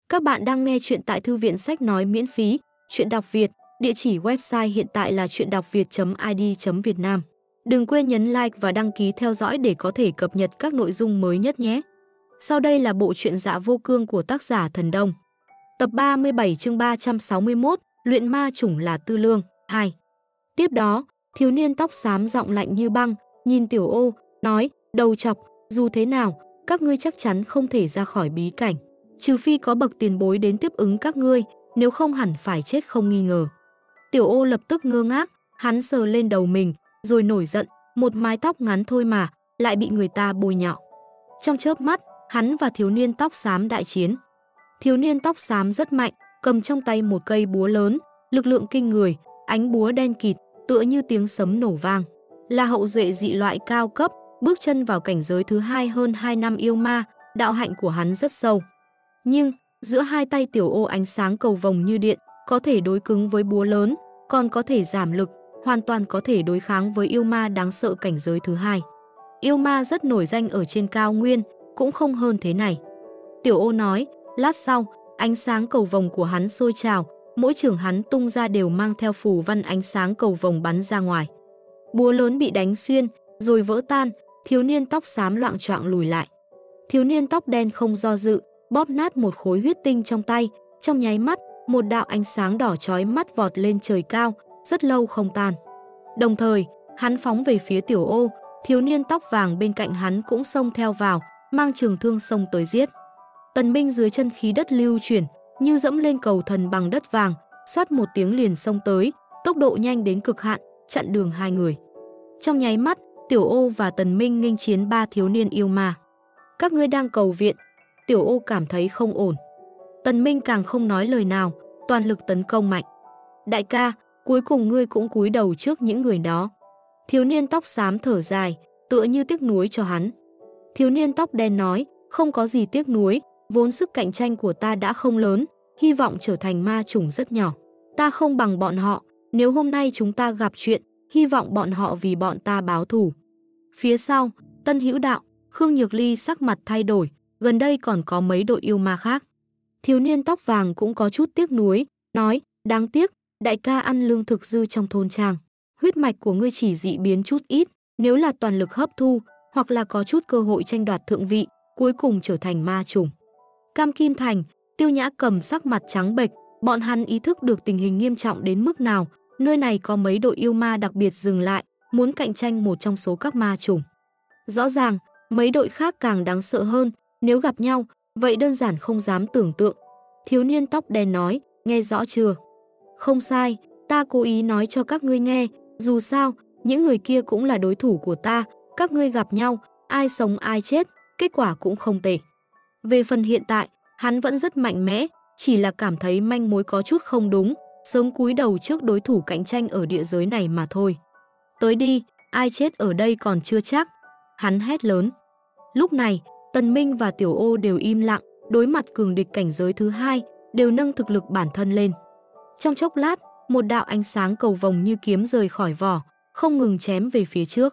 Các bạn đang nghe chuyện tại thư viện sách nói miễn phí, chuyện đọc Việt, địa chỉ website hiện tại là chuyenđọcviet.id.Việt Nam. Đừng quên nhấn like và đăng ký theo dõi để có thể cập nhật các nội dung mới nhất nhé. Sau đây là bộ truyện Dạ Vô Cương của tác giả Thần Đông. Tập 37 chương 361, luyện ma chủng là Tư Lương, 2. Tiếp đó, thiếu niên tóc xám giọng lạnh như băng, nhìn Tiểu Ô, nói, đầu chọc, dù thế nào, các ngươi chắc chắn không thể ra khỏi bí cảnh. Trừ phi có bậc tiền bối đến tiếp ứng các ngươi, nếu không hẳn phải chết không nghi ngờ. Tiểu Ô lập tức ngơ ngác, hắn sờ lên đầu mình, rồi nổi giận, một mái tóc ngắn thôi mà, lại bị người ta bôi nhọ. Trong chớp mắt, hắn và thiếu niên tóc xám đại chiến. Thiếu niên tóc xám rất mạnh, cầm trong tay một cây búa lớn, lực lượng kinh người, ánh búa đen kịt, tựa như tiếng sấm nổ vang. Là hậu duệ dị loại cao cấp, bước chân vào cảnh giới thứ 2 hơn 2 năm yêu ma, đạo hạnh của hắn rất sâu. Nhưng, giữa hai tay Tiểu Ô ánh sáng cầu vồng như điện, có thể đối cứng với búa lớn, còn có thể giảm lực, hoàn toàn có thể đối kháng với yêu ma đáng sợ cảnh giới thứ 2. Yêu ma rất nổi danh ở trên cao nguyên, cũng không hơn thế này. Tiểu Ô nói, lát sau, ánh sáng cầu vồng của hắn sôi trào, mỗi trường hắn tung ra đều mang theo phù văn ánh sáng cầu vồng bắn ra ngoài. Búa lớn bị đánh xuyên, rồi vỡ tan, thiếu niên tóc xám loạng choạng lùi lại. Thiếu niên tóc đen không do dự, bóp nát một khối huyết tinh trong tay, trong nháy mắt, một đạo ánh sáng đỏ chói mắt vọt lên trời cao, rất lâu không tan. Đồng thời, hắn phóng về phía Tiểu Ô, thiếu niên tóc vàng bên cạnh hắn cũng xông theo vào, mang trường thương xông tới giết. Tần Minh dưới chân khí đất lưu chuyển, như dẫm lên cầu thần bằng đất vàng, xoát một tiếng liền xông tới, tốc độ nhanh đến cực hạn, chặn đường hai người. Trong nháy mắt, Tiểu Ô và Tần Minh nghênh chiến ba thiếu niên yêu ma. Các ngươi đang cầu viện. Tiểu Ô cảm thấy không ổn. Tần Minh càng không nói lời nào, toàn lực tấn công mạnh. Đại ca, cuối cùng ngươi cũng cúi đầu trước những người đó. Thiếu niên tóc xám thở dài, tựa như tiếc nuối cho hắn. Thiếu niên tóc đen nói, không có gì tiếc nuối, vốn sức cạnh tranh của ta đã không lớn, hy vọng trở thành ma chủng rất nhỏ. Ta không bằng bọn họ, nếu hôm nay chúng ta gặp chuyện, hy vọng bọn họ vì bọn ta báo thù. Phía sau, Tân Hữu Đạo, Khương Nhược Ly sắc mặt thay đổi, gần đây còn có mấy đội yêu ma khác. Thiếu niên tóc vàng cũng có chút tiếc nuối, nói, đáng tiếc, đại ca ăn lương thực dư trong thôn trang. Huyết mạch của ngươi chỉ dị biến chút ít, nếu là toàn lực hấp thu, hoặc là có chút cơ hội tranh đoạt thượng vị, cuối cùng trở thành ma chủng. Cam Kim Thành, Tiêu Nhã Cầm sắc mặt trắng bệch, bọn hắn ý thức được tình hình nghiêm trọng đến mức nào, nơi này có mấy đội yêu ma đặc biệt dừng lại, muốn cạnh tranh một trong số các ma chủng. Rõ ràng, mấy đội khác càng đáng sợ hơn, nếu gặp nhau, vậy đơn giản không dám tưởng tượng. Thiếu niên tóc đen nói, nghe rõ chưa? Không sai, ta cố ý nói cho các ngươi nghe, dù sao, những người kia cũng là đối thủ của ta, các ngươi gặp nhau, ai sống ai chết, kết quả cũng không tệ. Về phần hiện tại, hắn vẫn rất mạnh mẽ, chỉ là cảm thấy manh mối có chút không đúng, sớm cúi đầu trước đối thủ cạnh tranh ở địa giới này mà thôi. Tới đi, ai chết ở đây còn chưa chắc. Hắn hét lớn. Lúc này, Tần Minh và Tiểu Ô đều im lặng, đối mặt cường địch cảnh giới thứ 2, đều nâng thực lực bản thân lên. Trong chốc lát, một đạo ánh sáng cầu vồng như kiếm rời khỏi vỏ, không ngừng chém về phía trước.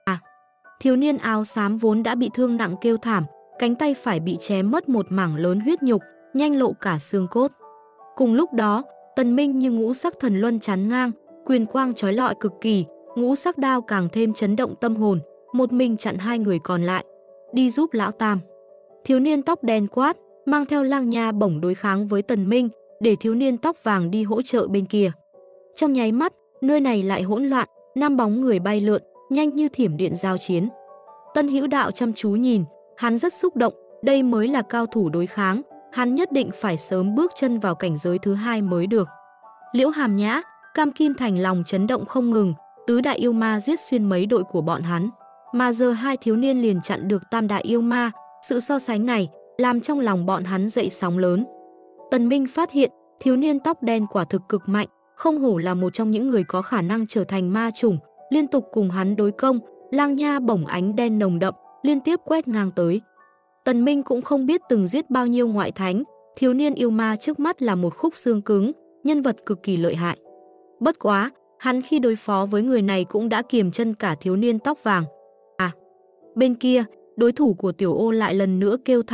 Thiếu niên áo xám vốn đã bị thương nặng kêu thảm, cánh tay phải bị chém mất một mảng lớn huyết nhục, nhanh lộ cả xương cốt. Cùng lúc đó, Tần Minh như ngũ sắc thần luân chắn ngang, quyền quang chói lọi cực kỳ, ngũ sắc đao càng thêm chấn động tâm hồn, một mình chặn hai người còn lại, đi giúp lão tam. Thiếu niên tóc đen quát, mang theo lang nha bổng đối kháng với Tần Minh, để thiếu niên tóc vàng đi hỗ trợ bên kia. Trong nháy mắt, nơi này lại hỗn loạn, 5 bóng người bay lượn, nhanh như thiểm điện giao chiến. Tân Hữu Đạo chăm chú nhìn, hắn rất xúc động, đây mới là cao thủ đối kháng, hắn nhất định phải sớm bước chân vào cảnh giới thứ 2 mới được. Liễu Hàm Nhã, Cam Kim Thành lòng chấn động không ngừng, tứ đại yêu ma giết xuyên mấy đội của bọn hắn, mà giờ hai thiếu niên liền chặn được tam đại yêu ma, sự so sánh này làm trong lòng bọn hắn dậy sóng lớn. Tần Minh phát hiện, thiếu niên tóc đen quả thực cực mạnh, không hổ là một trong những người có khả năng trở thành ma chủng, liên tục cùng hắn đối công, lang nha bổng ánh đen nồng đậm, liên tiếp quét ngang tới. Tần Minh cũng không biết từng giết bao nhiêu ngoại thánh, thiếu niên yêu ma trước mắt là một khúc xương cứng, nhân vật cực kỳ lợi hại. Bất quá, hắn khi đối phó với người này cũng đã kiềm chân cả thiếu niên tóc vàng. Bên kia, đối thủ của Tiểu Ô lại lần nữa kêu thảm,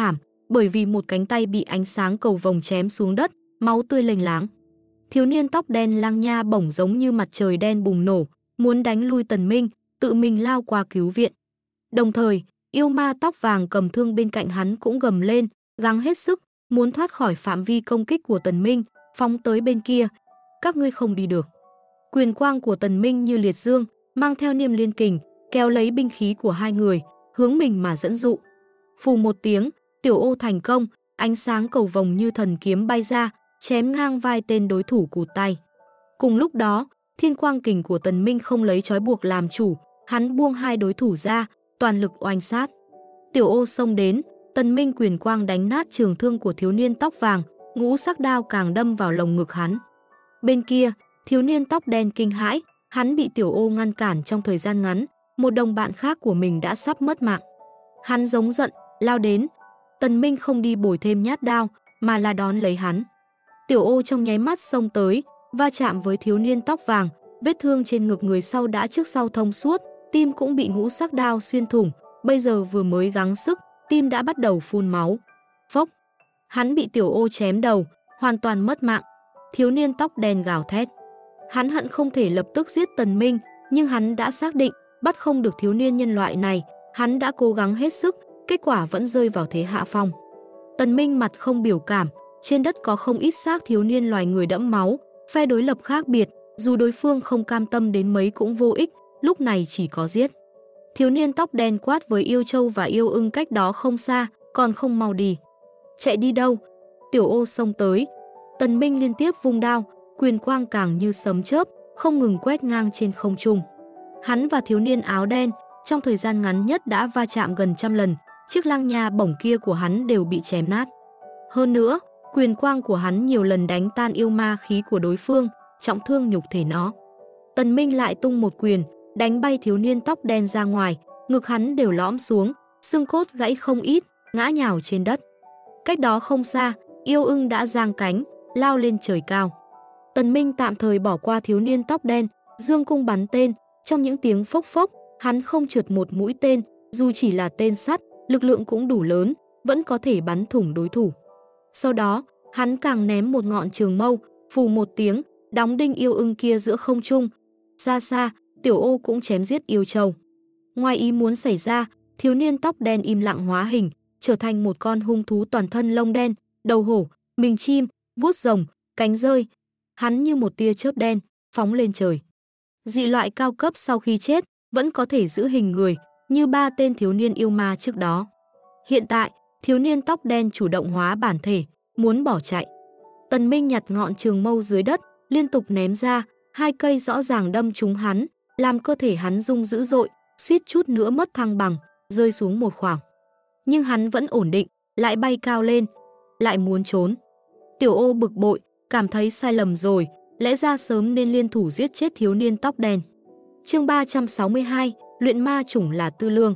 bởi vì một cánh tay bị ánh sáng cầu vồng chém xuống đất, máu tươi lênh láng. Thiếu niên tóc đen Lăng Nha bổng giống như mặt trời đen bùng nổ, muốn đánh lui Tần Minh, tự mình lao qua cứu viện. Đồng thời, yêu ma tóc vàng cầm thương bên cạnh hắn cũng gầm lên, gắng hết sức, muốn thoát khỏi phạm vi công kích của Tần Minh, phóng tới bên kia. Các ngươi không đi được. Quyền quang của Tần Minh như liệt dương, mang theo Niêm Liên Kình, kéo lấy binh khí của hai người, hướng mình mà dẫn dụ. Phù một tiếng, tiểu ô thành công, ánh sáng cầu vồng như thần kiếm bay ra, chém ngang vai tên đối thủ cụt tay. Cùng lúc đó, Thiên Quang Kình của Tần Minh không lấy trói buộc làm chủ, hắn buông hai đối thủ ra, toàn lực oanh sát. Tiểu ô xông đến, Tần Minh quyền quang đánh nát trường thương của thiếu niên tóc vàng, ngũ sắc đao càng đâm vào lồng ngực hắn. Bên kia, thiếu niên tóc đen kinh hãi, hắn bị tiểu ô ngăn cản trong thời gian ngắn, một đồng bạn khác của mình đã sắp mất mạng. Hắn giống giận, lao đến. Tần Minh không đi bồi thêm nhát đao, mà là đón lấy hắn. Tiểu ô trong nháy mắt xông tới, va chạm với thiếu niên tóc vàng, vết thương trên ngực người sau đã trước sau thông suốt, tim cũng bị ngũ sắc đao xuyên thủng, bây giờ vừa mới gắng sức, tim đã bắt đầu phun máu. Phốc! Hắn bị tiểu ô chém đầu, hoàn toàn mất mạng. Thiếu niên tóc đen gào thét. Hắn hận không thể lập tức giết Tần Minh, nhưng hắn đã xác định, bắt không được thiếu niên nhân loại này, hắn đã cố gắng hết sức, kết quả vẫn rơi vào thế hạ phong. Tần Minh mặt không biểu cảm, trên đất có không ít xác thiếu niên loài người đẫm máu, phe đối lập khác biệt, dù đối phương không cam tâm đến mấy cũng vô ích, lúc này chỉ có giết. Thiếu niên tóc đen quát với Yêu Châu và Yêu Ưng cách đó không xa, còn không mau đi. Chạy đi đâu? Tiểu ô xông tới. Tần Minh liên tiếp vung đao, quyền quang càng như sấm chớp, không ngừng quét ngang trên không trung. Hắn và thiếu niên áo đen, trong thời gian ngắn nhất đã va chạm gần trăm lần, chiếc Lăng Nha bổng kia của hắn đều bị chém nát. Hơn nữa, quyền quang của hắn nhiều lần đánh tan yêu ma khí của đối phương, trọng thương nhục thể nó. Tần Minh lại tung một quyền, đánh bay thiếu niên tóc đen ra ngoài, ngực hắn đều lõm xuống, xương cốt gãy không ít, ngã nhào trên đất. Cách đó không xa, Yêu Ưng đã giang cánh, lao lên trời cao. Tần Minh tạm thời bỏ qua thiếu niên tóc đen, dương cung bắn tên, trong những tiếng phốc phốc, hắn không trượt một mũi tên, dù chỉ là tên sắt, lực lượng cũng đủ lớn, vẫn có thể bắn thủng đối thủ. Sau đó, hắn càng ném một ngọn trường mâu, phù một tiếng, đóng đinh Yêu Ưng kia giữa không trung. Xa xa, tiểu ô cũng chém giết Yêu Châu. Ngoài ý muốn xảy ra, thiếu niên tóc đen im lặng hóa hình, trở thành một con hung thú toàn thân lông đen, đầu hổ, mình chim, vuốt rồng, cánh rơi. Hắn như một tia chớp đen, phóng lên trời. Dị loại cao cấp sau khi chết, vẫn có thể giữ hình người, như ba tên thiếu niên yêu ma trước đó. Hiện tại, thiếu niên tóc đen chủ động hóa bản thể, muốn bỏ chạy. Tần Minh nhặt ngọn trường mâu dưới đất, liên tục ném ra, hai cây rõ ràng đâm trúng hắn, làm cơ thể hắn rung dữ dội, suýt chút nữa mất thăng bằng, rơi xuống một khoảng. Nhưng hắn vẫn ổn định, lại bay cao lên, lại muốn trốn. Tiểu ô bực bội, cảm thấy sai lầm rồi, lẽ ra sớm nên liên thủ giết chết thiếu niên tóc đen. Chương 362, luyện ma chủng là Tư Lương.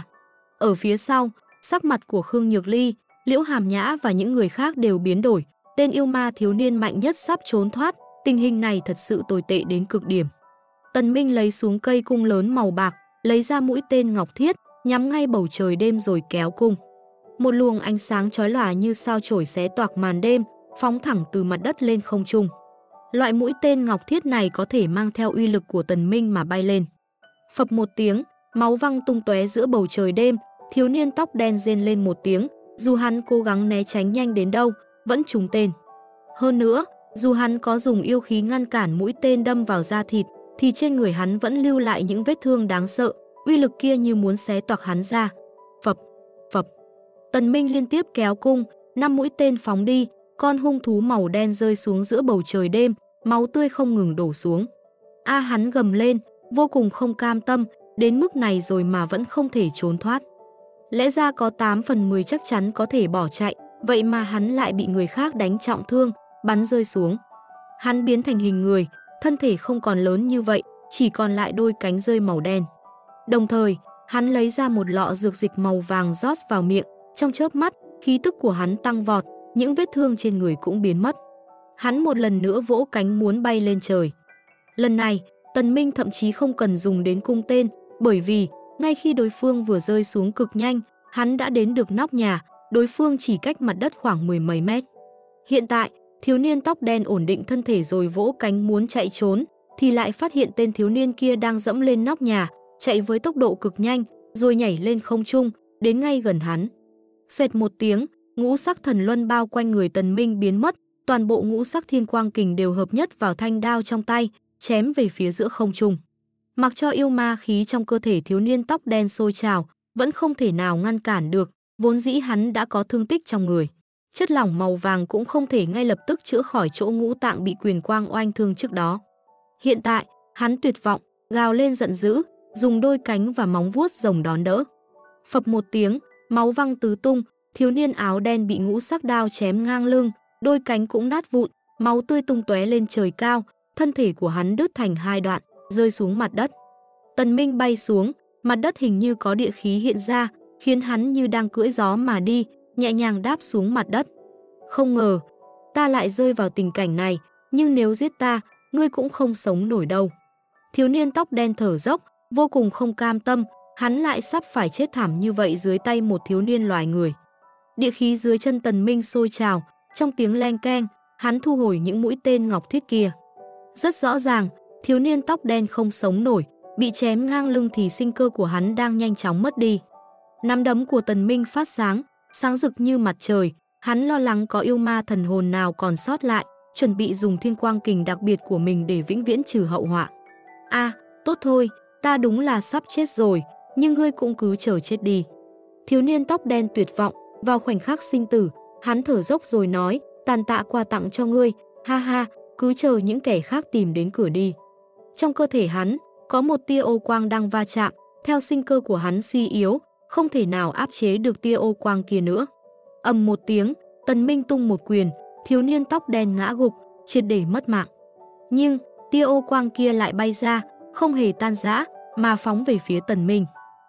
Ở phía sau, sắc mặt của Khương Nhược Ly, Liễu Hàm Nhã và những người khác đều biến đổi, tên yêu ma thiếu niên mạnh nhất sắp trốn thoát, tình hình này thật sự tồi tệ đến cực điểm. Tần Minh lấy xuống cây cung lớn màu bạc, lấy ra mũi tên ngọc thiết, nhắm ngay bầu trời đêm rồi kéo cung. Một luồng ánh sáng chói lòa như sao chổi xé toạc màn đêm, phóng thẳng từ mặt đất lên không trung. Loại mũi tên ngọc thiết này có thể mang theo uy lực của Tần Minh mà bay lên. Phập một tiếng, máu văng tung tóe giữa bầu trời đêm, thiếu niên tóc đen rên lên một tiếng, dù hắn cố gắng né tránh nhanh đến đâu, vẫn trúng tên. Hơn nữa, dù hắn có dùng yêu khí ngăn cản mũi tên đâm vào da thịt, thì trên người hắn vẫn lưu lại những vết thương đáng sợ, uy lực kia như muốn xé toạc hắn ra. Phập, phập. Tần Minh liên tiếp kéo cung, 5 mũi tên phóng đi, con hung thú màu đen rơi xuống giữa bầu trời đêm, máu tươi không ngừng đổ xuống. Hắn gầm lên, vô cùng không cam tâm, đến mức này rồi mà vẫn không thể trốn thoát. Lẽ ra có 8 phần 10 chắc chắn có thể bỏ chạy, vậy mà hắn lại bị người khác đánh trọng thương, bắn rơi xuống. Hắn biến thành hình người, thân thể không còn lớn như vậy, chỉ còn lại đôi cánh rơi màu đen. Đồng thời, hắn lấy ra một lọ dược dịch màu vàng rót vào miệng, trong chớp mắt, khí tức của hắn tăng vọt, những vết thương trên người cũng biến mất. Hắn một lần nữa vỗ cánh muốn bay lên trời. Lần này, Tần Minh thậm chí không cần dùng đến cung tên, bởi vì ngay khi đối phương vừa rơi xuống cực nhanh, hắn đã đến được nóc nhà, đối phương chỉ cách mặt đất khoảng mười mấy mét. Hiện tại, thiếu niên tóc đen ổn định thân thể rồi vỗ cánh muốn chạy trốn, thì lại phát hiện tên thiếu niên kia đang dẫm lên nóc nhà, chạy với tốc độ cực nhanh, rồi nhảy lên không trung, đến ngay gần hắn. Xoẹt một tiếng, ngũ sắc thần luân bao quanh người Tần Minh biến mất, toàn bộ ngũ sắc thiên quang kình đều hợp nhất vào thanh đao trong tay, chém về phía giữa không trung. Mặc cho yêu ma khí trong cơ thể thiếu niên tóc đen sôi trào, vẫn không thể nào ngăn cản được, vốn dĩ hắn đã có thương tích trong người. Chất lỏng màu vàng cũng không thể ngay lập tức chữa khỏi chỗ ngũ tạng bị quyền quang oanh thương trước đó. Hiện tại, hắn tuyệt vọng, gào lên giận dữ, dùng đôi cánh và móng vuốt rồng đón đỡ. Phập một tiếng, máu văng tứ tung, thiếu niên áo đen bị ngũ sắc đao chém ngang lưng, đôi cánh cũng nát vụn, máu tươi tung tóe lên trời cao, thân thể của hắn đứt thành hai đoạn, rơi xuống mặt đất. Tần Minh bay xuống, mặt đất hình như có địa khí hiện ra, khiến hắn như đang cưỡi gió mà đi, nhẹ nhàng đáp xuống mặt đất. Không ngờ, ta lại rơi vào tình cảnh này, nhưng nếu giết ta, ngươi cũng không sống nổi đâu. Thiếu niên tóc đen thở dốc, vô cùng không cam tâm, hắn lại sắp phải chết thảm như vậy dưới tay một thiếu niên loài người. Địa khí dưới chân Tần Minh sôi trào, trong tiếng leng keng, hắn thu hồi những mũi tên ngọc thiết kia. Rất rõ ràng, thiếu niên tóc đen không sống nổi, bị chém ngang lưng thì sinh cơ của hắn đang nhanh chóng mất đi. Nắm đấm của Tần Minh phát sáng, sáng rực như mặt trời, hắn lo lắng có yêu ma thần hồn nào còn sót lại, chuẩn bị dùng thiên quang kình đặc biệt của mình để vĩnh viễn trừ hậu họa. Tốt thôi, ta đúng là sắp chết rồi, nhưng ngươi cũng cứ chờ chết đi. Thiếu niên tóc đen tuyệt vọng, vào khoảnh khắc sinh tử, hắn thở dốc rồi nói, tàn tạ quà tặng cho ngươi, ha ha, cứ chờ những kẻ khác tìm đến cửa đi. Trong cơ thể hắn, có một tia ô quang đang va chạm, theo sinh cơ của hắn suy yếu, không thể nào áp chế được tia ô quang kia nữa. Ầm một tiếng, Tần Minh tung một quyền, thiếu niên tóc đen ngã gục, triệt để mất mạng. Nhưng, tia ô quang kia lại bay ra, không hề tan rã, mà phóng về phía Tần Minh.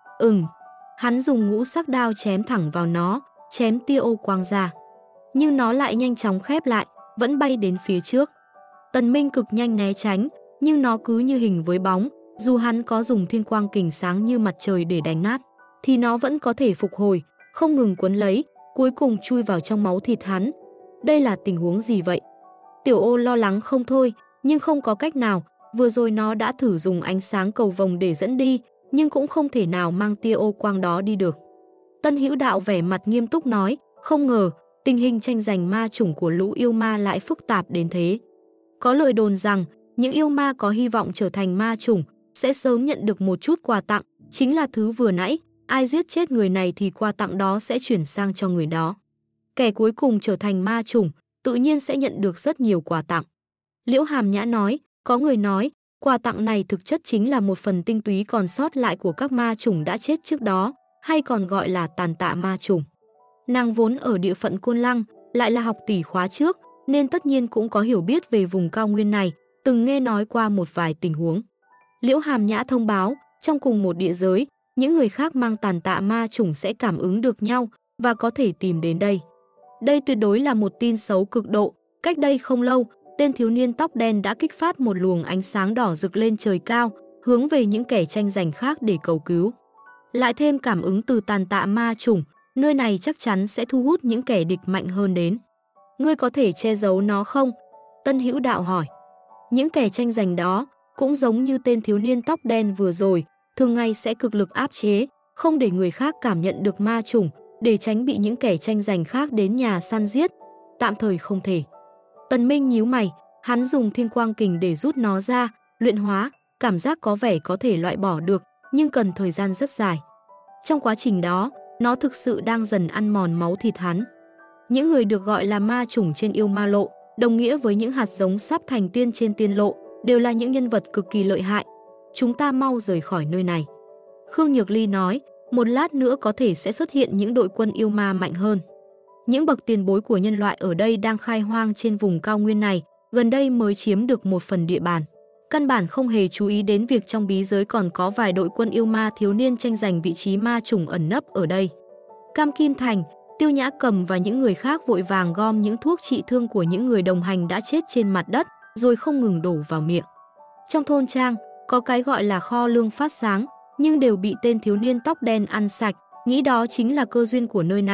Hắn dùng ngũ sắc đao chém thẳng vào nó, chém tia ô quang ra. Nhưng nó lại nhanh chóng khép lại, vẫn bay đến phía trước. Tần Minh cực nhanh né tránh, nhưng nó cứ như hình với bóng, dù hắn có dùng thiên quang kình sáng như mặt trời để đánh nát, thì nó vẫn có thể phục hồi, không ngừng quấn lấy, cuối cùng chui vào trong máu thịt hắn. Đây là tình huống gì vậy? Tiểu Ô lo lắng không thôi, nhưng không có cách nào, vừa rồi nó đã thử dùng ánh sáng cầu vồng để dẫn đi, nhưng cũng không thể nào mang tia ô quang đó đi được. Tân Hữu Đạo vẻ mặt nghiêm túc nói, không ngờ, tình hình tranh giành ma chủng của lũ yêu ma lại phức tạp đến thế. Có lời đồn rằng, những yêu ma có hy vọng trở thành ma chủng, sẽ sớm nhận được một chút quà tặng, chính là thứ vừa nãy, ai giết chết người này thì quà tặng đó sẽ chuyển sang cho người đó. Kẻ cuối cùng trở thành ma chủng, tự nhiên sẽ nhận được rất nhiều quà tặng. Liễu Hàm Nhã nói, có người nói, quà tặng này thực chất chính là một phần tinh túy còn sót lại của các ma chủng đã chết trước đó, hay còn gọi là tàn tạ ma chủng. Nàng vốn ở địa phận Côn Lăng, lại là học tỷ khóa trước, nên tất nhiên cũng có hiểu biết về vùng cao nguyên này, từng nghe nói qua một vài tình huống. Liễu Hàm Nhã thông báo, trong cùng một địa giới, những người khác mang tàn tạ ma chủng sẽ cảm ứng được nhau và có thể tìm đến đây. Đây tuyệt đối là một tin xấu cực độ. Cách đây không lâu, tên thiếu niên tóc đen đã kích phát một luồng ánh sáng đỏ rực lên trời cao, hướng về những kẻ tranh giành khác để cầu cứu. Lại thêm cảm ứng từ tàn tạ ma chủng, nơi này chắc chắn sẽ thu hút những kẻ địch mạnh hơn đến. Ngươi có thể che giấu nó không? Tân Hữu Đạo hỏi. Những kẻ tranh giành đó, cũng giống như tên thiếu niên tóc đen vừa rồi, thường ngày sẽ cực lực áp chế, không để người khác cảm nhận được ma chủng, để tránh bị những kẻ tranh giành khác đến nhà săn giết. Tạm thời không thể. Tần Minh nhíu mày, hắn dùng thiên quang kình để rút nó ra, luyện hóa, cảm giác có vẻ có thể loại bỏ được, nhưng cần thời gian rất dài. Trong quá trình đó, nó thực sự đang dần ăn mòn máu thịt hắn. Những người được gọi là ma chủng trên yêu ma lộ, đồng nghĩa với những hạt giống sắp thành tiên trên tiên lộ, đều là những nhân vật cực kỳ lợi hại. Chúng ta mau rời khỏi nơi này. Khương Nhược Ly nói, một lát nữa có thể sẽ xuất hiện những đội quân yêu ma mạnh hơn. Những bậc tiền bối của nhân loại ở đây đang khai hoang trên vùng cao nguyên này, gần đây mới chiếm được một phần địa bàn. Căn bản không hề chú ý đến việc trong bí giới còn có vài đội quân yêu ma thiếu niên tranh giành vị trí ma chủng ẩn nấp ở đây. Cam Kim Thành, Tiêu Nhã Cầm và những người khác vội vàng gom những thuốc trị thương của những người đồng hành đã chết trên mặt đất, rồi không ngừng đổ vào miệng. Trong thôn trang, có cái gọi là kho lương phát sáng, nhưng đều bị tên thiếu niên tóc đen ăn sạch, nghĩ đó chính là cơ duyên của nơi này,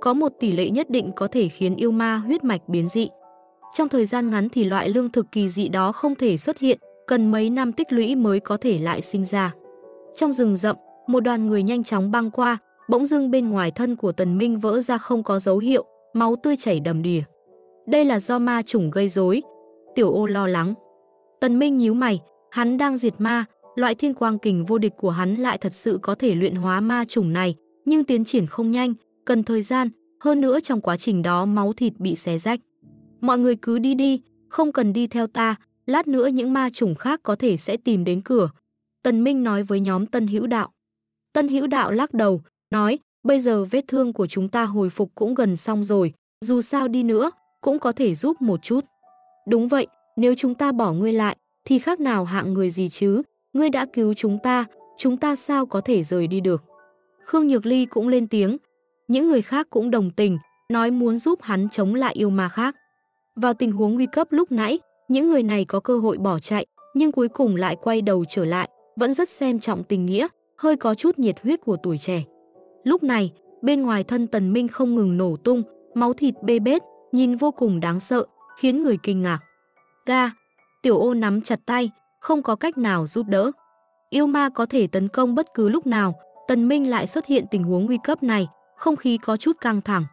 có một tỷ lệ nhất định có thể khiến yêu ma huyết mạch biến dị. Trong thời gian ngắn thì loại lương thực kỳ dị đó không thể xuất hiện, cần mấy năm tích lũy mới có thể lại sinh ra. Trong rừng rậm, một đoàn người nhanh chóng băng qua, bỗng dưng bên ngoài thân của Tần Minh vỡ ra không có dấu hiệu, máu tươi chảy đầm đìa. Đây là do ma chủng gây rối. Tiểu Ô lo lắng. Tần Minh nhíu mày, hắn đang diệt ma, loại thiên quang kình vô địch của hắn lại thật sự có thể luyện hóa ma chủng này, nhưng tiến triển không nhanh, cần thời gian, hơn nữa trong quá trình đó máu thịt bị xé rách. Mọi người cứ đi đi, không cần đi theo ta, lát nữa những ma chủng khác có thể sẽ tìm đến cửa. Tần Minh nói với nhóm Tân Hữu Đạo. Tân Hữu Đạo lắc đầu, nói, bây giờ vết thương của chúng ta hồi phục cũng gần xong rồi, dù sao đi nữa, cũng có thể giúp một chút. Đúng vậy, nếu chúng ta bỏ ngươi lại, thì khác nào hạng người gì chứ, ngươi đã cứu chúng ta sao có thể rời đi được. Khương Nhược Ly cũng lên tiếng, những người khác cũng đồng tình, nói muốn giúp hắn chống lại yêu ma khác. Vào tình huống nguy cấp lúc nãy, những người này có cơ hội bỏ chạy, nhưng cuối cùng lại quay đầu trở lại, vẫn rất xem trọng tình nghĩa, hơi có chút nhiệt huyết của tuổi trẻ. Lúc này, bên ngoài thân Tần Minh không ngừng nổ tung, máu thịt bê bết, nhìn vô cùng đáng sợ, khiến người kinh ngạc. Ga, Tiểu Ô nắm chặt tay, không có cách nào giúp đỡ. Yêu ma có thể tấn công bất cứ lúc nào, Tần Minh lại xuất hiện tình huống nguy cấp này, không khí có chút căng thẳng.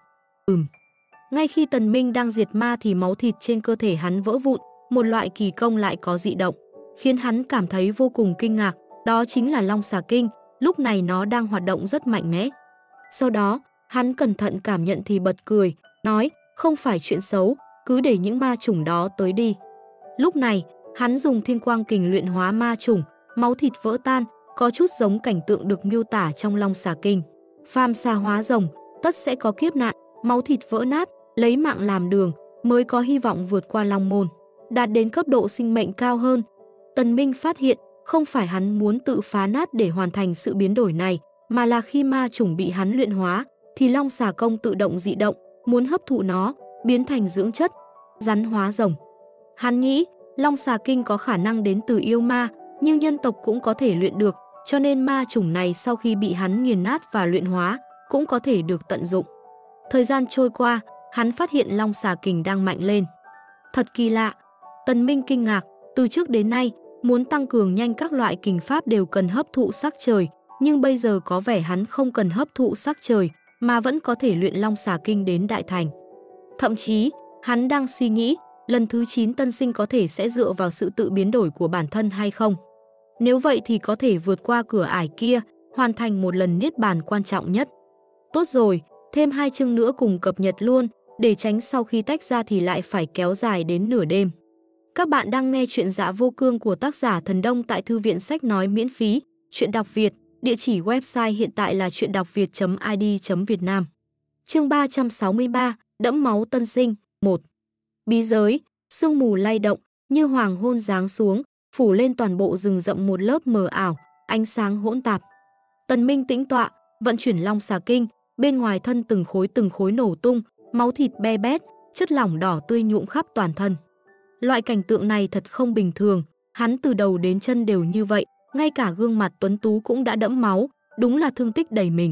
Ngay khi Tần Minh đang diệt ma thì máu thịt trên cơ thể hắn vỡ vụn, một loại kỳ công lại có dị động, khiến hắn cảm thấy vô cùng kinh ngạc, đó chính là Long Xà Kinh, lúc này nó đang hoạt động rất mạnh mẽ. Sau đó, hắn cẩn thận cảm nhận thì bật cười, nói, không phải chuyện xấu, cứ để những ma chủng đó tới đi. Lúc này, hắn dùng thiên quang kình luyện hóa ma chủng, máu thịt vỡ tan, có chút giống cảnh tượng được miêu tả trong Long Xà Kinh. Phàm xà hóa rồng, tất sẽ có kiếp nạn, máu thịt vỡ nát, lấy mạng làm đường, mới có hy vọng vượt qua Long Môn, đạt đến cấp độ sinh mệnh cao hơn. Tần Minh phát hiện, không phải hắn muốn tự phá nát để hoàn thành sự biến đổi này, mà là khi ma chủng bị hắn luyện hóa, thì Long Xà Công tự động dị động, muốn hấp thụ nó, biến thành dưỡng chất, rắn hóa rồng. Hắn nghĩ, Long Xà Kinh có khả năng đến từ yêu ma, nhưng nhân tộc cũng có thể luyện được, cho nên ma chủng này sau khi bị hắn nghiền nát và luyện hóa, cũng có thể được tận dụng. Thời gian trôi qua, hắn phát hiện Long Xà Kình đang mạnh lên. Thật kỳ lạ, Tần Minh kinh ngạc, từ trước đến nay, muốn tăng cường nhanh các loại kình pháp đều cần hấp thụ sắc trời, nhưng bây giờ có vẻ hắn không cần hấp thụ sắc trời, mà vẫn có thể luyện Long Xà Kinh đến đại thành. Thậm chí, hắn đang suy nghĩ, lần thứ 9 tân sinh có thể sẽ dựa vào sự tự biến đổi của bản thân hay không. Nếu vậy thì có thể vượt qua cửa ải kia, hoàn thành một lần niết bàn quan trọng nhất. Tốt rồi, thêm 2 chương nữa cùng cập nhật luôn, để tránh sau khi tách ra thì lại phải kéo dài đến nửa đêm. Các bạn đang nghe chuyện Dạ Vô Cương của tác giả Thần Đông tại Thư viện Sách Nói miễn phí, chuyện đọc Việt, địa chỉ website hiện tại là chuyenđọcviet.id.Việt Nam. Chương 363, Đẫm máu tân sinh, 1. Bí giới, sương mù lay động, như hoàng hôn giáng xuống, phủ lên toàn bộ rừng rậm một lớp mờ ảo, ánh sáng hỗn tạp. Tần Minh tĩnh tọa, vận chuyển Long Xà Kinh, bên ngoài thân từng khối nổ tung, máu thịt be bét, chất lỏng đỏ tươi nhuộm khắp toàn thân. Loại cảnh tượng này thật không bình thường, hắn từ đầu đến chân đều như vậy, ngay cả gương mặt tuấn tú cũng đã đẫm máu, đúng là thương tích đầy mình.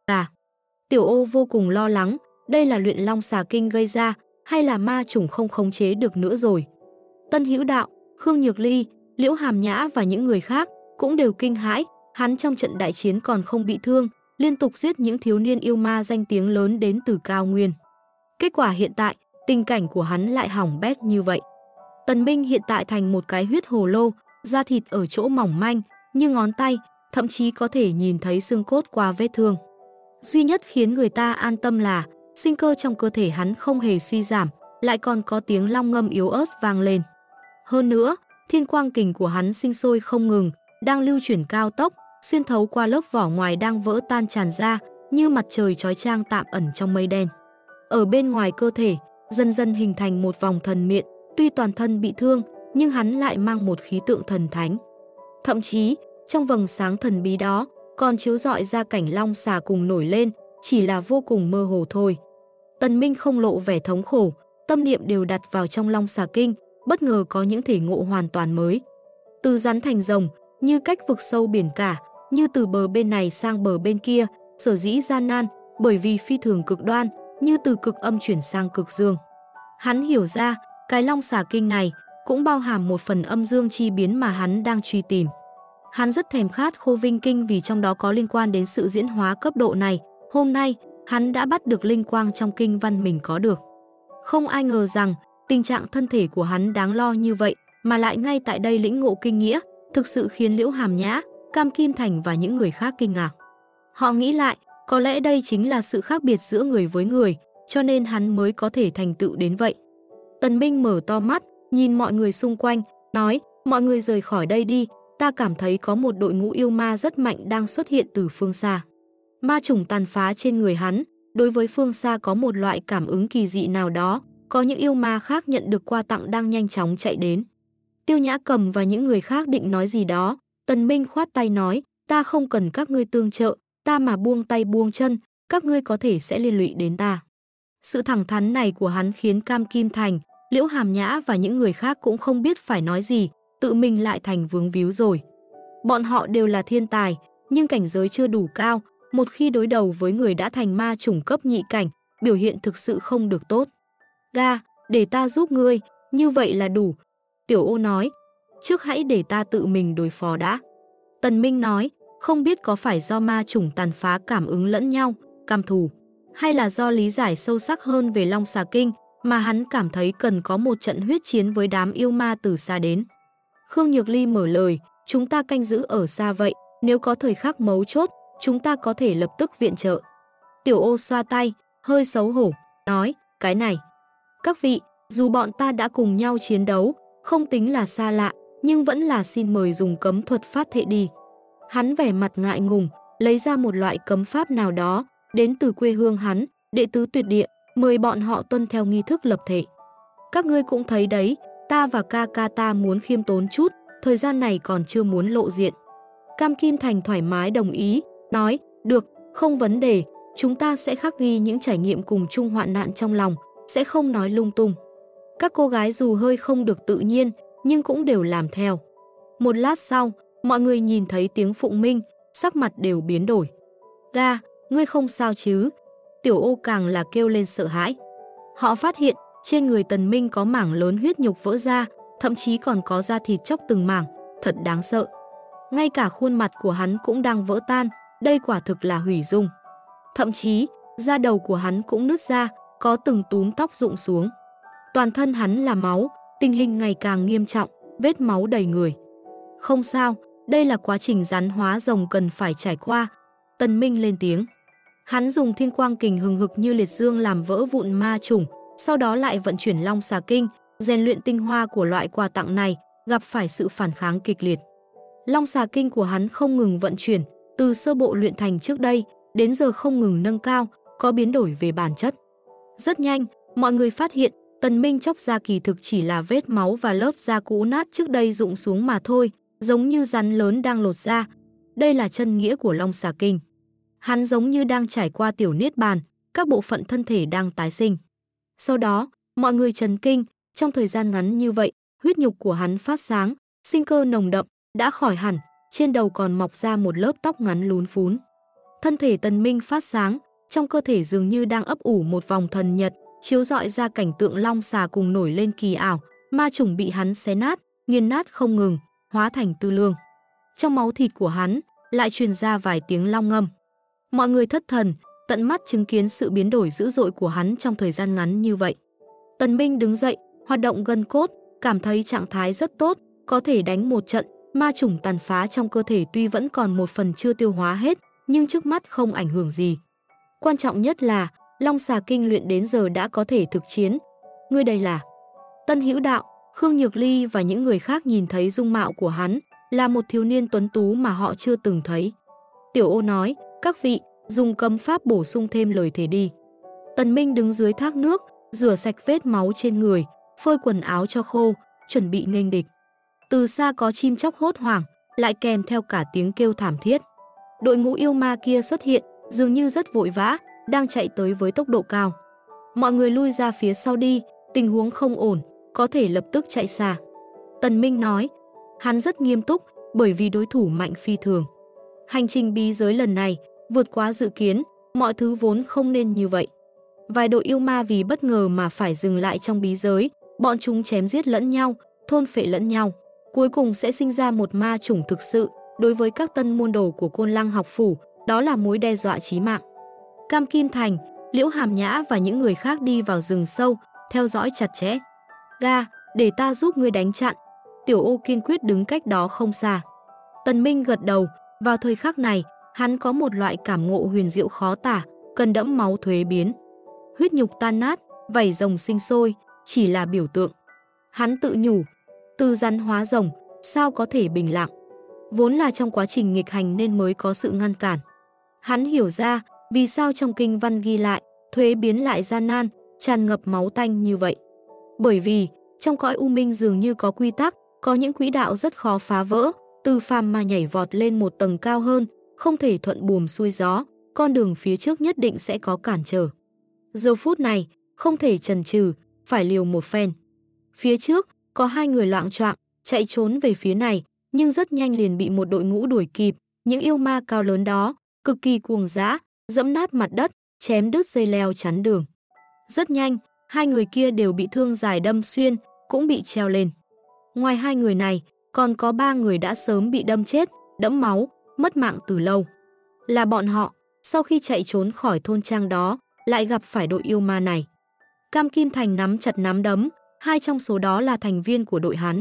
Tiểu Ô vô cùng lo lắng, đây là luyện Long Xà Kinh gây ra, hay là ma chủng không khống chế được nữa rồi. Tân Hữu Đạo, Khương Nhược Ly, Liễu Hàm Nhã và những người khác cũng đều kinh hãi, hắn trong trận đại chiến còn không bị thương, liên tục giết những thiếu niên yêu ma danh tiếng lớn đến từ cao nguyên. Kết quả hiện tại, tình cảnh của hắn lại hỏng bét như vậy. Tần Minh hiện tại thành một cái huyết hồ lô, da thịt ở chỗ mỏng manh, như ngón tay, thậm chí có thể nhìn thấy xương cốt qua vết thương. Duy nhất khiến người ta an tâm là sinh cơ trong cơ thể hắn không hề suy giảm, lại còn có tiếng long ngâm yếu ớt vang lên. Hơn nữa, thiên quang kình của hắn sinh sôi không ngừng, đang lưu chuyển cao tốc, xuyên thấu qua lớp vỏ ngoài đang vỡ tan tràn ra, như mặt trời chói chang tạm ẩn trong mây đen. Ở bên ngoài cơ thể, dần dần hình thành một vòng thần miện, tuy toàn thân bị thương, nhưng hắn lại mang một khí tượng thần thánh. Thậm chí, trong vầng sáng thần bí đó, còn chiếu rọi ra cảnh long xà cùng nổi lên, chỉ là vô cùng mơ hồ thôi. Tần Minh không lộ vẻ thống khổ, tâm niệm đều đặt vào trong Long Xà Kinh, bất ngờ có những thể ngộ hoàn toàn mới. Từ rắn thành rồng, như cách vực sâu biển cả, như từ bờ bên này sang bờ bên kia, sở dĩ gian nan, bởi vì phi thường cực đoan, như từ cực âm chuyển sang cực dương. Hắn hiểu ra, cái Long Xà Kinh này cũng bao hàm một phần âm dương chi biến mà hắn đang truy tìm. Hắn rất thèm khát Khô Vinh Kinh vì trong đó có liên quan đến sự diễn hóa cấp độ này. Hôm nay, hắn đã bắt được linh quang trong kinh văn mình có được. Không ai ngờ rằng, tình trạng thân thể của hắn đáng lo như vậy, mà lại ngay tại đây lĩnh ngộ kinh nghĩa, thực sự khiến Liễu Hàm Nhã, Cam Kim Thành và những người khác kinh ngạc. Họ nghĩ lại, có lẽ đây chính là sự khác biệt giữa người với người, cho nên hắn mới có thể thành tựu đến vậy. Tần Minh mở to mắt, nhìn mọi người xung quanh, nói, mọi người rời khỏi đây đi, ta cảm thấy có một đội ngũ yêu ma rất mạnh đang xuất hiện từ phương xa. Ma chủng tàn phá trên người hắn, đối với phương xa có một loại cảm ứng kỳ dị nào đó, có những yêu ma khác nhận được quà tặng đang nhanh chóng chạy đến. Tiêu Nhã Cầm và những người khác định nói gì đó, Tần Minh khoát tay nói, ta không cần các ngươi tương trợ, ta mà buông tay buông chân, các ngươi có thể sẽ liên lụy đến ta. Sự thẳng thắn này của hắn khiến Cam Kim Thành, Liễu Hàm Nhã và những người khác cũng không biết phải nói gì, tự mình lại thành vướng víu rồi. Bọn họ đều là thiên tài, nhưng cảnh giới chưa đủ cao, một khi đối đầu với người đã thành ma chủng cấp nhị cảnh, biểu hiện thực sự không được tốt. Ga, để ta giúp ngươi, như vậy là đủ. Tiểu Ô nói, trước hãy để ta tự mình đối phó đã. Tần Minh nói, không biết có phải do ma chủng tàn phá cảm ứng lẫn nhau, cam thù, hay là do lý giải sâu sắc hơn về Long Xà Kinh, mà hắn cảm thấy cần có một trận huyết chiến với đám yêu ma từ xa đến. Khương Nhược Ly mở lời, chúng ta canh giữ ở xa vậy, nếu có thời khắc mấu chốt, chúng ta có thể lập tức viện trợ. Tiểu Ô xoa tay, hơi xấu hổ, nói, cái này. Các vị, dù bọn ta đã cùng nhau chiến đấu, không tính là xa lạ, nhưng vẫn là xin mời dùng cấm thuật phát thệ đi. Hắn vẻ mặt ngại ngùng, lấy ra một loại cấm pháp nào đó, đến từ quê hương hắn, đệ tứ tuyệt địa, mời bọn họ tuân theo nghi thức lập thể. Các ngươi cũng thấy đấy, ta và ca ca ta muốn khiêm tốn chút, thời gian này còn chưa muốn lộ diện. Cam Kim Thành thoải mái đồng ý, nói, được, không vấn đề, chúng ta sẽ khắc ghi những trải nghiệm cùng chung hoạn nạn trong lòng, sẽ không nói lung tung. Các cô gái dù hơi không được tự nhiên, nhưng cũng đều làm theo. Một lát sau, mọi người nhìn thấy tiếng Phụng Minh, sắc mặt đều biến đổi. Ga, ngươi không sao chứ? Tiểu Ô càng là kêu lên sợ hãi. Họ phát hiện, trên người Tần Minh có mảng lớn huyết nhục vỡ ra, thậm chí còn có da thịt chóc từng mảng, thật đáng sợ. Ngay cả khuôn mặt của hắn cũng đang vỡ tan, đây quả thực là hủy dung. Thậm chí, da đầu của hắn cũng nứt ra, có từng túm tóc rụng xuống. Toàn thân hắn là máu, tình hình ngày càng nghiêm trọng, vết máu đầy người. Không sao, đây là quá trình rắn hóa rồng cần phải trải qua. Tần Minh lên tiếng. Hắn dùng thiên quang kình hừng hực như liệt dương làm vỡ vụn ma chủng, sau đó lại vận chuyển Long Xà Kinh, rèn luyện tinh hoa của loại quà tặng này, gặp phải sự phản kháng kịch liệt. Long Xà Kinh của hắn không ngừng vận chuyển, từ sơ bộ luyện thành trước đây, đến giờ không ngừng nâng cao, có biến đổi về bản chất. Rất nhanh, mọi người phát hiện, Tần Minh chóc ra kỳ thực chỉ là vết máu và lớp da cũ nát trước đây rụng xuống mà thôi, giống như rắn lớn đang lột da. Đây là chân nghĩa của Long Xà Kinh. Hắn giống như đang trải qua tiểu niết bàn, các bộ phận thân thể đang tái sinh. Sau đó, mọi người chấn kinh, trong thời gian ngắn như vậy, huyết nhục của hắn phát sáng, sinh cơ nồng đậm, đã khỏi hẳn, trên đầu còn mọc ra một lớp tóc ngắn lún phún. Thân thể Tần Minh phát sáng, trong cơ thể dường như đang ấp ủ một vòng thần nhật, chiếu rọi ra cảnh tượng long xà cùng nổi lên kỳ ảo, ma chủng bị hắn xé nát, nghiền nát không ngừng, hóa thành tư lương. Trong máu thịt của hắn lại truyền ra vài tiếng long ngâm. Mọi người thất thần, tận mắt chứng kiến sự biến đổi dữ dội của hắn trong thời gian ngắn như vậy. Tần Minh đứng dậy, hoạt động gân cốt, cảm thấy trạng thái rất tốt, có thể đánh một trận. Ma chủng tàn phá trong cơ thể tuy vẫn còn một phần chưa tiêu hóa hết, nhưng trước mắt không ảnh hưởng gì. Quan trọng nhất là Long Xà Kinh luyện đến giờ đã có thể thực chiến. Ngươi đây là Tân Hữu Đạo. Khương Nhược Ly và những người khác nhìn thấy dung mạo của hắn, là một thiếu niên tuấn tú mà họ chưa từng thấy. Tiểu Ô nói, các vị, dùng cấm pháp bổ sung thêm lời thề đi. Tần Minh đứng dưới thác nước, rửa sạch vết máu trên người, phơi quần áo cho khô, chuẩn bị nghênh địch. Từ xa có chim chóc hốt hoảng, lại kèm theo cả tiếng kêu thảm thiết. Đội ngũ yêu ma kia xuất hiện, dường như rất vội vã, đang chạy tới với tốc độ cao. Mọi người lui ra phía sau đi, tình huống không ổn, có thể lập tức chạy xa. Tần Minh nói, hắn rất nghiêm túc, bởi vì đối thủ mạnh phi thường. Hành trình bí giới lần này, vượt quá dự kiến, mọi thứ vốn không nên như vậy. Vài đội yêu ma vì bất ngờ mà phải dừng lại trong bí giới, bọn chúng chém giết lẫn nhau, thôn phệ lẫn nhau. Cuối cùng sẽ sinh ra một ma chủng thực sự, đối với các tân môn đồ của Côn Lăng học phủ, đó là mối đe dọa chí mạng. Cam Kim Thành, Liễu Hàm Nhã và những người khác đi vào rừng sâu, theo dõi chặt chẽ. Ga, để ta giúp ngươi đánh chặn. Tiểu Ô kiên quyết đứng cách đó không xa. Tần Minh gật đầu, vào thời khắc này, hắn có một loại cảm ngộ huyền diệu khó tả, cần đẫm máu thuế biến. Huyết nhục tan nát, vảy rồng sinh sôi, chỉ là biểu tượng. Hắn tự nhủ, từ rắn hóa rồng, sao có thể bình lặng. Vốn là trong quá trình nghịch hành nên mới có sự ngăn cản. Hắn hiểu ra, vì sao trong kinh văn ghi lại, thuế biến lại gian nan, tràn ngập máu tanh như vậy. Bởi vì, trong cõi u minh dường như có quy tắc, có những quỹ đạo rất khó phá vỡ, từ phàm mà nhảy vọt lên một tầng cao hơn, không thể thuận buồm xuôi gió, con đường phía trước nhất định sẽ có cản trở. Giờ phút này, không thể chần chừ, phải liều một phen. Phía trước, có hai người loạng choạng chạy trốn về phía này, nhưng rất nhanh liền bị một đội ngũ đuổi kịp, những yêu ma cao lớn đó, cực kỳ cuồng dã, dẫm nát mặt đất, chém đứt dây leo chắn đường. Rất nhanh, hai người kia đều bị thương dài đâm xuyên, cũng bị treo lên. Ngoài hai người này, còn có ba người đã sớm bị đâm chết, đẫm máu, mất mạng từ lâu. Là bọn họ, sau khi chạy trốn khỏi thôn trang đó, lại gặp phải đội yêu ma này. Cam Kim Thành nắm chặt nắm đấm, hai trong số đó là thành viên của đội hắn.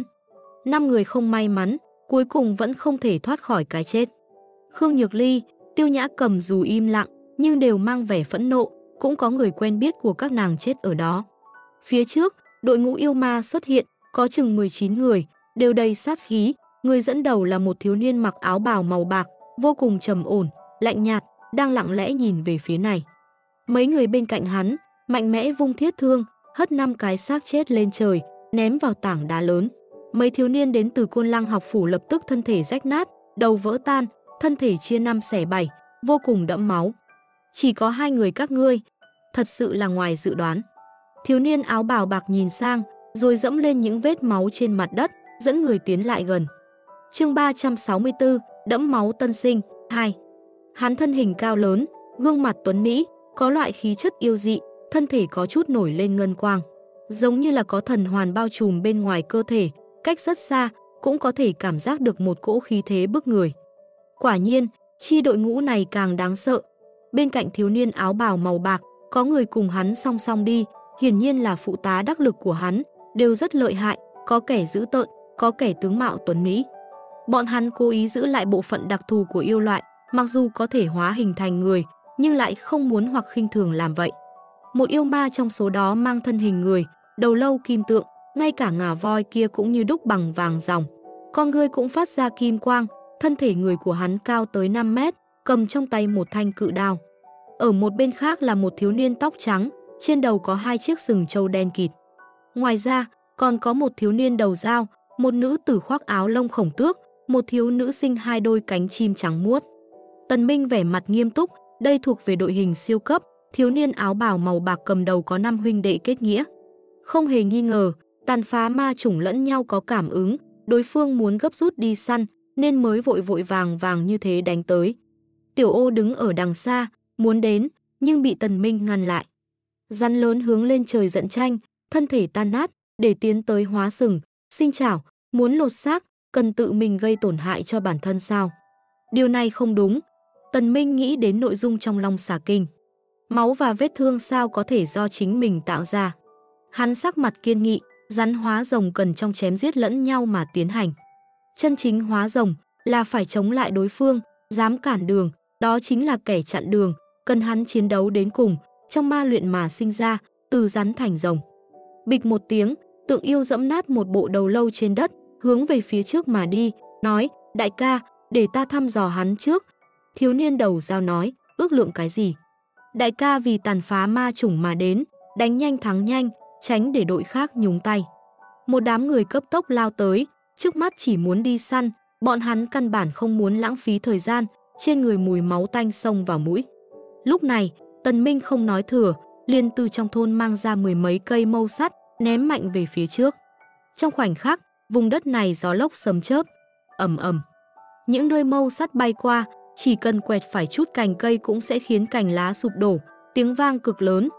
5 người không may mắn, cuối cùng vẫn không thể thoát khỏi cái chết. Khương Nhược Ly, Tiêu Nhã Cầm dù im lặng, nhưng đều mang vẻ phẫn nộ, cũng có người quen biết của các nàng chết ở đó. Phía trước, đội ngũ yêu ma xuất hiện, có chừng 19 người, đều đầy sát khí, người dẫn đầu là một thiếu niên mặc áo bào màu bạc, vô cùng trầm ổn, lạnh nhạt, đang lặng lẽ nhìn về phía này. Mấy người bên cạnh hắn, mạnh mẽ vung thiết thương, hất 5 cái xác chết lên trời, ném vào tảng đá lớn. Mấy thiếu niên đến từ Côn Lăng học phủ lập tức thân thể rách nát, đầu vỡ tan, thân thể chia 5 xẻ 7, vô cùng đẫm máu. Chỉ có 2 người các ngươi, thật sự là ngoài dự đoán. Thiếu niên áo bào bạc nhìn sang, rồi dẫm lên những vết máu trên mặt đất, dẫn người tiến lại gần. Chương 364, đẫm máu tân sinh 2. Hắn thân hình cao lớn, gương mặt tuấn mỹ, có loại khí chất yêu dị, thân thể có chút nổi lên ngân quang, giống như là có thần hoàn bao trùm bên ngoài cơ thể, cách rất xa cũng có thể cảm giác được một cỗ khí thế bức người. Quả nhiên, chi đội ngũ này càng đáng sợ. Bên cạnh thiếu niên áo bào màu bạc, có người cùng hắn song song đi, hiển nhiên là phụ tá đắc lực của hắn, đều rất lợi hại, có kẻ dữ tợn, có kẻ tướng mạo tuấn mỹ. Bọn hắn cố ý giữ lại bộ phận đặc thù của yêu loại, mặc dù có thể hóa hình thành người, nhưng lại không muốn hoặc khinh thường làm vậy. Một yêu ma trong số đó mang thân hình người, đầu lâu kim tượng, ngay cả ngà voi kia cũng như đúc bằng vàng ròng. Con ngươi cũng phát ra kim quang, thân thể người của hắn cao tới 5 mét, cầm trong tay một thanh cự đao. Ở một bên khác là một thiếu niên tóc trắng, trên đầu có 2 chiếc sừng trâu đen kịt. Ngoài ra, còn có một thiếu niên đầu dao, một nữ tử khoác áo lông khổng tước, một thiếu nữ sinh 2 đôi cánh chim trắng muốt. Tần Minh vẻ mặt nghiêm túc, đây thuộc về đội hình siêu cấp, thiếu niên áo bào màu bạc cầm đầu có 5 huynh đệ kết nghĩa. Không hề nghi ngờ, tàn phá ma chủng lẫn nhau có cảm ứng, đối phương muốn gấp rút đi săn, nên mới vội vội vàng vàng như thế đánh tới. Tiểu Ô đứng ở đằng xa, muốn đến, nhưng bị Tần Minh ngăn lại. Rắn lớn hướng lên trời giận tranh, thân thể tan nát, để tiến tới hóa sừng, sinh chảo, muốn lột xác, cần tự mình gây tổn hại cho bản thân sao? Điều này không đúng. Tần Minh nghĩ đến nội dung trong Long Xà Kinh. Máu và vết thương sao có thể do chính mình tạo ra? Hắn sắc mặt kiên nghị, rắn hóa rồng cần trong chém giết lẫn nhau mà tiến hành. Chân chính hóa rồng là phải chống lại đối phương, dám cản đường, đó chính là kẻ chặn đường, cần hắn chiến đấu đến cùng, trong ma luyện mà sinh ra, từ rắn thành rồng. Bịch một tiếng, tượng yêu dẫm nát một bộ đầu lâu trên đất, hướng về phía trước mà đi, nói, đại ca, để ta thăm dò hắn trước. Thiếu niên đầu dao nói, ước lượng cái gì? Đại ca vì tàn phá ma chủng mà đến, đánh nhanh thắng nhanh, tránh để đội khác nhúng tay. Một đám người cấp tốc lao tới, trước mắt chỉ muốn đi săn, bọn hắn căn bản không muốn lãng phí thời gian, trên người mùi máu tanh xông vào mũi. Lúc này, Tần Minh không nói thừa, liền từ trong thôn mang ra 10 mấy cây mâu sắt, ném mạnh về phía trước. Trong khoảnh khắc, vùng đất này gió lốc sấm chớp, ầm ầm. Những nơi mâu sắt bay qua, chỉ cần quẹt phải chút cành cây cũng sẽ khiến cành lá sụp đổ, tiếng vang cực lớn.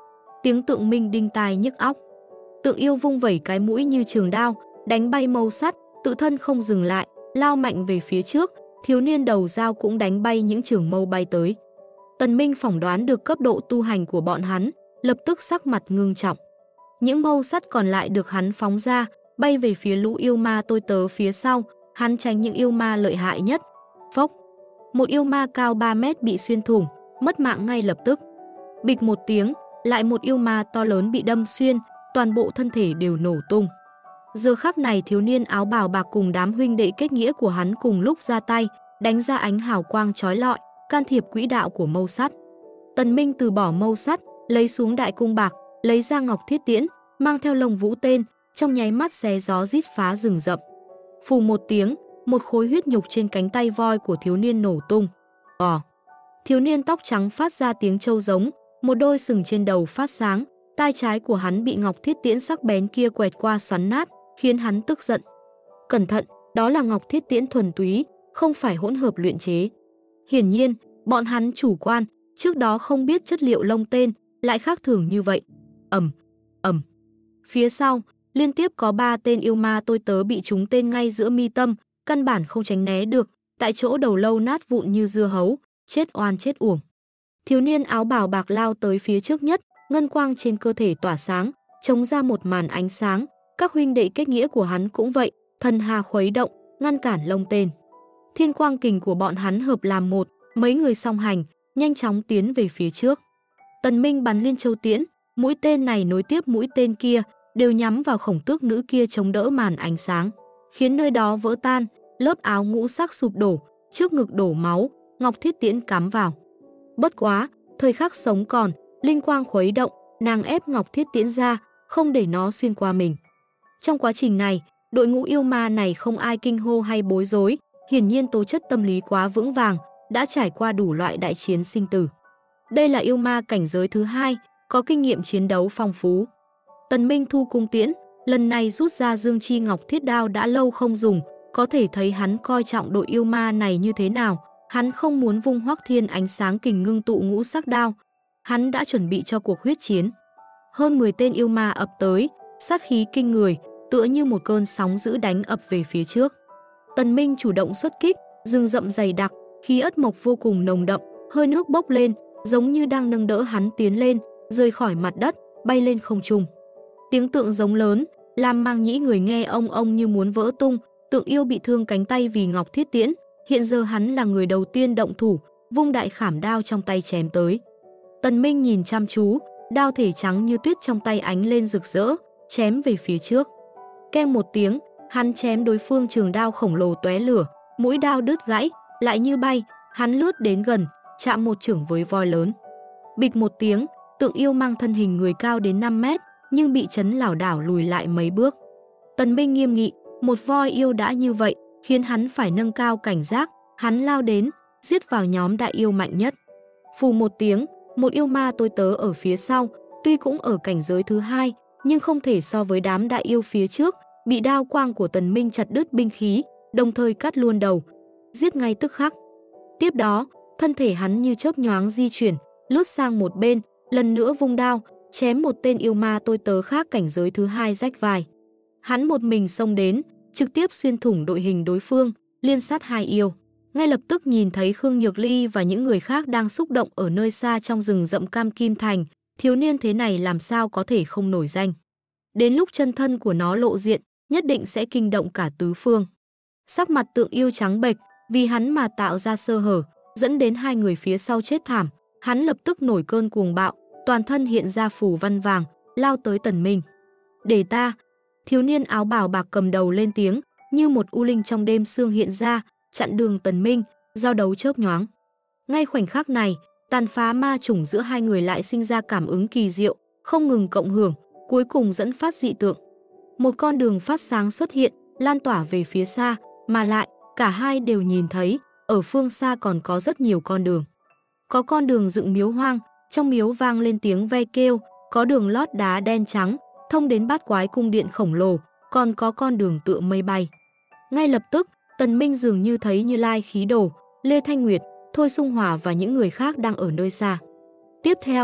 tiếng tượng minh đinh tai nhức óc. Tượng yêu vung vẩy cái mũi như trường đao, đánh bay mâu sắt, tự thân không dừng lại, lao mạnh về phía trước, thiếu niên đầu dao cũng đánh bay những trường mâu bay tới. Tần Minh phỏng đoán được cấp độ tu hành của bọn hắn, lập tức sắc mặt ngưng trọng. Những mâu sắt còn lại được hắn phóng ra, bay về phía lũ yêu ma tôi tớ phía sau, hắn tránh những yêu ma lợi hại nhất. Phốc! Một yêu ma cao 3 mét bị xuyên thủng, mất mạng ngay lập tức. Bịch một tiếng, lại một yêu ma to lớn bị đâm xuyên, toàn bộ thân thể đều nổ tung. Giờ khắc này thiếu niên áo bào bạc cùng đám huynh đệ kết nghĩa của hắn cùng lúc ra tay, đánh ra ánh hào quang chói lọi, can thiệp quỹ đạo của mâu sắt. Tần Minh từ bỏ mâu sắt, lấy xuống đại cung bạc, lấy ra ngọc thiết tiễn, mang theo lồng vũ tên, trong nháy mắt xé gió rít phá rừng rậm. Phù một tiếng, một khối huyết nhục trên cánh tay voi của thiếu niên nổ tung. Thiếu niên tóc trắng phát ra tiếng trâu giống, một đôi sừng trên đầu phát sáng, tai trái của hắn bị ngọc thiết tiễn sắc bén kia quẹt qua xoắn nát, khiến hắn tức giận. Cẩn thận, đó là ngọc thiết tiễn thuần túy, không phải hỗn hợp luyện chế. Hiển nhiên, bọn hắn chủ quan, trước đó không biết chất liệu lông tên lại khác thường như vậy. Ầm. Phía sau, liên tiếp có 3 tên yêu ma tôi tớ bị trúng tên ngay giữa mi tâm, căn bản không tránh né được, tại chỗ đầu lâu nát vụn như dưa hấu, chết oan chết uổng. Thiếu niên áo bào bạc lao tới phía trước nhất, ngân quang trên cơ thể tỏa sáng, chống ra một màn ánh sáng, các huynh đệ kết nghĩa của hắn cũng vậy, thần hà khuấy động, ngăn cản lông tên. Thiên quang kình của bọn hắn hợp làm một, mấy người song hành, nhanh chóng tiến về phía trước. Tần Minh bắn liên châu tiễn, mũi tên này nối tiếp mũi tên kia, đều nhắm vào khổng tước nữ kia chống đỡ màn ánh sáng, khiến nơi đó vỡ tan, lớp áo ngũ sắc sụp đổ, trước ngực đổ máu, ngọc thiết tiễn cắm vào. Bất quá, thời khắc sống còn, linh quang khuấy động, nàng ép ngọc thiết tiễn ra, không để nó xuyên qua mình. Trong quá trình này, đội ngũ yêu ma này không ai kinh hô hay bối rối, hiển nhiên tố chất tâm lý quá vững vàng, đã trải qua đủ loại đại chiến sinh tử. Đây là yêu ma cảnh giới thứ 2, có kinh nghiệm chiến đấu phong phú. Tần Minh thu cung tiễn, lần này rút ra Dương Chi Ngọc Thiết Đao đã lâu không dùng, có thể thấy hắn coi trọng đội yêu ma này như thế nào. Hắn không muốn vung Hoắc Thiên ánh sáng kình ngưng tụ ngũ sắc đao. Hắn đã chuẩn bị cho cuộc huyết chiến. Hơn 10 tên yêu ma ập tới, sát khí kinh người, tựa như một cơn sóng dữ đánh ập về phía trước. Tần Minh chủ động xuất kích, rừng rậm dày đặc, khí ất mộc vô cùng nồng đậm, hơi nước bốc lên, giống như đang nâng đỡ hắn tiến lên, rời khỏi mặt đất, bay lên không trung. Tiếng tượng giống lớn, làm Mang Nhĩ người nghe ông như muốn vỡ tung, tượng yêu bị thương cánh tay vì ngọc thiết tiễn, hiện giờ hắn là người đầu tiên động thủ, vung đại khảm đao trong tay chém tới. Tần Minh nhìn chăm chú, đao thể trắng như tuyết trong tay ánh lên rực rỡ, chém về phía trước. Keng một tiếng, hắn chém đối phương trường đao khổng lồ tóe lửa, mũi đao đứt gãy, lại như bay, hắn lướt đến gần, chạm một chưởng với voi lớn. Bịch một tiếng, tượng yêu mang thân hình người cao đến 5 mét, nhưng bị chấn lảo đảo lùi lại mấy bước. Tần Minh nghiêm nghị, một voi yêu đã như vậy, khiến hắn phải nâng cao cảnh giác, hắn lao đến, giết vào nhóm đại yêu mạnh nhất. Phù một tiếng, một yêu ma tôi tớ ở phía sau, tuy cũng ở cảnh giới thứ 2, nhưng không thể so với đám đại yêu phía trước, bị đao quang của Tần Minh chặt đứt binh khí, đồng thời cắt luôn đầu, giết ngay tức khắc. Tiếp đó, thân thể hắn như chớp nhoáng di chuyển, lướt sang một bên, lần nữa vung đao, chém một tên yêu ma tôi tớ khác cảnh giới thứ 2 rách vai. Hắn một mình xông đến, trực tiếp xuyên thủng đội hình đối phương, liên sát 2 yêu. Ngay lập tức nhìn thấy Khương Nhược Ly và những người khác đang xúc động ở nơi xa trong rừng rậm Cam Kim Thành, thiếu niên thế này làm sao có thể không nổi danh. Đến lúc chân thân của nó lộ diện, nhất định sẽ kinh động cả tứ phương. Sắc mặt tượng yêu trắng bệch, vì hắn mà tạo ra sơ hở, dẫn đến 2 người phía sau chết thảm. Hắn lập tức nổi cơn cuồng bạo, toàn thân hiện ra phù văn vàng, lao tới Tần Minh. Để ta! Thiếu niên áo bào bạc cầm đầu lên tiếng, như một u linh trong đêm sương hiện ra, chặn đường Tần Minh, giao đấu chớp nhoáng. Ngay khoảnh khắc này, tàn phá ma chủng giữa 2 người lại sinh ra cảm ứng kỳ diệu, không ngừng cộng hưởng, cuối cùng dẫn phát dị tượng. Một con đường phát sáng xuất hiện, lan tỏa về phía xa, mà lại, cả hai đều nhìn thấy, ở phương xa còn có rất nhiều con đường. Có con đường dựng miếu hoang, trong miếu vang lên tiếng ve kêu, có đường lót đá đen trắng, thông đến Bát Quái cung điện khổng lồ, còn có con đường tựa mây bay. Ngay lập tức, Tần Minh dường như thấy Như Lai Khí Đồ, Lê Thanh Nguyệt, Thôi Sung Hỏa và những người khác đang ở nơi xa. Tiếp theo,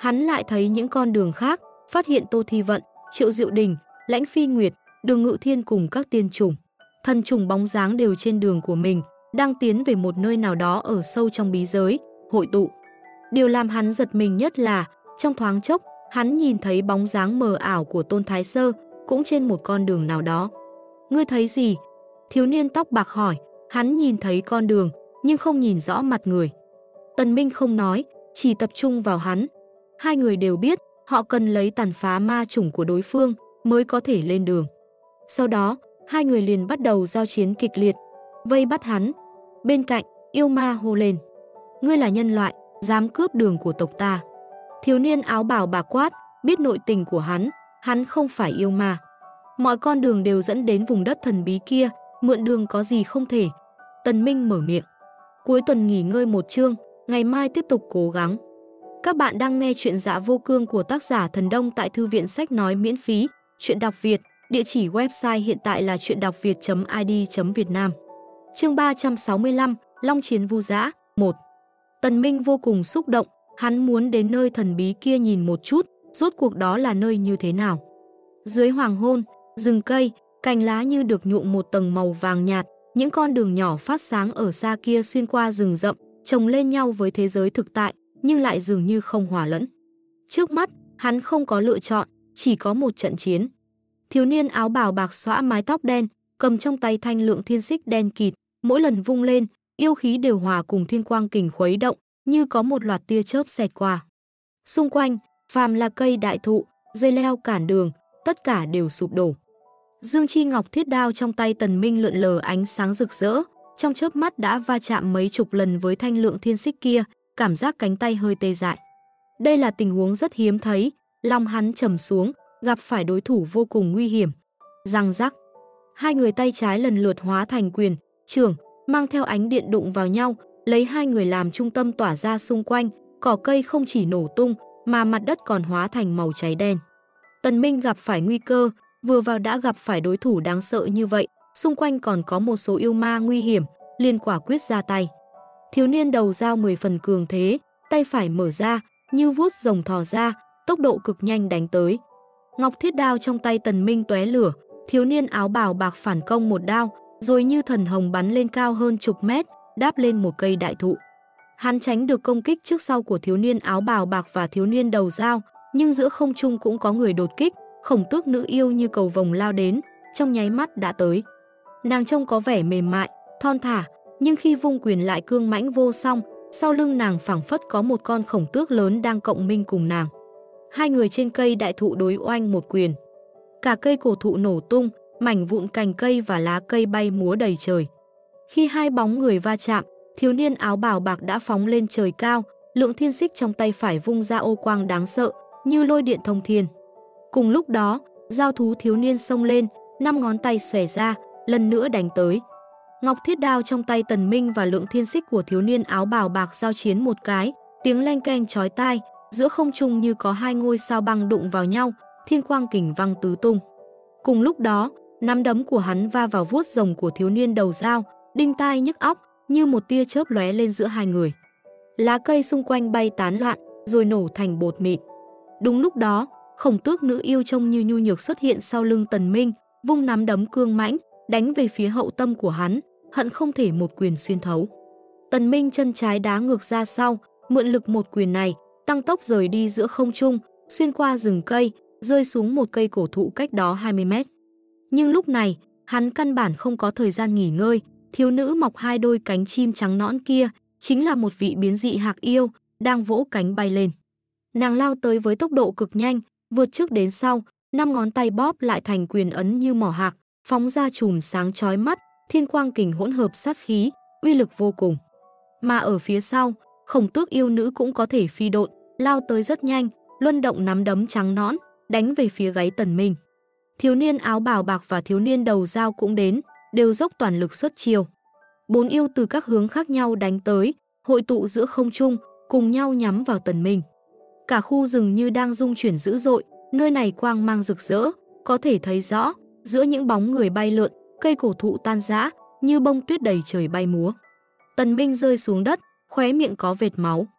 Hắn lại thấy những con đường khác, phát hiện Tô Thi Vận, Triệu Diệu Đình, Lãnh Phi Nguyệt, Đường Ngự Thiên cùng các tiên trùng, thần trùng bóng dáng đều trên đường của mình, đang tiến về một nơi nào đó ở sâu trong bí giới, hội tụ. Điều làm hắn giật mình nhất là, trong thoáng chốc, hắn nhìn thấy bóng dáng mờ ảo của Tôn Thái Sơ, cũng trên một con đường nào đó. Ngươi thấy gì? Thiếu niên tóc bạc hỏi, hắn nhìn thấy con đường, nhưng không nhìn rõ mặt người. Tần Minh không nói, chỉ tập trung vào hắn. Hai người đều biết, họ cần lấy tàn phá ma chủng của đối phương mới có thể lên đường. Sau đó, hai người liền bắt đầu giao chiến kịch liệt, vây bắt hắn. Bên cạnh, yêu ma hô lên, ngươi là nhân loại, dám cướp đường của tộc ta. Thiếu niên áo bào bạc quát, biết nội tình của hắn không phải yêu ma. Mọi con đường đều dẫn đến vùng đất thần bí kia, mượn đường có gì không thể. Tần Minh mở miệng. Cuối tuần nghỉ ngơi một chương, ngày mai tiếp tục cố gắng. Các bạn đang nghe chuyện Dạ Vô Cương của tác giả Thần Đông tại thư viện sách nói miễn phí, chuyện đọc Việt, địa chỉ website hiện tại là truyệnđọcviệt.id.vn. Chương 365, Long chiến Vu Dã 1. Tần Minh vô cùng xúc động, hắn muốn đến nơi thần bí kia nhìn một chút, rốt cuộc đó là nơi như thế nào. Dưới hoàng hôn, rừng cây, cành lá như được nhuộm một tầng màu vàng nhạt, những con đường nhỏ phát sáng ở xa kia xuyên qua rừng rậm, chồng lên nhau với thế giới thực tại, nhưng lại dường như không hòa lẫn. Trước mắt, hắn không có lựa chọn, chỉ có một trận chiến. Thiếu niên áo bào bạc xõa mái tóc đen, cầm trong tay thanh lượng thiên xích đen kịt, mỗi lần vung lên, yêu khí đều hòa cùng thiên quang kình khuấy động, như có một loạt tia chớp xẹt qua. Xung quanh, phàm là cây đại thụ, dây leo cản đường, tất cả đều sụp đổ. Dương chi ngọc thiết đao trong tay Tần Minh lượn lờ ánh sáng rực rỡ, trong chớp mắt đã va chạm mấy chục lần với thanh lượng thiên xích kia, cảm giác cánh tay hơi tê dại. Đây là tình huống rất hiếm thấy, lòng hắn trầm xuống, gặp phải đối thủ vô cùng nguy hiểm. Răng rắc, hai người tay trái lần lượt hóa thành quyền, chưởng, mang theo ánh điện đụng vào nhau, lấy hai người làm trung tâm tỏa ra xung quanh, cỏ cây không chỉ nổ tung, mà mặt đất còn hóa thành màu cháy đen. Tần Minh gặp phải nguy cơ, vừa vào đã gặp phải đối thủ đáng sợ như vậy, xung quanh còn có một số yêu ma nguy hiểm, liền quả quyết ra tay. Thiếu niên đầu dao 10 phần cường thế, tay phải mở ra, như vuốt rồng thò ra, tốc độ cực nhanh đánh tới. Ngọc thiết đao trong tay Tần Minh tóe lửa, thiếu niên áo bào bạc phản công một đao, rồi như thần hồng bắn lên cao hơn chục mét, đáp lên một cây đại thụ. Hắn tránh được công kích trước sau của thiếu niên áo bào bạc và thiếu niên đầu dao, nhưng giữa không trung cũng có người đột kích, Khổng Tước nữ yêu như cầu vồng lao đến, trong nháy mắt đã tới. Nàng trông có vẻ mềm mại, thon thả, nhưng khi vung quyền lại cương mãnh vô song, sau lưng nàng phảng phất có một con khổng tước lớn đang cộng minh cùng nàng. Hai người trên cây đại thụ đối oanh một quyền. Cả cây cổ thụ nổ tung, mảnh vụn cành cây và lá cây bay múa đầy trời. Khi hai bóng người va chạm, thiếu niên áo bào bạc đã phóng lên trời cao, lượng thiên xích trong tay phải vung ra ô quang đáng sợ, như lôi điện thông thiên. Cùng lúc đó, giao thú thiếu niên xông lên, 5 ngón tay xòe ra, lần nữa đánh tới. Ngọc thiết đao trong tay Tần Minh và lượng thiên xích của thiếu niên áo bào bạc giao chiến một cái, tiếng leng keng chói tai, giữa không trung như có hai ngôi sao băng đụng vào nhau, thiên quang kình văng tứ tung. Cùng lúc đó, nắm đấm của hắn va vào vuốt rồng của thiếu niên đầu dao, đinh tai nhức óc, như một tia chớp lóe lên giữa hai người. Lá cây xung quanh bay tán loạn, rồi nổ thành bột mịn. Đúng lúc đó, Khổng Tước nữ yêu trông như nhu nhược xuất hiện sau lưng Tần Minh, vung nắm đấm cương mãnh, đánh về phía hậu tâm của hắn, hận không thể một quyền xuyên thấu. Tần Minh chân trái đá ngược ra sau, mượn lực một quyền này, tăng tốc rời đi giữa không trung, xuyên qua rừng cây, rơi xuống một cây cổ thụ cách đó 20 mét. Nhưng lúc này, hắn căn bản không có thời gian nghỉ ngơi, thiếu nữ mọc hai đôi cánh chim trắng nõn kia, chính là một vị biến dị hạc yêu, đang vỗ cánh bay lên. Nàng lao tới với tốc độ cực nhanh, vượt trước đến sau, 5 ngón tay bóp lại thành quyền ấn như mỏ hạc, phóng ra chùm sáng chói mắt, thiên quang kình hỗn hợp sát khí, uy lực vô cùng. Mà ở phía sau, Khổng Tước yêu nữ cũng có thể phi độn, lao tới rất nhanh, luân động nắm đấm trắng nõn, đánh về phía gáy Tần Minh. Thiếu niên áo bào bạc và thiếu niên đầu dao cũng đến, đều dốc toàn lực xuất chiêu. 4 yêu từ các hướng khác nhau đánh tới, hội tụ giữa không trung, cùng nhau nhắm vào Tần Minh. Cả khu rừng như đang rung chuyển dữ dội, nơi này quang mang rực rỡ, có thể thấy rõ, giữa những bóng người bay lượn, cây cổ thụ tan rã, như bông tuyết đầy trời bay múa. Tần Minh rơi xuống đất, khóe miệng có vệt máu.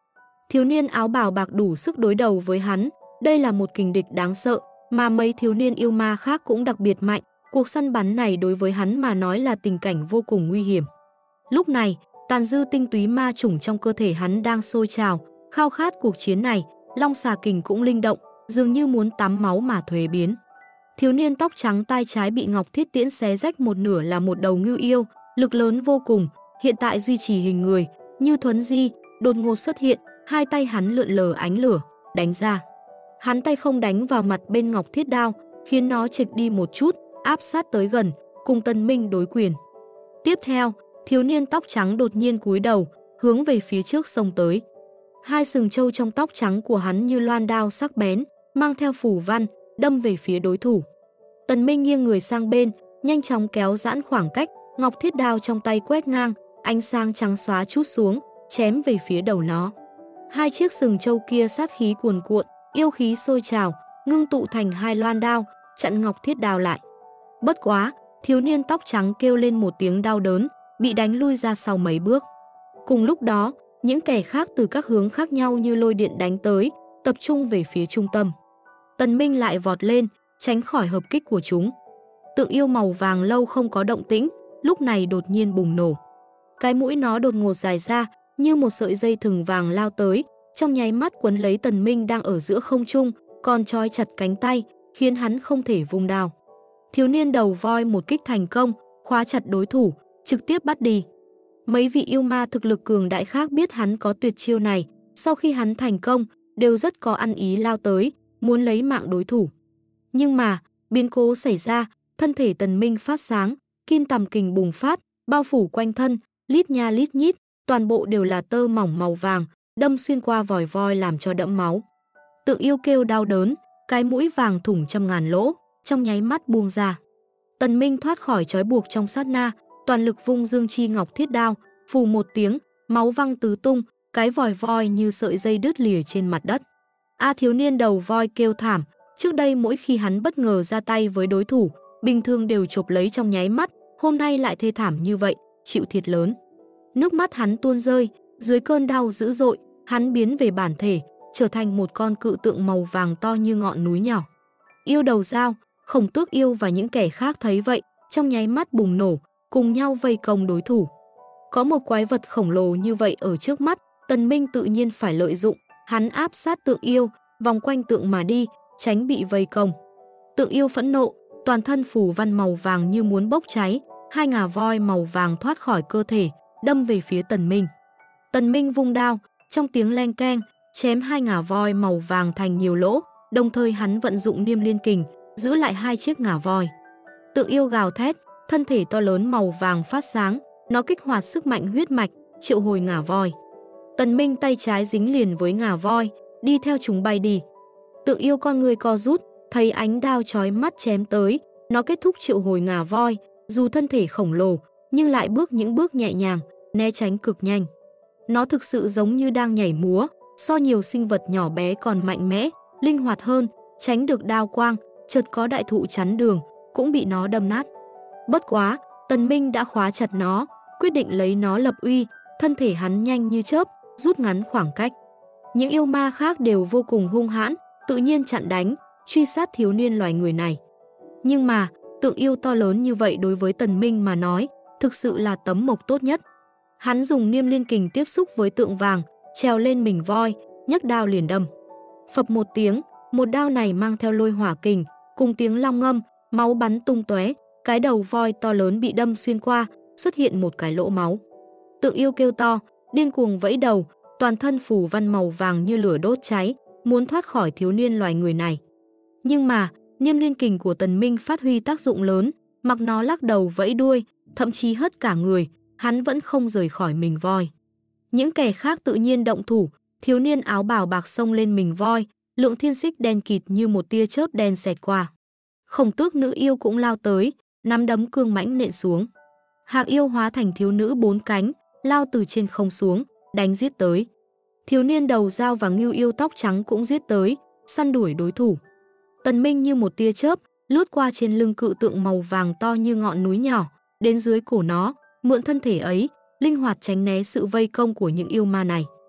Thiếu niên áo bào bạc đủ sức đối đầu với hắn, đây là một kình địch đáng sợ, mà mấy thiếu niên yêu ma khác cũng đặc biệt mạnh, cuộc săn bắn này đối với hắn mà nói là tình cảnh vô cùng nguy hiểm. Lúc này, tàn dư tinh túy ma chủng trong cơ thể hắn đang sôi trào, khao khát cuộc chiến này, long xà kình cũng linh động, dường như muốn tắm máu mà thuế biến. Thiếu niên tóc trắng tay trái bị Ngọc Thiết Tiễn xé rách một nửa là một đầu ngưu yêu, lực lớn vô cùng, hiện tại duy trì hình người, như thuấn di, đột ngột xuất hiện, hai tay hắn lượn lờ ánh lửa, đánh ra. Hắn tay không đánh vào mặt bên Ngọc Thiết Đao, khiến nó trịch đi một chút, áp sát tới gần, cùng Tần Minh đối quyền. Tiếp theo, thiếu niên tóc trắng đột nhiên cúi đầu, hướng về phía trước xông tới. Hai sừng trâu trong tóc trắng của hắn như loan đao sắc bén, mang theo phù văn, đâm về phía đối thủ. Tần Minh nghiêng người sang bên, nhanh chóng kéo giãn khoảng cách, Ngọc Thiết Đao trong tay quét ngang, ánh sáng trắng xóa chút xuống, chém về phía đầu nó. Hai chiếc sừng trâu kia sát khí cuồn cuộn, yêu khí sôi trào, ngưng tụ thành hai loan đao, chặn Ngọc Thiết Đao lại. Bất quá, thiếu niên tóc trắng kêu lên một tiếng đau đớn, bị đánh lui ra sau mấy bước. Cùng lúc đó, những kẻ khác từ các hướng khác nhau như lôi điện đánh tới, tập trung về phía trung tâm. Tần Minh lại vọt lên, tránh khỏi hợp kích của chúng. Tượng yêu màu vàng lâu không có động tĩnh, lúc này đột nhiên bùng nổ. Cái mũi nó đột ngột dài ra, như một sợi dây thừng vàng lao tới, trong nháy mắt quấn lấy Tần Minh đang ở giữa không trung, còn trói chặt cánh tay, khiến hắn không thể vung đao. Thiếu niên đầu voi một kích thành công, khóa chặt đối thủ, trực tiếp bắt đi. Mấy vị yêu ma thực lực cường đại khác biết hắn có tuyệt chiêu này, sau khi hắn thành công, đều rất có ăn ý lao tới, muốn lấy mạng đối thủ. Nhưng mà, biến cố xảy ra, thân thể Tần Minh phát sáng, kim tằm kình bùng phát, bao phủ quanh thân, lít nha lít nhít, toàn bộ đều là tơ mỏng màu vàng, đâm xuyên qua vòi voi làm cho đẫm máu. Tượng yêu kêu đau đớn, cái mũi vàng thủng trăm ngàn lỗ, trong nháy mắt buông ra. Tần Minh thoát khỏi trói buộc trong sát na, toàn lực vung Dương Chi Ngọc Thiết Đao, phù một tiếng, máu văng tứ tung, cái vòi voi như sợi dây đứt lìa trên mặt đất. Thiếu niên đầu voi kêu thảm, trước đây mỗi khi hắn bất ngờ ra tay với đối thủ, bình thường đều chộp lấy trong nháy mắt, hôm nay lại thê thảm như vậy, chịu thiệt lớn. Nước mắt hắn tuôn rơi, dưới cơn đau dữ dội, hắn biến về bản thể, trở thành một con cự tượng màu vàng to như ngọn núi nhỏ. Yêu đầu dao, Khổng Tước yêu và những kẻ khác thấy vậy, trong nháy mắt bùng nổ, cùng nhau vây công đối thủ. Có một quái vật khổng lồ như vậy ở trước mắt, Tần Minh tự nhiên phải lợi dụng, hắn áp sát tượng yêu, vòng quanh tượng mà đi, tránh bị vây công. Tượng yêu phẫn nộ, toàn thân phù văn màu vàng như muốn bốc cháy, hai ngà voi màu vàng thoát khỏi cơ thể, đâm về phía Tần Minh. Tần Minh vung đao, trong tiếng leng keng, chém hai ngà voi màu vàng thành nhiều lỗ, đồng thời hắn vận dụng Niêm Liên Kình, giữ lại hai chiếc ngà voi. Tượng yêu gào thét, thân thể to lớn màu vàng phát sáng, nó kích hoạt sức mạnh huyết mạch, triệu hồi ngà voi. Tần Minh tay trái dính liền với ngà voi, đi theo chúng bay đi. Tượng yêu con người co rút, thấy ánh đao chói mắt chém tới, nó kết thúc triệu hồi ngà voi, dù thân thể khổng lồ, nhưng lại bước những bước nhẹ nhàng, né tránh cực nhanh. Nó thực sự giống như đang nhảy múa, so nhiều sinh vật nhỏ bé còn mạnh mẽ, linh hoạt hơn, tránh được đao quang, chợt có đại thụ chắn đường, cũng bị nó đâm nát. Bất quá, Tần Minh đã khóa chặt nó, quyết định lấy nó lập uy, thân thể hắn nhanh như chớp, rút ngắn khoảng cách. Những yêu ma khác đều vô cùng hung hãn, tự nhiên chặn đánh, truy sát thiếu niên loài người này. Nhưng mà, tượng yêu to lớn như vậy đối với Tần Minh mà nói, thực sự là tấm mộc tốt nhất. Hắn dùng Niêm Liên Kình tiếp xúc với tượng vàng, trèo lên mình voi, nhấc đao liền đâm. Phập một tiếng, một đao này mang theo lôi hỏa kình, cùng tiếng long ngâm, máu bắn tung tóe, cái đầu voi to lớn bị đâm xuyên qua, xuất hiện một cái lỗ máu. Tượng yêu kêu to, điên cuồng vẫy đầu, toàn thân phù văn màu vàng như lửa đốt cháy, muốn thoát khỏi thiếu niên loài người này. Nhưng mà, Niêm Liên Kình của Tần Minh phát huy tác dụng lớn, mặc nó lắc đầu vẫy đuôi, thậm chí hất cả người, hắn vẫn không rời khỏi mình voi. Những kẻ khác tự nhiên động thủ, thiếu niên áo bào bạc xông lên mình voi, lượng thiên xích đen kịt như một tia chớp đen xẹt qua. Khổng Tước nữ yêu cũng lao tới, nắm đấm cương mãnh nện xuống. Hạc yêu hóa thành thiếu nữ bốn cánh, lao từ trên không xuống, đánh giết tới. Thiếu niên đầu dao và ngưu yêu tóc trắng cũng giết tới, săn đuổi đối thủ. Tần Minh như một tia chớp, lướt qua trên lưng cự tượng màu vàng to như ngọn núi nhỏ, đến dưới cổ nó, mượn thân thể ấy, linh hoạt tránh né sự vây công của những yêu ma này.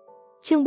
Chương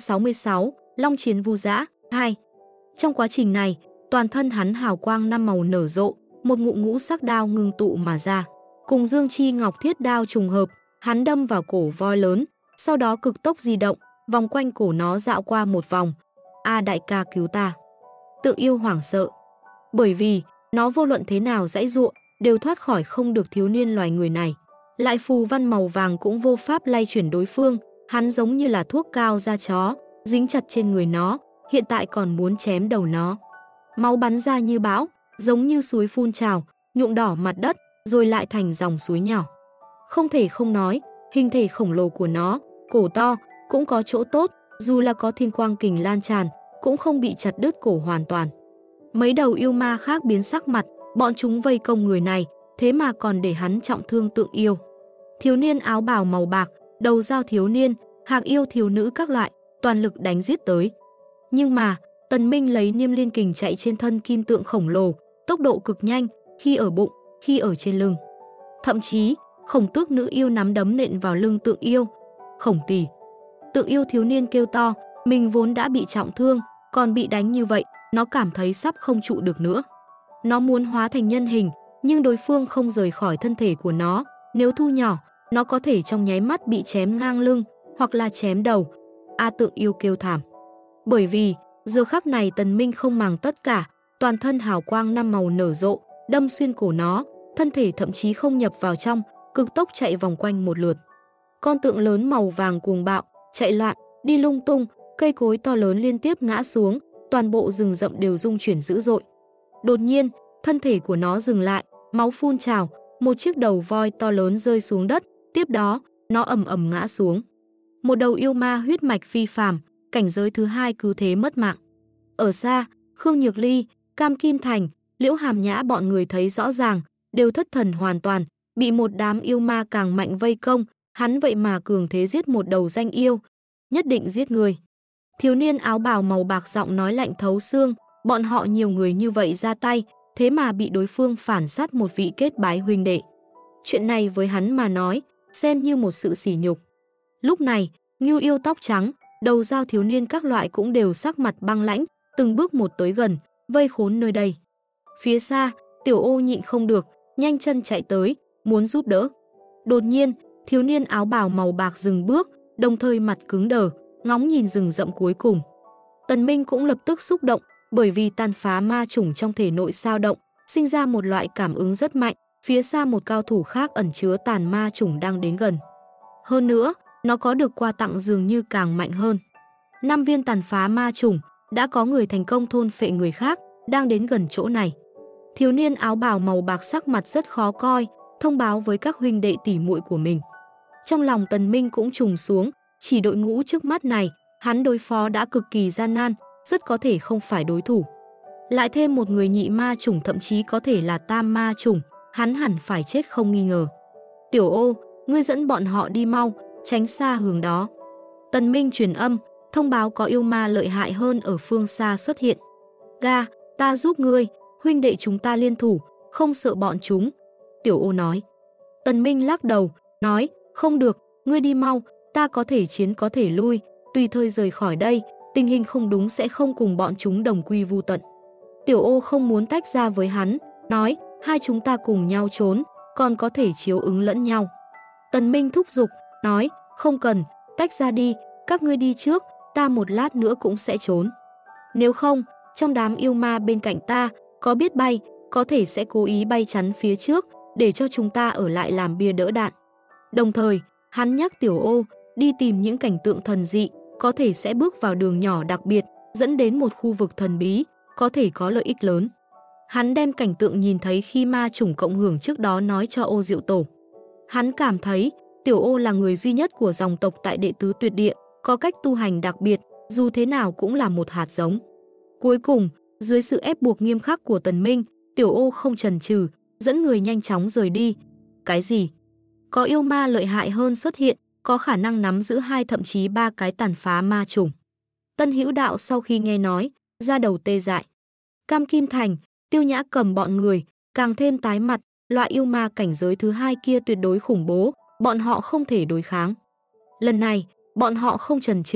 366, Long chiến Vu Dã 2. Trong quá trình này, toàn thân hắn hào quang năm màu nở rộ, một ngụm ngũ sắc đao ngưng tụ mà ra. Cùng Dương Chi Ngọc Thiết đao trùng hợp, hắn đâm vào cổ voi lớn, sau đó cực tốc di động, vòng quanh cổ nó dạo qua một vòng. A đại ca cứu ta. Tượng yêu hoảng sợ. Bởi vì, nó vô luận thế nào giãy giụa, đều thoát khỏi không được thiếu niên loài người này. Lại phù văn màu vàng cũng vô pháp lay chuyển đối phương, hắn giống như là thuốc cao da chó, dính chặt trên người nó, hiện tại còn muốn chém đầu nó. Máu bắn ra như bão, giống như suối phun trào, nhuộm đỏ mặt đất, rồi lại thành dòng suối nhỏ. Không thể không nói, hình thể khổng lồ của nó, cổ to, cũng có chỗ tốt, dù là có thiên quang kình lan tràn, cũng không bị chặt đứt cổ hoàn toàn. Mấy đầu yêu ma khác biến sắc mặt, bọn chúng vây công người này, thế mà còn để hắn trọng thương tượng yêu. Thiếu niên áo bào màu bạc, đầu dao thiếu niên, hạc yêu thiếu nữ các loại, toàn lực đánh giết tới. Nhưng mà, Tần Minh lấy Niêm Liên Kình chạy trên thân kim tượng khổng lồ, tốc độ cực nhanh, khi ở bụng, khi ở trên lưng. Thậm chí, Khổng Tước nữ yêu nắm đấm nện vào lưng tượng yêu. Khổng tỷ. Tượng yêu thiếu niên kêu to, mình vốn đã bị trọng thương, còn bị đánh như vậy, nó cảm thấy sắp không trụ được nữa. Nó muốn hóa thành nhân hình, nhưng đối phương không rời khỏi thân thể của nó, nếu thu nhỏ, nó có thể trong nháy mắt bị chém ngang lưng, hoặc là chém đầu. A tượng yêu kêu thảm. Bởi vì, giờ khắc này Tần Minh không màng tất cả, toàn thân hào quang năm màu nở rộ, đâm xuyên cổ nó, thân thể thậm chí không nhập vào trong, cực tốc chạy vòng quanh một lượt. Con tượng lớn màu vàng cuồng bạo, chạy loạn, đi lung tung, cây cối to lớn liên tiếp ngã xuống, toàn bộ rừng rậm đều rung chuyển dữ dội. Đột nhiên, thân thể của nó dừng lại, máu phun trào, một chiếc đầu voi to lớn rơi xuống đất, tiếp đó, nó ầm ầm ngã xuống. Một đầu yêu ma huyết mạch phi phàm, cảnh giới thứ hai cứ thế mất mạng. Ở xa, Khương Nhược Ly, Cam Kim Thành, Liễu Hàm Nhã bọn người thấy rõ ràng, đều thất thần hoàn toàn, bị một đám yêu ma càng mạnh vây công, hắn vậy mà cường thế giết một đầu danh yêu, nhất định giết người. Thiếu niên áo bào màu bạc giọng nói lạnh thấu xương, bọn họ nhiều người như vậy ra tay, thế mà bị đối phương phản sát một vị kết bái huynh đệ. Chuyện này với hắn mà nói, xem như một sự sỉ nhục. Lúc này, Ngưu yêu tóc trắng, đầu dao thiếu niên các loại cũng đều sắc mặt băng lãnh, từng bước một tới gần, vây khốn nơi đây. Phía xa, Tiểu Ô nhịn không được, nhanh chân chạy tới, muốn giúp đỡ. Đột nhiên, thiếu niên áo bào màu bạc dừng bước, đồng thời mặt cứng đờ, ngóng nhìn rừng rậm cuối cùng. Tần Minh cũng lập tức xúc động, bởi vì tàn phá ma chủng trong thể nội sao động, sinh ra một loại cảm ứng rất mạnh, phía xa một cao thủ khác ẩn chứa tàn ma chủng đang đến gần. Hơn nữa, nó có được quà tặng dường như càng mạnh hơn. 5 viên tàn phá ma chủng, đã có người thành công thôn phệ người khác, đang đến gần chỗ này. Thiếu niên áo bào màu bạc sắc mặt rất khó coi, thông báo với các huynh đệ tỷ muội của mình. Trong lòng Tần Minh cũng trùng xuống, chỉ đội ngũ trước mắt này, hắn đối phó đã cực kỳ gian nan, rất có thể không phải đối thủ. Lại thêm một người nhị ma chủng, thậm chí có thể là tam ma chủng, hắn hẳn phải chết không nghi ngờ. Tiểu Ô, ngươi dẫn bọn họ đi mau, tránh xa hướng đó. Tần Minh truyền âm, thông báo có yêu ma lợi hại hơn ở phương xa xuất hiện. Ga, ta giúp ngươi, huynh đệ chúng ta liên thủ, không sợ bọn chúng. Tiểu Ô nói. Tần Minh lắc đầu, nói, không được, ngươi đi mau, ta có thể chiến có thể lui, tùy thời rời khỏi đây, tình hình không đúng sẽ không cùng bọn chúng đồng quy vu tận. Tiểu Ô không muốn tách ra với hắn, nói, hai chúng ta cùng nhau trốn, còn có thể chiếu ứng lẫn nhau. Tần Minh thúc giục, nói, không cần, tách ra đi, các ngươi đi trước, ta một lát nữa cũng sẽ trốn. Nếu không, trong đám yêu ma bên cạnh ta, có biết bay, có thể sẽ cố ý bay chắn phía trước, để cho chúng ta ở lại làm bia đỡ đạn. Đồng thời, hắn nhắc Tiểu Ô, đi tìm những cảnh tượng thần dị, có thể sẽ bước vào đường nhỏ đặc biệt, dẫn đến một khu vực thần bí, có thể có lợi ích lớn. Hắn đem cảnh tượng nhìn thấy khi ma chủng cộng hưởng trước đó nói cho Ô Diệu Tổ. Hắn cảm thấy, Tiểu Ô là người duy nhất của dòng tộc tại Đệ Tứ Tuyệt Địa, có cách tu hành đặc biệt, dù thế nào cũng là một hạt giống. Cuối cùng, dưới sự ép buộc nghiêm khắc của Tần Minh, Tiểu Ô không chần chừ, dẫn người nhanh chóng rời đi. Cái gì? Có yêu ma lợi hại hơn xuất hiện, có khả năng nắm giữ 2 thậm chí 3 cái tàn phá ma chủng. Tân Hữu Đạo sau khi nghe nói, da đầu tê dại. Cam Kim Thành, Tiêu Nhã Cầm bọn người, càng thêm tái mặt, loại yêu ma cảnh giới thứ hai kia tuyệt đối khủng bố, bọn họ không thể đối kháng. Lần này, bọn họ không chần chừ,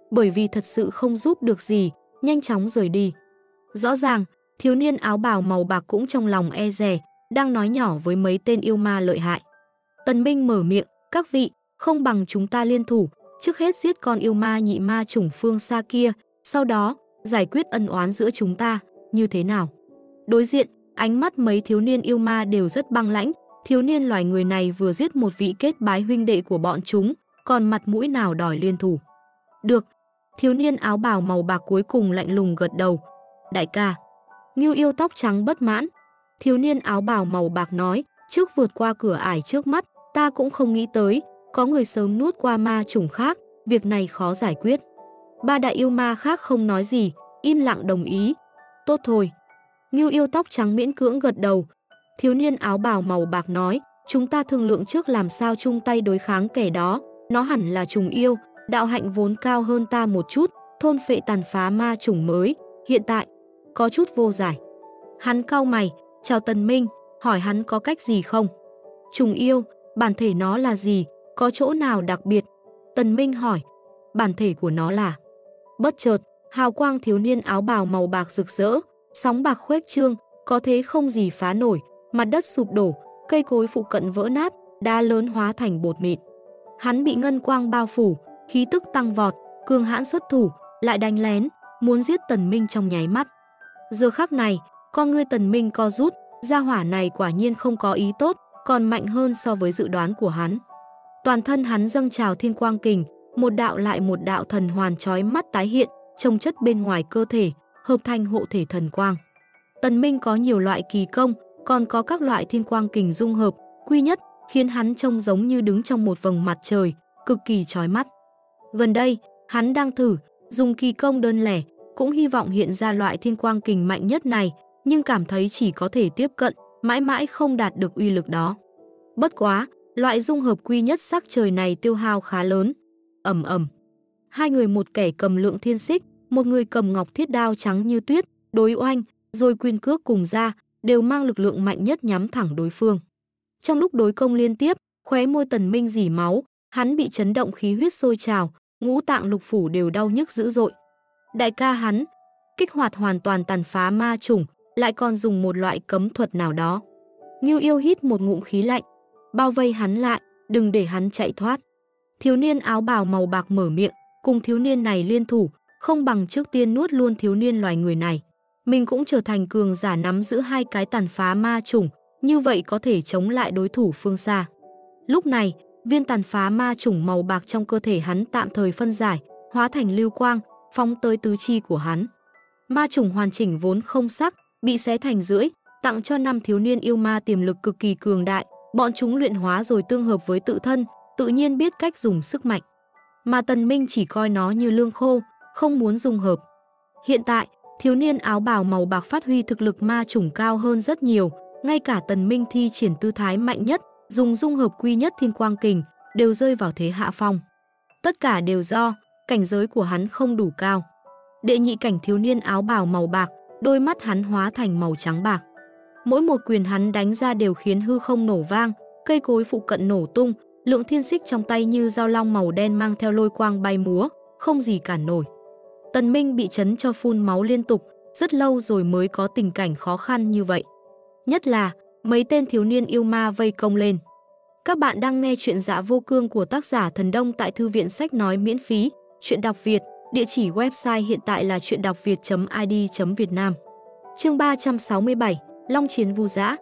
bởi vì thật sự không giúp được gì, nhanh chóng rời đi. Rõ ràng, thiếu niên áo bào màu bạc cũng trong lòng e dè, đang nói nhỏ với mấy tên yêu ma lợi hại. Tần Minh mở miệng, các vị, không bằng chúng ta liên thủ, trước hết giết con yêu ma nhị ma chủng phương xa kia, sau đó giải quyết ân oán giữa chúng ta, như thế nào? Đối diện, ánh mắt mấy thiếu niên yêu ma đều rất băng lãnh, thiếu niên loài người này vừa giết một vị kết bái huynh đệ của bọn chúng, còn mặt mũi nào đòi liên thủ. Được, thiếu niên áo bào màu bạc cuối cùng lạnh lùng gật đầu. Đại ca. Ngưu yêu tóc trắng bất mãn. Thiếu niên áo bào màu bạc nói, trước vượt qua cửa ải trước mắt, ta cũng không nghĩ tới, có người sớm nuốt qua ma chủng khác, việc này khó giải quyết. Ba đại yêu ma khác không nói gì, im lặng đồng ý. Tốt thôi. Ngưu yêu tóc trắng miễn cưỡng gật đầu. Thiếu niên áo bào màu bạc nói, chúng ta thương lượng trước làm sao chung tay đối kháng kẻ đó, nó hẳn là trùng yêu, đạo hạnh vốn cao hơn ta một chút, thôn phệ tàn phá ma chủng mới, hiện tại có chút vô giải. Hắn cau mày, chào Tần Minh, hỏi hắn có cách gì không? Trùng yêu, bản thể nó là gì, có chỗ nào đặc biệt? Tần Minh hỏi, bản thể của nó là... Bất chợt, hào quang thiếu niên áo bào màu bạc rực rỡ, sóng bạc khuếch trương, có thế không gì phá nổi, mặt đất sụp đổ, cây cối phụ cận vỡ nát, đá lớn hóa thành bột mịn. Hắn bị ngân quang bao phủ, khí tức tăng vọt, cường hãn xuất thủ, lại đánh lén, muốn giết Tần Minh trong nháy mắt. Giờ khắc này, con ngươi Tần Minh co rút, gia hỏa này quả nhiên không có ý tốt, còn mạnh hơn so với dự đoán của hắn. Toàn thân hắn dâng trào thiên quang kình, một đạo lại một đạo thần hoàn chói mắt tái hiện, trông chất bên ngoài cơ thể, hợp thành hộ thể thần quang. Tần Minh có nhiều loại kỳ công, còn có các loại thiên quang kình dung hợp, quy nhất, khiến hắn trông giống như đứng trong một vầng mặt trời, cực kỳ chói mắt. Gần đây, hắn đang thử dùng kỳ công đơn lẻ, cũng hy vọng hiện ra loại thiên quang kình mạnh nhất này, nhưng cảm thấy chỉ có thể tiếp cận, mãi mãi không đạt được uy lực đó. Bất quá, loại dung hợp quy nhất sắc trời này tiêu hao khá lớn. Ầm ầm. Hai người, một kẻ cầm lượng thiên xích, một người cầm ngọc thiết đao trắng như tuyết, đối oanh, rồi quyền cước cùng ra, đều mang lực lượng mạnh nhất nhắm thẳng đối phương. Trong lúc đối công liên tiếp, khóe môi Tần Minh rỉ máu, hắn bị chấn động khí huyết sôi trào, ngũ tạng lục phủ đều đau nhức dữ dội. Đại ca hắn kích hoạt hoàn toàn tàn phá ma chủng, lại còn dùng một loại cấm thuật nào đó. Ngưu yêu hít một ngụm khí lạnh, bao vây hắn lại, đừng để hắn chạy thoát. Thiếu niên áo bào màu bạc mở miệng, cùng thiếu niên này liên thủ, không bằng trước tiên nuốt luôn thiếu niên loài người này. Mình cũng trở thành cường giả nắm giữ hai cái tàn phá ma chủng, như vậy có thể chống lại đối thủ phương xa. Lúc này, viên tàn phá ma chủng màu bạc trong cơ thể hắn tạm thời phân giải, hóa thành lưu quang, phóng tới tứ chi của hắn. Ma chủng hoàn chỉnh vốn không sắc, bị xé thành rưỡi, tặng cho 5 thiếu niên yêu ma tiềm lực cực kỳ cường đại, bọn chúng luyện hóa rồi tương hợp với tự thân, tự nhiên biết cách dùng sức mạnh. Mà Tần Minh chỉ coi nó như lương khô, không muốn dung hợp. Hiện tại, thiếu niên áo bào màu bạc phát huy thực lực ma chủng cao hơn rất nhiều, ngay cả Tần Minh thi triển tư thái mạnh nhất, dùng dung hợp quy nhất thiên quang kình, đều rơi vào thế hạ phong. Tất cả đều do cảnh giới của hắn không đủ cao. Đệ nhị cảnh thiếu niên áo bào màu bạc, đôi mắt hắn hóa thành màu trắng bạc. Mỗi một quyền hắn đánh ra đều khiến hư không nổ vang, cây cối phụ cận nổ tung, lượng thiên xích trong tay như dao long màu đen mang theo lôi quang bay múa, không gì cản nổi. Tần Minh bị chấn cho phun máu liên tục, rất lâu rồi mới có tình cảnh khó khăn như vậy. Nhất là, mấy tên thiếu niên yêu ma vây công lên. Các bạn đang nghe chuyện Dạ Vô Cương của tác giả Thần Đông tại Thư viện Sách Nói miễn phí, chuyện đọc Việt, địa chỉ website hiện tại là chuyenđọcviet.id.vn. Chương 367, Long chiến vu dã.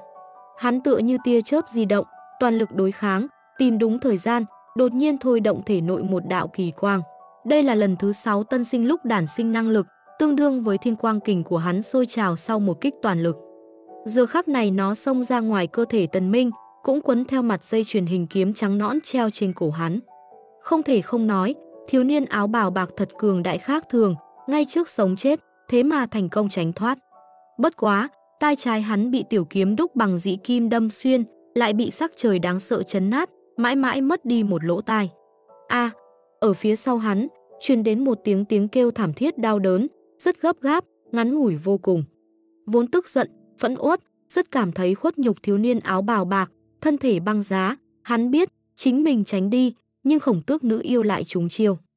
Hắn tựa như tia chớp di động, toàn lực đối kháng, tìm đúng thời gian, đột nhiên thôi động thể nội một đạo kỳ quang. Đây là lần thứ 6 tân sinh lúc đản sinh năng lực, tương đương với thiên quang kình của hắn sôi trào sau một kích toàn lực. Giờ khắc này nó xông ra ngoài cơ thể Tần Minh, cũng quấn theo mặt dây chuyền hình kiếm trắng nõn treo trên cổ hắn. Không thể không nói, thiếu niên áo bào bạc thật cường đại khác thường, ngay trước sống chết, thế mà thành công tránh thoát. Bất quá, tai trái hắn bị tiểu kiếm đúc bằng dĩ kim đâm xuyên, lại bị sắc trời đáng sợ chấn nát, mãi mãi mất đi một lỗ tai. Ở phía sau hắn, truyền đến một tiếng kêu thảm thiết đau đớn, rất gấp gáp, ngắn ngủi vô cùng. Vốn tức giận, phẫn uất, rất cảm thấy khuất nhục thiếu niên áo bào bạc, thân thể băng giá, hắn biết chính mình tránh đi, nhưng Khổng Tước nữ yêu lại trúng chiêu.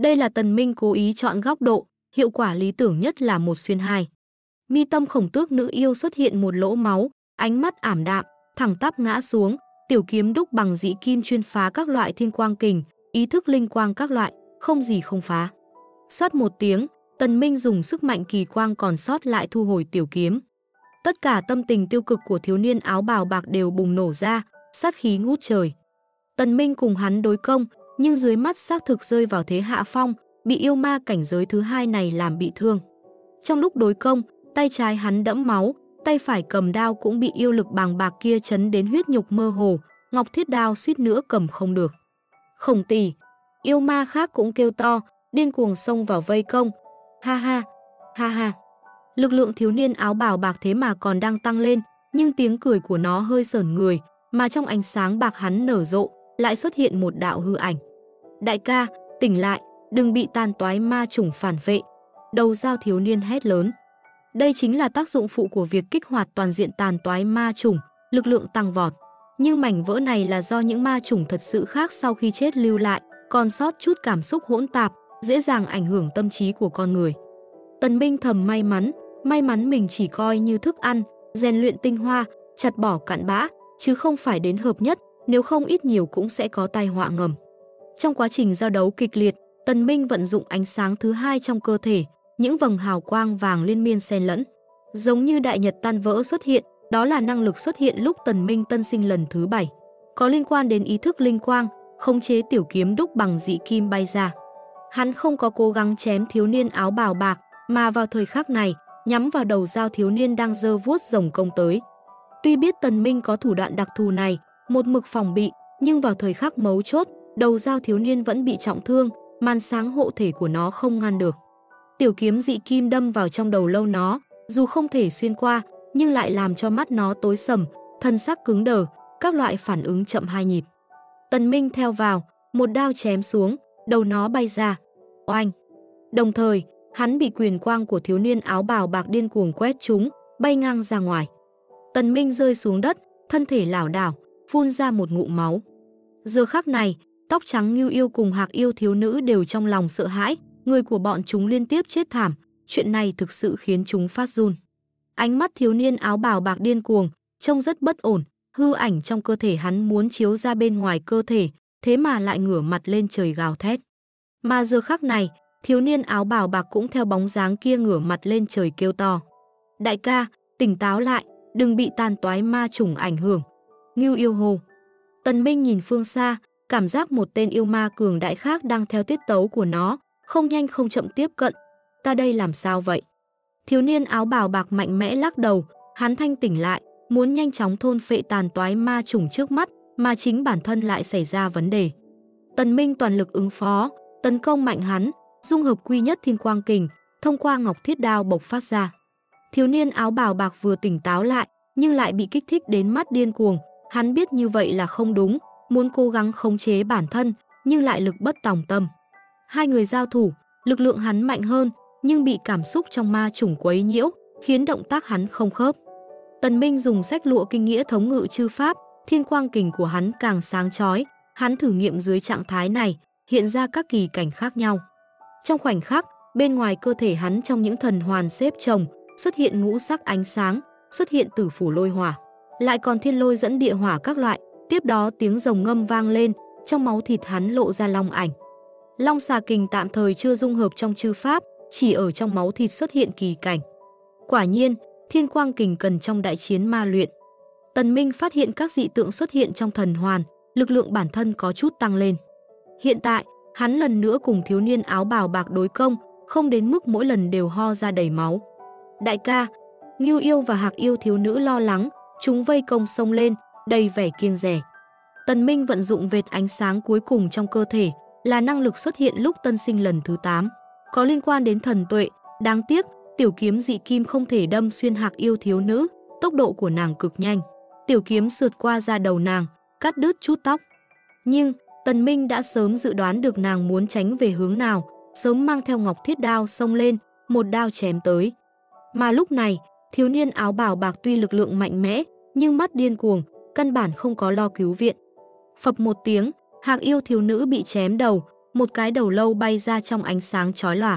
Đây là Tần Minh cố ý chọn góc độ, hiệu quả lý tưởng nhất là 1 xuyên 2. Mi tâm Khổng Tước nữ yêu xuất hiện một lỗ máu, ánh mắt ảm đạm, thẳng tắp ngã xuống, tiểu kiếm đúc bằng dị kim chuyên phá các loại thiên quang kình, ý thức linh quang các loại, không gì không phá. Xoát một tiếng, Tần Minh dùng sức mạnh kỳ quang còn sót lại thu hồi tiểu kiếm. Tất cả tâm tình tiêu cực của thiếu niên áo bào bạc đều bùng nổ ra, sát khí ngút trời. Tần Minh cùng hắn đối công, nhưng dưới mắt xác thực rơi vào thế hạ phong, bị yêu ma cảnh giới thứ 2 này làm bị thương. Trong lúc đối công, tay trái hắn đẫm máu, tay phải cầm đao cũng bị yêu lực bàng bạc kia chấn đến huyết nhục mơ hồ, ngọc thiết đao suýt nữa cầm không được. Khổng tỷ, yêu ma khác cũng kêu to, điên cuồng xông vào vây công. Ha ha, ha ha. Lực lượng thiếu niên áo bào bạc thế mà còn đang tăng lên, nhưng tiếng cười của nó hơi sởn người, mà trong ánh sáng bạc hắn nở rộ, lại xuất hiện một đạo hư ảnh. Đại ca, tỉnh lại, đừng bị tàn toái ma chủng phản vệ. Đầu dao thiếu niên hét lớn. Đây chính là tác dụng phụ của việc kích hoạt toàn diện tàn toái ma chủng, lực lượng tăng vọt. Nhưng mảnh vỡ này là do những ma chủng thật sự khác sau khi chết lưu lại, còn sót chút cảm xúc hỗn tạp, dễ dàng ảnh hưởng tâm trí của con người. Tần Minh thầm may mắn mình chỉ coi như thức ăn, rèn luyện tinh hoa, chặt bỏ cặn bã, chứ không phải đến hợp nhất, nếu không ít nhiều cũng sẽ có tai họa ngầm. Trong quá trình giao đấu kịch liệt, Tần Minh vận dụng ánh sáng thứ 2 trong cơ thể, những vầng hào quang vàng liên miên xen lẫn. Giống như đại nhật tan vỡ xuất hiện, đó là năng lực xuất hiện lúc Tần Minh tân sinh lần thứ 7. Có liên quan đến ý thức linh quang, khống chế tiểu kiếm đúc bằng dị kim bay ra. Hắn không có cố gắng chém thiếu niên áo bào bạc, mà vào thời khắc này, nhắm vào đầu dao thiếu niên đang giơ vuốt rồng công tới. Tuy biết Tần Minh có thủ đoạn đặc thù này, một mực phòng bị, nhưng vào thời khắc mấu chốt, đầu dao thiếu niên vẫn bị trọng thương, màn sáng hộ thể của nó không ngăn được. Tiểu kiếm dị kim đâm vào trong đầu lâu nó, dù không thể xuyên qua, nhưng lại làm cho mắt nó tối sầm, thân sắc cứng đờ, các loại phản ứng chậm 2 nhịp. Tần Minh theo vào, một đao chém xuống, đầu nó bay ra. Oanh! Đồng thời, hắn bị quyền quang của thiếu niên áo bào bạc điên cuồng quét trúng, bay ngang ra ngoài. Tần Minh rơi xuống đất, thân thể lảo đảo, phun ra một ngụm máu. Giờ khắc này, tóc trắng Ngưu Yêu cùng Hạc Yêu thiếu nữ đều trong lòng sợ hãi, người của bọn chúng liên tiếp chết thảm, chuyện này thực sự khiến chúng phát run. Ánh mắt thiếu niên áo bào bạc điên cuồng, trông rất bất ổn, hư ảnh trong cơ thể hắn muốn chiếu ra bên ngoài cơ thể, thế mà lại ngửa mặt lên trời gào thét. Mà giờ khắc này, thiếu niên áo bào bạc cũng theo bóng dáng kia ngửa mặt lên trời kêu to. Đại ca, tỉnh táo lại, đừng bị tàn toái ma chủng ảnh hưởng. Ngưu Yêu hô. Tần Minh nhìn phương xa, cảm giác một tên yêu ma cường đại khác đang theo tiết tấu của nó, không nhanh không chậm tiếp cận. Ta đây làm sao vậy? Thiếu niên áo bào bạc mạnh mẽ lắc đầu, hắn thanh tỉnh lại, muốn nhanh chóng thôn phệ tàn toái ma chủng trước mắt, mà chính bản thân lại xảy ra vấn đề. Tần Minh toàn lực ứng phó, tấn công mạnh hắn, dung hợp quy nhất thiên quang kình, thông qua ngọc thiết đao bộc phát ra. Thiếu niên áo bào bạc vừa tỉnh táo lại, nhưng lại bị kích thích đến mắt điên cuồng, hắn biết như vậy là không đúng, muốn cố gắng khống chế bản thân, nhưng lại lực bất tòng tâm. Hai người giao thủ, lực lượng hắn mạnh hơn, nhưng bị cảm xúc trong ma chủng quấy nhiễu, khiến động tác hắn không khớp. Tần Minh dùng sách lụa kinh nghĩa thống ngự chư pháp, thiên quang kình của hắn càng sáng chói, hắn thử nghiệm dưới trạng thái này, hiện ra các kỳ cảnh khác nhau. Trong khoảnh khắc, bên ngoài cơ thể hắn trong những thần hoàn xếp chồng, xuất hiện ngũ sắc ánh sáng, xuất hiện tử phủ lôi hỏa, lại còn thiên lôi dẫn địa hỏa các loại, tiếp đó tiếng rồng ngâm vang lên, trong máu thịt hắn lộ ra long ảnh. Long xà kình tạm thời chưa dung hợp trong chư pháp, chỉ ở trong máu thịt xuất hiện kỳ cảnh. Quả nhiên, thiên quang kình cần trong đại chiến ma luyện. Tần Minh phát hiện các dị tượng xuất hiện trong thần hoàn, lực lượng bản thân có chút tăng lên. Hiện tại, hắn lần nữa cùng thiếu niên áo bào bạc đối công, không đến mức mỗi lần đều ho ra đầy máu. Đại ca, Ngưu Yêu và Hạc Yêu thiếu nữ lo lắng, chúng vây công xông lên, đầy vẻ kiêng dè. Tần Minh vận dụng vệt ánh sáng cuối cùng trong cơ thể, là năng lực xuất hiện lúc tân sinh lần thứ 8. Có liên quan đến thần tuệ, đáng tiếc, tiểu kiếm dị kim không thể đâm xuyên Hạc Yêu thiếu nữ, tốc độ của nàng cực nhanh. Tiểu kiếm sượt qua da đầu nàng, cắt đứt chút tóc. Nhưng, Tần Minh đã sớm dự đoán được nàng muốn tránh về hướng nào, sớm mang theo ngọc thiết đao xông lên, một đao chém tới. Mà lúc này, thiếu niên áo bào bạc tuy lực lượng mạnh mẽ, nhưng mắt điên cuồng, căn bản không có lo cứu viện. Phập một tiếng, Hạc Yêu thiếu nữ bị chém đầu, một cái đầu lâu bay ra trong ánh sáng chói lòa.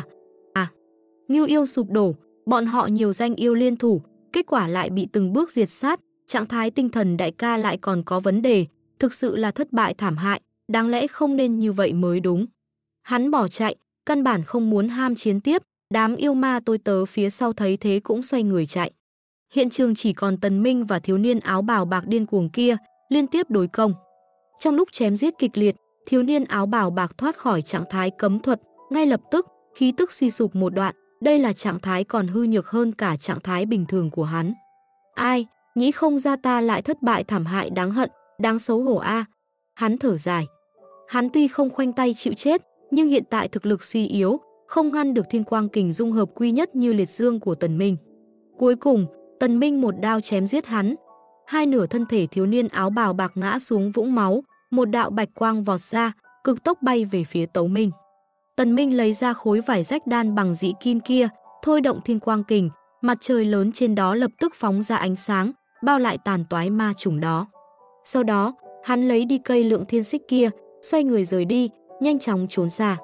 Ngưu yêu sụp đổ, bọn họ nhiều danh yêu liên thủ, kết quả lại bị từng bước diệt sát, trạng thái tinh thần đại ca lại còn có vấn đề, thực sự là thất bại thảm hại, đáng lẽ không nên như vậy mới đúng. Hắn bỏ chạy, căn bản không muốn ham chiến tiếp, đám yêu ma tôi tớ phía sau thấy thế cũng xoay người chạy. Hiện trường chỉ còn Tần Minh và thiếu niên áo bào bạc điên cuồng kia, liên tiếp đối công. Trong lúc chém giết kịch liệt, thiếu niên áo bào bạc thoát khỏi trạng thái cấm thuật, ngay lập tức, khí tức suy sụp một đoạn, đây là trạng thái còn hư nhược hơn cả trạng thái bình thường của hắn. Ai, nghĩ không ra ta lại thất bại thảm hại đáng hận, đáng xấu hổ a. Hắn thở dài. Hắn tuy không khoanh tay chịu chết, nhưng hiện tại thực lực suy yếu, không ngăn được thiên quang kình dung hợp quy nhất như liệt dương của Tần Minh. Cuối cùng, Tần Minh một đao chém giết hắn. Hai nửa thân thể thiếu niên áo bào bạc ngã xuống vũng máu, một đạo bạch quang vọt ra, cực tốc bay về phía Tấu Minh. Tần Minh lấy ra khối vải rách đan bằng dị kim kia, thôi động thiên quang kình, mặt trời lớn trên đó lập tức phóng ra ánh sáng, bao lại tàn toái ma trùng đó. Sau đó, hắn lấy đi cây lượng thiên xích kia, xoay người rời đi, nhanh chóng trốn xa.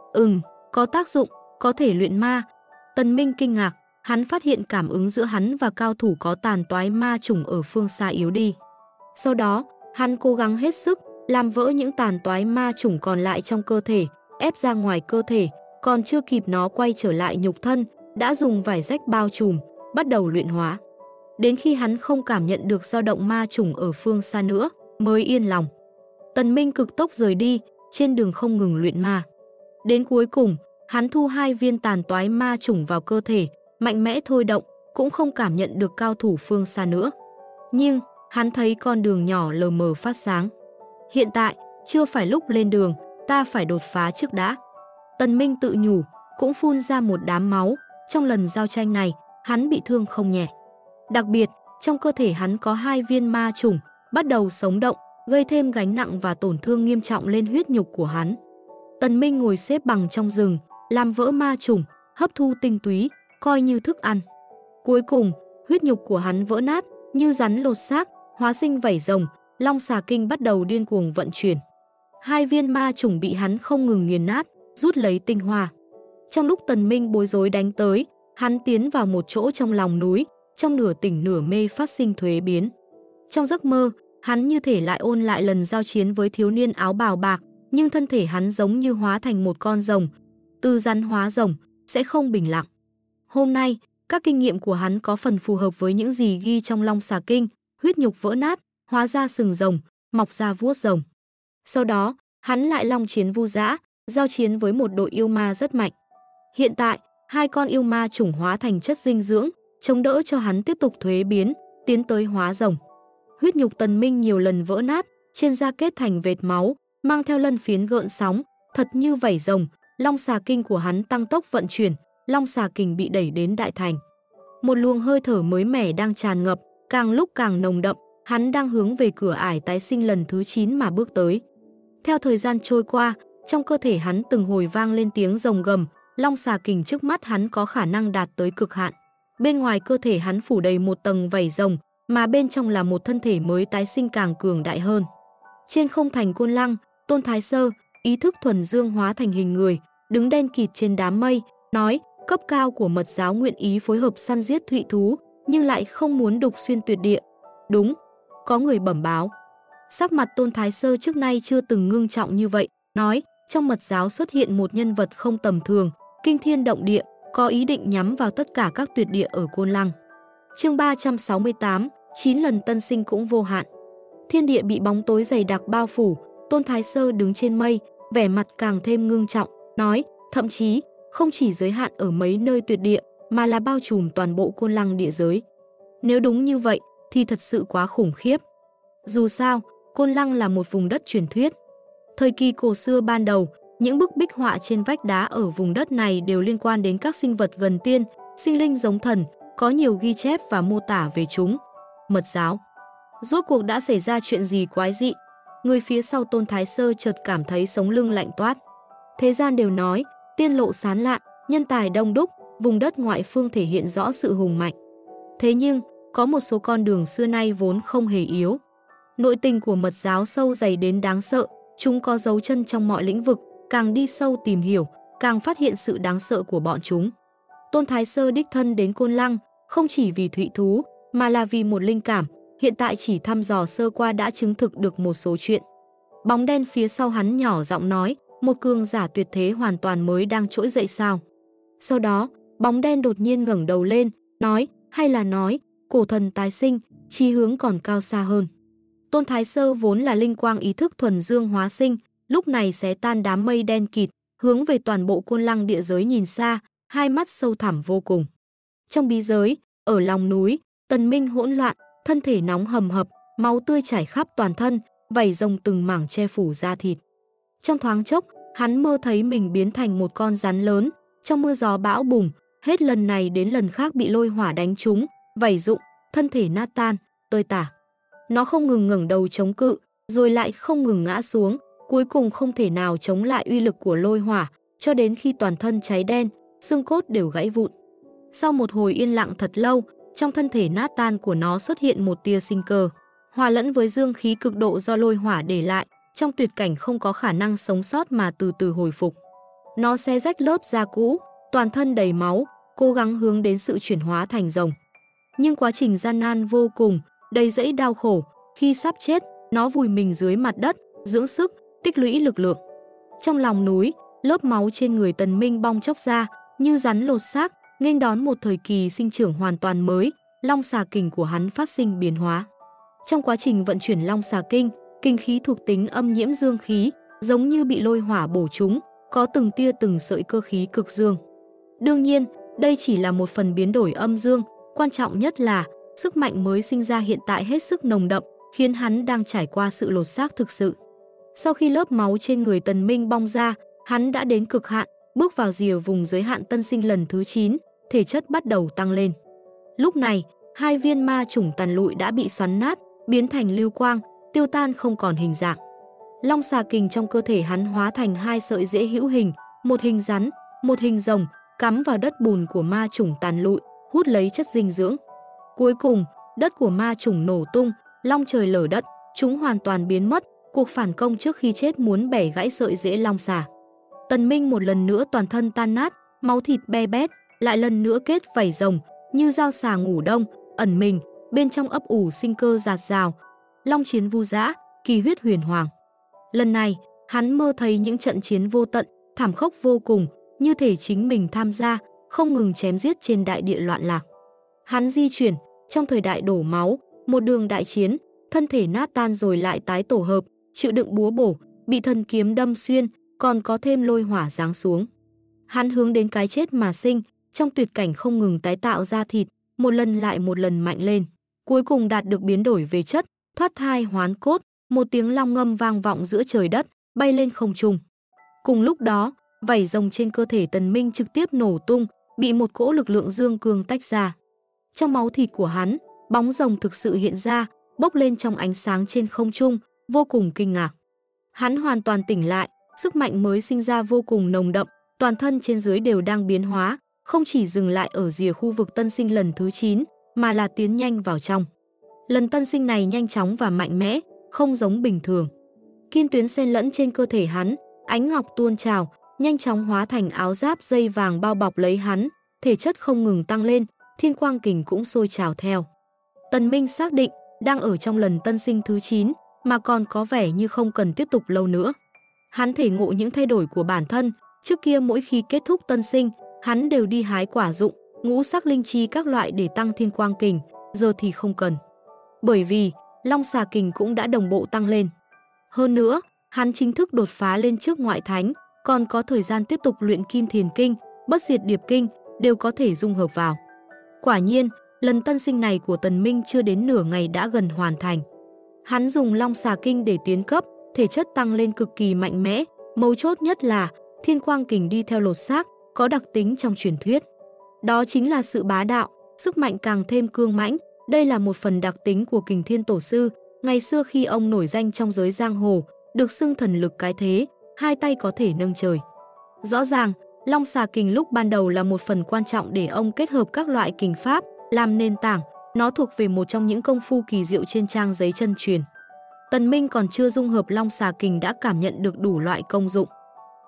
Có tác dụng, có thể luyện ma. Tần Minh kinh ngạc, hắn phát hiện cảm ứng giữa hắn và cao thủ có tàn toái ma trùng ở phương xa yếu đi. Sau đó, hắn cố gắng hết sức, làm vỡ những tàn toái ma trùng còn lại trong cơ thể, ép ra ngoài cơ thể, còn chưa kịp nó quay trở lại nhục thân, đã dùng vải rách bao trùm, bắt đầu luyện hóa. Đến khi hắn không cảm nhận được dao động ma trùng ở phương xa nữa, mới yên lòng. Tần Minh cực tốc rời đi, trên đường không ngừng luyện ma. Đến cuối cùng, hắn thu 2 viên tàn toái ma trùng vào cơ thể, mạnh mẽ thôi động, cũng không cảm nhận được cao thủ phương xa nữa. Nhưng, hắn thấy con đường nhỏ lờ mờ phát sáng. Hiện tại, chưa phải lúc lên đường, ta phải đột phá trước đã. Tần Minh tự nhủ, cũng phun ra một đám máu, trong lần giao tranh này, hắn bị thương không nhẹ. Đặc biệt, trong cơ thể hắn có 2 viên ma trùng, bắt đầu sống động, gây thêm gánh nặng và tổn thương nghiêm trọng lên huyết nhục của hắn. Tần Minh ngồi xếp bằng trong rừng, làm vỡ ma trùng, hấp thu tinh túy, coi như thức ăn. Cuối cùng, huyết nhục của hắn vỡ nát, như rắn lột xác, hóa sinh vảy rồng, long xà kinh bắt đầu điên cuồng vận chuyển. 2 viên ma trùng bị hắn không ngừng nghiền nát, rút lấy tinh hoa. Trong lúc Tần Minh bối rối đánh tới, hắn tiến vào một chỗ trong lòng núi, trong nửa tỉnh nửa mê phát sinh thuế biến. Trong giấc mơ, hắn như thể lại ôn lại lần giao chiến với thiếu niên áo bào bạc, nhưng thân thể hắn giống như hóa thành một con rồng. Từ rắn hóa rồng, sẽ không bình lặng. Hôm nay, các kinh nghiệm của hắn có phần phù hợp với những gì ghi trong Long Xà Kinh, huyết nhục vỡ nát, hóa ra sừng rồng, mọc ra vuốt rồng. Sau đó, hắn lại long chiến vu dã, giao chiến với một đội yêu ma rất mạnh. Hiện tại, 2 con yêu ma chủng hóa thành chất dinh dưỡng, chống đỡ cho hắn tiếp tục thuế biến, tiến tới hóa rồng. Huyết nhục Tần Minh nhiều lần vỡ nát, trên da kết thành vệt máu, mang theo lân phiến gợn sóng, thật như vảy rồng. Long Xà Kinh của hắn tăng tốc vận chuyển, Long Xà Kình bị đẩy đến đại thành. Một luồng hơi thở mới mẻ đang tràn ngập, càng lúc càng nồng đậm, hắn đang hướng về cửa ải tái sinh lần thứ 9 mà bước tới. Theo thời gian trôi qua, trong cơ thể hắn từng hồi vang lên tiếng rồng gầm, Long Xà Kình trước mắt hắn có khả năng đạt tới cực hạn. Bên ngoài cơ thể hắn phủ đầy một tầng vảy rồng, mà bên trong là một thân thể mới tái sinh càng cường đại hơn. Trên không thành Côn Lăng, Tôn Thái Sơ, ý thức thuần dương hóa thành hình người, đứng đen kịt trên đám mây, nói, cấp cao của mật giáo nguyện ý phối hợp săn giết thụy thú, nhưng lại không muốn đục xuyên tuyệt địa. Đúng, có người bẩm báo. Sắc mặt Tôn Thái Sơ trước nay chưa từng ngưng trọng như vậy, nói, trong mật giáo xuất hiện một nhân vật không tầm thường, kinh thiên động địa, có ý định nhắm vào tất cả các tuyệt địa ở Côn Lăng. Chương 368, 9 lần tân sinh cũng vô hạn. Thiên địa bị bóng tối dày đặc bao phủ, Tôn Thái Sơ đứng trên mây, vẻ mặt càng thêm ngưng trọng, nói, thậm chí không chỉ giới hạn ở mấy nơi tuyệt địa, mà là bao trùm toàn bộ Côn Lăng địa giới. Nếu đúng như vậy, thì thật sự quá khủng khiếp. Dù sao, Côn Lăng là một vùng đất truyền thuyết. Thời kỳ cổ xưa ban đầu, những bức bích họa trên vách đá ở vùng đất này đều liên quan đến các sinh vật gần tiên, sinh linh giống thần, có nhiều ghi chép và mô tả về chúng. Mật giáo. Rốt cuộc đã xảy ra chuyện gì quái dị? Người phía sau Tôn Thái Sơ chợt cảm thấy sống lưng lạnh toát. Thế gian đều nói, tiên lộ sán lạn, nhân tài đông đúc, vùng đất ngoại phương thể hiện rõ sự hùng mạnh. Thế nhưng, có một số con đường xưa nay vốn không hề yếu. Nội tình của mật giáo sâu dày đến đáng sợ, chúng có dấu chân trong mọi lĩnh vực, càng đi sâu tìm hiểu, càng phát hiện sự đáng sợ của bọn chúng. Tôn Thái Sơ đích thân đến Côn Lăng, không chỉ vì thụy thú, mà là vì một linh cảm, hiện tại chỉ thăm dò sơ qua đã chứng thực được một số chuyện. Bóng đen phía sau hắn nhỏ giọng nói, một cường giả tuyệt thế hoàn toàn mới đang trỗi dậy sao? Sau đó, bóng đen đột nhiên ngẩng đầu lên, nói, hay là nói, cổ thần tái sinh, chí hướng còn cao xa hơn. Tôn Thái Sơ vốn là linh quang ý thức thuần dương hóa sinh, lúc này xé tan đám mây đen kịt, hướng về toàn bộ Côn Lăng địa giới nhìn xa, hai mắt sâu thẳm vô cùng. Trong bí giới, ở lòng núi, Tần Minh hỗn loạn, thân thể nóng hầm hập, máu tươi chảy khắp toàn thân, vảy rồng từng mảng che phủ da thịt. Trong thoáng chốc, hắn mơ thấy mình biến thành một con rắn lớn, trong mưa gió bão bùng, hết lần này đến lần khác bị lôi hỏa đánh trúng, vảy rụng, thân thể nát tan, tơi tả. Nó không ngừng ngẩng đầu chống cự, rồi lại không ngừng ngã xuống, cuối cùng không thể nào chống lại uy lực của lôi hỏa, cho đến khi toàn thân cháy đen, xương cốt đều gãy vụn. Sau một hồi yên lặng thật lâu, trong thân thể nát tan của nó xuất hiện một tia sinh cơ, hòa lẫn với dương khí cực độ do lôi hỏa để lại, trong tuyệt cảnh không có khả năng sống sót mà từ từ hồi phục. Nó xé rách lớp da cũ, toàn thân đầy máu, cố gắng hướng đến sự chuyển hóa thành rồng. Nhưng quá trình gian nan vô cùng, đầy dẫy đau khổ, khi sắp chết, nó vùi mình dưới mặt đất, dưỡng sức, tích lũy lực lượng. Trong lòng núi, lớp máu trên người Tần Minh bong chóc ra, như rắn lột xác, nghênh đón một thời kỳ sinh trưởng hoàn toàn mới, long xà kình của hắn phát sinh biến hóa. Trong quá trình vận chuyển long xà kinh, kinh khí thuộc tính âm nhiễm dương khí, giống như bị lôi hỏa bổ trúng, có từng tia từng sợi cơ khí cực dương. Đương nhiên, đây chỉ là một phần biến đổi âm dương, quan trọng nhất là sức mạnh mới sinh ra hiện tại hết sức nồng đậm, khiến hắn đang trải qua sự lột xác thực sự. Sau khi lớp máu trên người Tần Minh bong ra, hắn đã đến cực hạn, bước vào rìa vùng giới hạn tân sinh lần thứ 9, thể chất bắt đầu tăng lên. Lúc này, hai viên ma chủng tàn lụi đã bị xoắn nát, biến thành lưu quang, tiêu tan không còn hình dạng. Long xà kình trong cơ thể hắn hóa thành hai sợi rễ hữu hình, một hình rắn, một hình rồng, cắm vào đất bùn của ma chủng tàn lụi, hút lấy chất dinh dưỡng. Cuối cùng, đất của ma chủng nổ tung, long trời lở đất, chúng hoàn toàn biến mất, cuộc phản công trước khi chết muốn bẻ gãy sợi rễ long xà. Tần Minh một lần nữa toàn thân tan nát, máu thịt be bét, lại lần nữa kết vảy rồng, như dao xà ngủ đông, ẩn mình, bên trong ấp ủ sinh cơ rạt rào. Long chiến vu dã, kỳ huyết huyền hoàng. Lần này, hắn mơ thấy những trận chiến vô tận, thảm khốc vô cùng, như thể chính mình tham gia, không ngừng chém giết trên đại địa loạn lạc. Hắn di chuyển, trong thời đại đổ máu, một đường đại chiến, thân thể nát tan rồi lại tái tổ hợp, chịu đựng búa bổ, bị thần kiếm đâm xuyên, còn có thêm lôi hỏa giáng xuống. Hắn hướng đến cái chết mà sinh, trong tuyệt cảnh không ngừng tái tạo ra thịt, một lần lại một lần mạnh lên. Cuối cùng đạt được biến đổi về chất, thoát thai hoán cốt, một tiếng long ngâm vang vọng giữa trời đất, bay lên không trung. Cùng lúc đó, vảy rồng trên cơ thể Tần Minh trực tiếp nổ tung, bị một cỗ lực lượng dương cường tách ra. Trong máu thịt của hắn, bóng rồng thực sự hiện ra, bốc lên trong ánh sáng trên không trung, vô cùng kinh ngạc. Hắn hoàn toàn tỉnh lại, sức mạnh mới sinh ra vô cùng nồng đậm, toàn thân trên dưới đều đang biến hóa, không chỉ dừng lại ở rìa khu vực tân sinh lần thứ 9, mà là tiến nhanh vào trong. Lần tân sinh này nhanh chóng và mạnh mẽ, không giống bình thường. Kim tuyến xen lẫn trên cơ thể hắn, ánh ngọc tuôn trào, nhanh chóng hóa thành áo giáp dây vàng bao bọc lấy hắn, thể chất không ngừng tăng lên, thiên quang kình cũng sôi trào theo. Tần Minh xác định, đang ở trong lần tân sinh thứ 9, mà còn có vẻ như không cần tiếp tục lâu nữa. Hắn thể ngộ những thay đổi của bản thân, trước kia mỗi khi kết thúc tân sinh, hắn đều đi hái quả dụng, ngũ sắc linh chi các loại để tăng thiên quang kình, giờ thì không cần. Bởi vì, long xà kình cũng đã đồng bộ tăng lên. Hơn nữa, hắn chính thức đột phá lên trước ngoại thánh, còn có thời gian tiếp tục luyện kim thiền kinh, bất diệt điệp kinh, đều có thể dung hợp vào. Quả nhiên, lần tân sinh này của Tần Minh chưa đến nửa ngày đã gần hoàn thành. Hắn dùng long xà kinh để tiến cấp, thể chất tăng lên cực kỳ mạnh mẽ, mấu chốt nhất là thiên quang kình đi theo lột xác, có đặc tính trong truyền thuyết. Đó chính là sự bá đạo, sức mạnh càng thêm cương mãnh, đây là một phần đặc tính của Kình Thiên Tổ sư, ngày xưa khi ông nổi danh trong giới giang hồ, được xưng thần lực cái thế, hai tay có thể nâng trời. Rõ ràng, long xà kình lúc ban đầu là một phần quan trọng để ông kết hợp các loại kình pháp, làm nền tảng, nó thuộc về một trong những công phu kỳ diệu trên trang giấy chân truyền. Tần Minh còn chưa dung hợp long xà kình đã cảm nhận được đủ loại công dụng.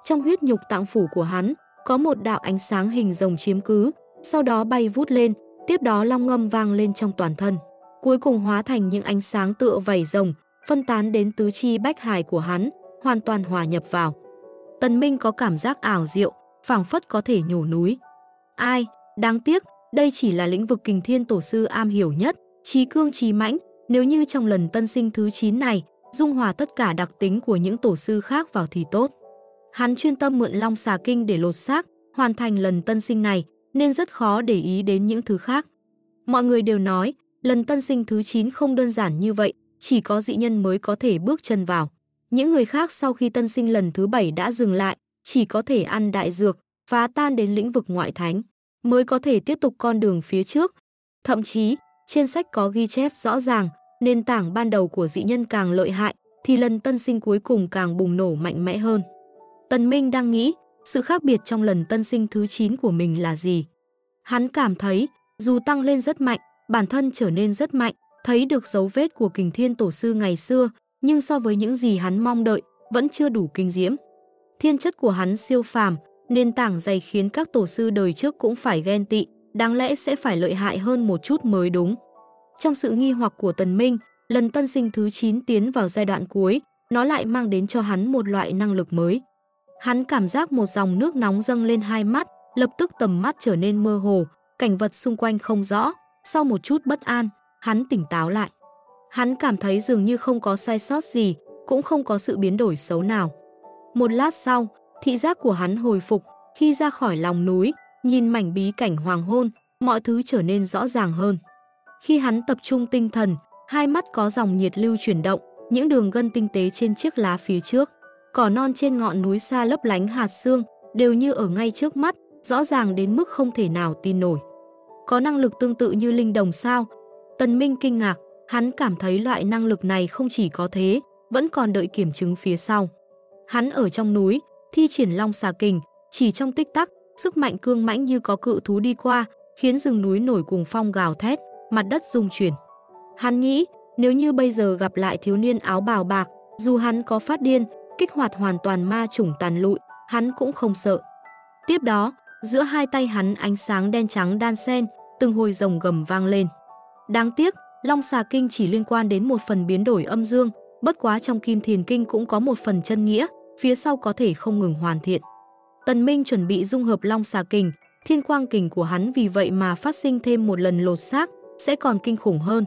Trong huyết nhục tạng phủ của hắn, có một đạo ánh sáng hình rồng chiếm cứ, sau đó bay vút lên, tiếp đó long ngâm vang lên trong toàn thân. Cuối cùng hóa thành những ánh sáng tựa vảy rồng, phân tán đến tứ chi bách hải của hắn, hoàn toàn hòa nhập vào. Tần Minh có cảm giác ảo diệu, phảng phất có thể nhổ núi. Ai, đáng tiếc, đây chỉ là lĩnh vực Kình Thiên Tổ sư am hiểu nhất, trí cương trí mãnh, nếu như trong lần tân sinh thứ 9 này, dung hòa tất cả đặc tính của những tổ sư khác vào thì tốt. Hắn chuyên tâm mượn Long Xà Kinh để lột xác, hoàn thành lần tân sinh này, nên rất khó để ý đến những thứ khác. Mọi người đều nói, lần tân sinh thứ 9 không đơn giản như vậy, chỉ có dị nhân mới có thể bước chân vào. Những người khác sau khi tân sinh lần thứ 7 đã dừng lại, chỉ có thể ăn đại dược, phá tan đến lĩnh vực ngoại thánh, mới có thể tiếp tục con đường phía trước. Thậm chí, trên sách có ghi chép rõ ràng, nền tảng ban đầu của dị nhân càng lợi hại, thì lần tân sinh cuối cùng càng bùng nổ mạnh mẽ hơn. Tần Minh đang nghĩ, sự khác biệt trong lần tân sinh thứ 9 của mình là gì? Hắn cảm thấy, dù tăng lên rất mạnh, bản thân trở nên rất mạnh, thấy được dấu vết của Kình Thiên Tổ sư ngày xưa, nhưng so với những gì hắn mong đợi, vẫn chưa đủ kinh diễm. Thiên chất của hắn siêu phàm, nền tảng dày khiến các tổ sư đời trước cũng phải ghen tị, đáng lẽ sẽ phải lợi hại hơn một chút mới đúng. Trong sự nghi hoặc của Tần Minh, lần tân sinh thứ 9 tiến vào giai đoạn cuối, nó lại mang đến cho hắn một loại năng lực mới. Hắn cảm giác một dòng nước nóng dâng lên hai mắt, lập tức tầm mắt trở nên mơ hồ, cảnh vật xung quanh không rõ. Sau một chút bất an, hắn tỉnh táo lại. Hắn cảm thấy dường như không có sai sót gì, cũng không có sự biến đổi xấu nào. Một lát sau, thị giác của hắn hồi phục, khi ra khỏi lòng núi, nhìn mảnh bí cảnh hoàng hôn, mọi thứ trở nên rõ ràng hơn. Khi hắn tập trung tinh thần, hai mắt có dòng nhiệt lưu chuyển động, những đường gân tinh tế trên chiếc lá phía trước. Cỏ non trên ngọn núi xa lấp lánh hạt sương, đều như ở ngay trước mắt, rõ ràng đến mức không thể nào tin nổi. Có năng lực tương tự như linh đồng sao? Tần Minh kinh ngạc, hắn cảm thấy loại năng lực này không chỉ có thế, vẫn còn đợi kiểm chứng phía sau. Hắn ở trong núi, thi triển Long Xà Kình, chỉ trong tích tắc, sức mạnh cương mãnh như có cự thú đi qua, khiến rừng núi nổi cùng phong gào thét, mặt đất rung chuyển. Hắn nghĩ, nếu như bây giờ gặp lại thiếu niên áo bào bạc, dù hắn có phát điên, kích hoạt hoàn toàn ma chủng tàn lụi, hắn cũng không sợ. Tiếp đó, giữa hai tay hắn ánh sáng đen trắng đan xen, từng hồi rồng gầm vang lên. Đáng tiếc, Long Xà Kinh chỉ liên quan đến một phần biến đổi âm dương, bất quá trong Kim Thiền Kinh cũng có một phần chân nghĩa, phía sau có thể không ngừng hoàn thiện. Tần Minh chuẩn bị dung hợp Long Xà Kình, Thiên Quang Kình của hắn vì vậy mà phát sinh thêm một lần lột xác, sẽ còn kinh khủng hơn.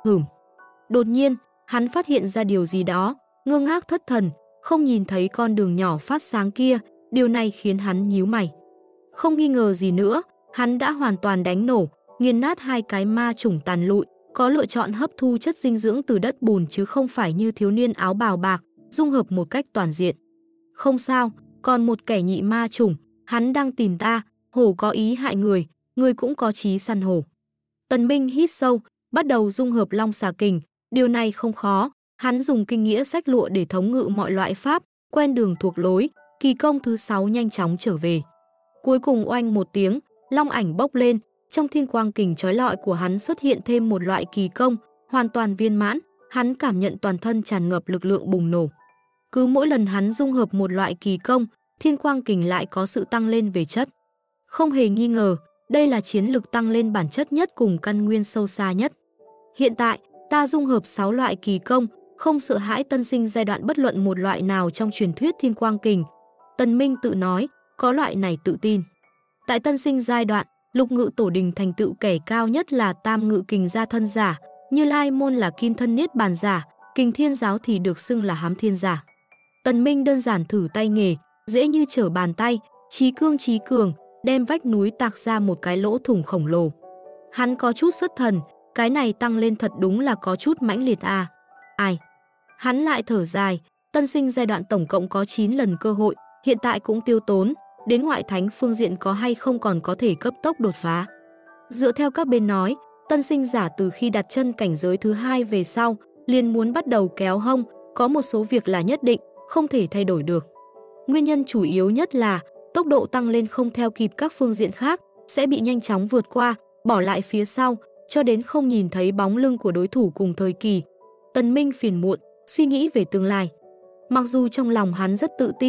Đột nhiên, hắn phát hiện ra điều gì đó, ngơ ngác thất thần, không nhìn thấy con đường nhỏ phát sáng kia, điều này khiến hắn nhíu mày. Không nghi ngờ gì nữa, hắn đã hoàn toàn đánh nổ, nghiền nát hai cái ma chủng tàn lụi, có lựa chọn hấp thu chất dinh dưỡng từ đất bùn chứ không phải như thiếu niên áo bào bạc, dung hợp một cách toàn diện. Không sao, còn một kẻ nhị ma chủng, hắn đang tìm ta, hổ có ý hại người cũng có chí săn hổ. Tần Minh hít sâu, bắt đầu dung hợp Long Xà Kình, điều này không khó, hắn dùng kinh nghĩa sách lụa để thống ngự mọi loại pháp, quen đường thuộc lối, kỳ công thứ 6 nhanh chóng trở về. Cuối cùng oanh một tiếng, long ảnh bốc lên, trong Thiên Quang Kình chói lọi của hắn xuất hiện thêm một loại kỳ công, hoàn toàn viên mãn, hắn cảm nhận toàn thân tràn ngập lực lượng bùng nổ. Cứ mỗi lần hắn dung hợp một loại kỳ công, Thiên Quang Kình lại có sự tăng lên về chất. Không hề nghi ngờ, đây là chiến lực tăng lên bản chất nhất cùng căn nguyên sâu xa nhất. Hiện tại, ta dung hợp 6 loại kỳ công, không sợ hãi tân sinh giai đoạn bất luận một loại nào trong truyền thuyết Thiên Quang Kình. Tần Minh tự nói, có loại này tự tin. Tại tân sinh giai đoạn, Lục Ngự Tổ Đình thành tựu kẻ cao nhất là Tam Ngự Kình gia thân giả, Như Lai môn là Kim thân niết bàn giả, Kình Thiên giáo thì được xưng là Hám Thiên giả. Tần Minh đơn giản thử tay nghề, dễ như trở bàn tay, chí cương chí cường, đem vách núi tạc ra một cái lỗ thủng khổng lồ. Hắn có chút xuất thần, cái này tăng lên thật đúng là có chút mãnh liệt à. Ai? Hắn lại thở dài, tân sinh giai đoạn tổng cộng có 9 lần cơ hội, hiện tại cũng tiêu tốn, đến ngoại thánh phương diện có hay không còn có thể cấp tốc đột phá. Dựa theo các bên nói, tân sinh giả từ khi đặt chân cảnh giới thứ 2 về sau, liền muốn bắt đầu kéo hông, có một số việc là nhất định, không thể thay đổi được. Nguyên nhân chủ yếu nhất là tốc độ tăng lên không theo kịp các phương diện khác, sẽ bị nhanh chóng vượt qua, bỏ lại phía sau, cho đến không nhìn thấy bóng lưng của đối thủ cùng thời kỳ. Tần Minh phiền muộn, suy nghĩ về tương lai. Mặc dù trong lòng hắn rất tự tin,